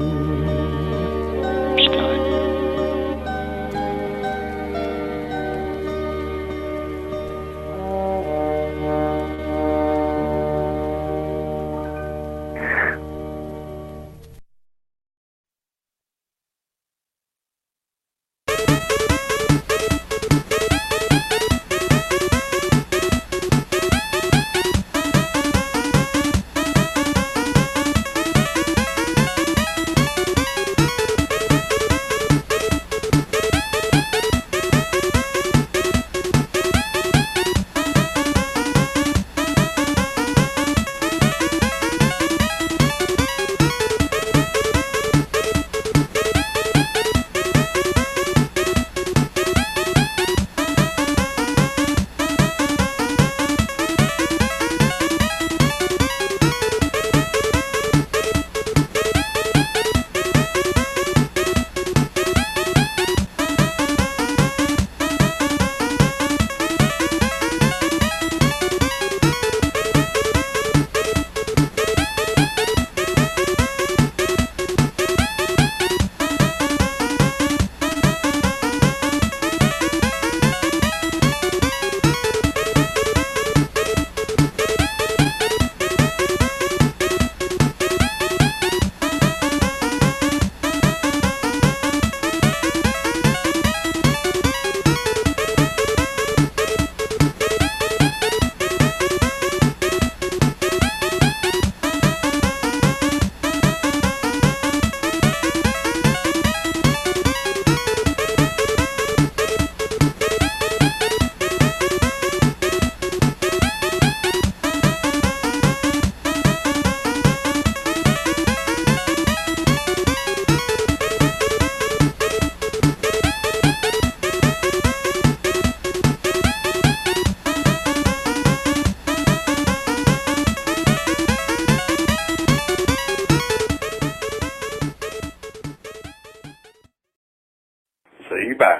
See you, bye.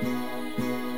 Bye.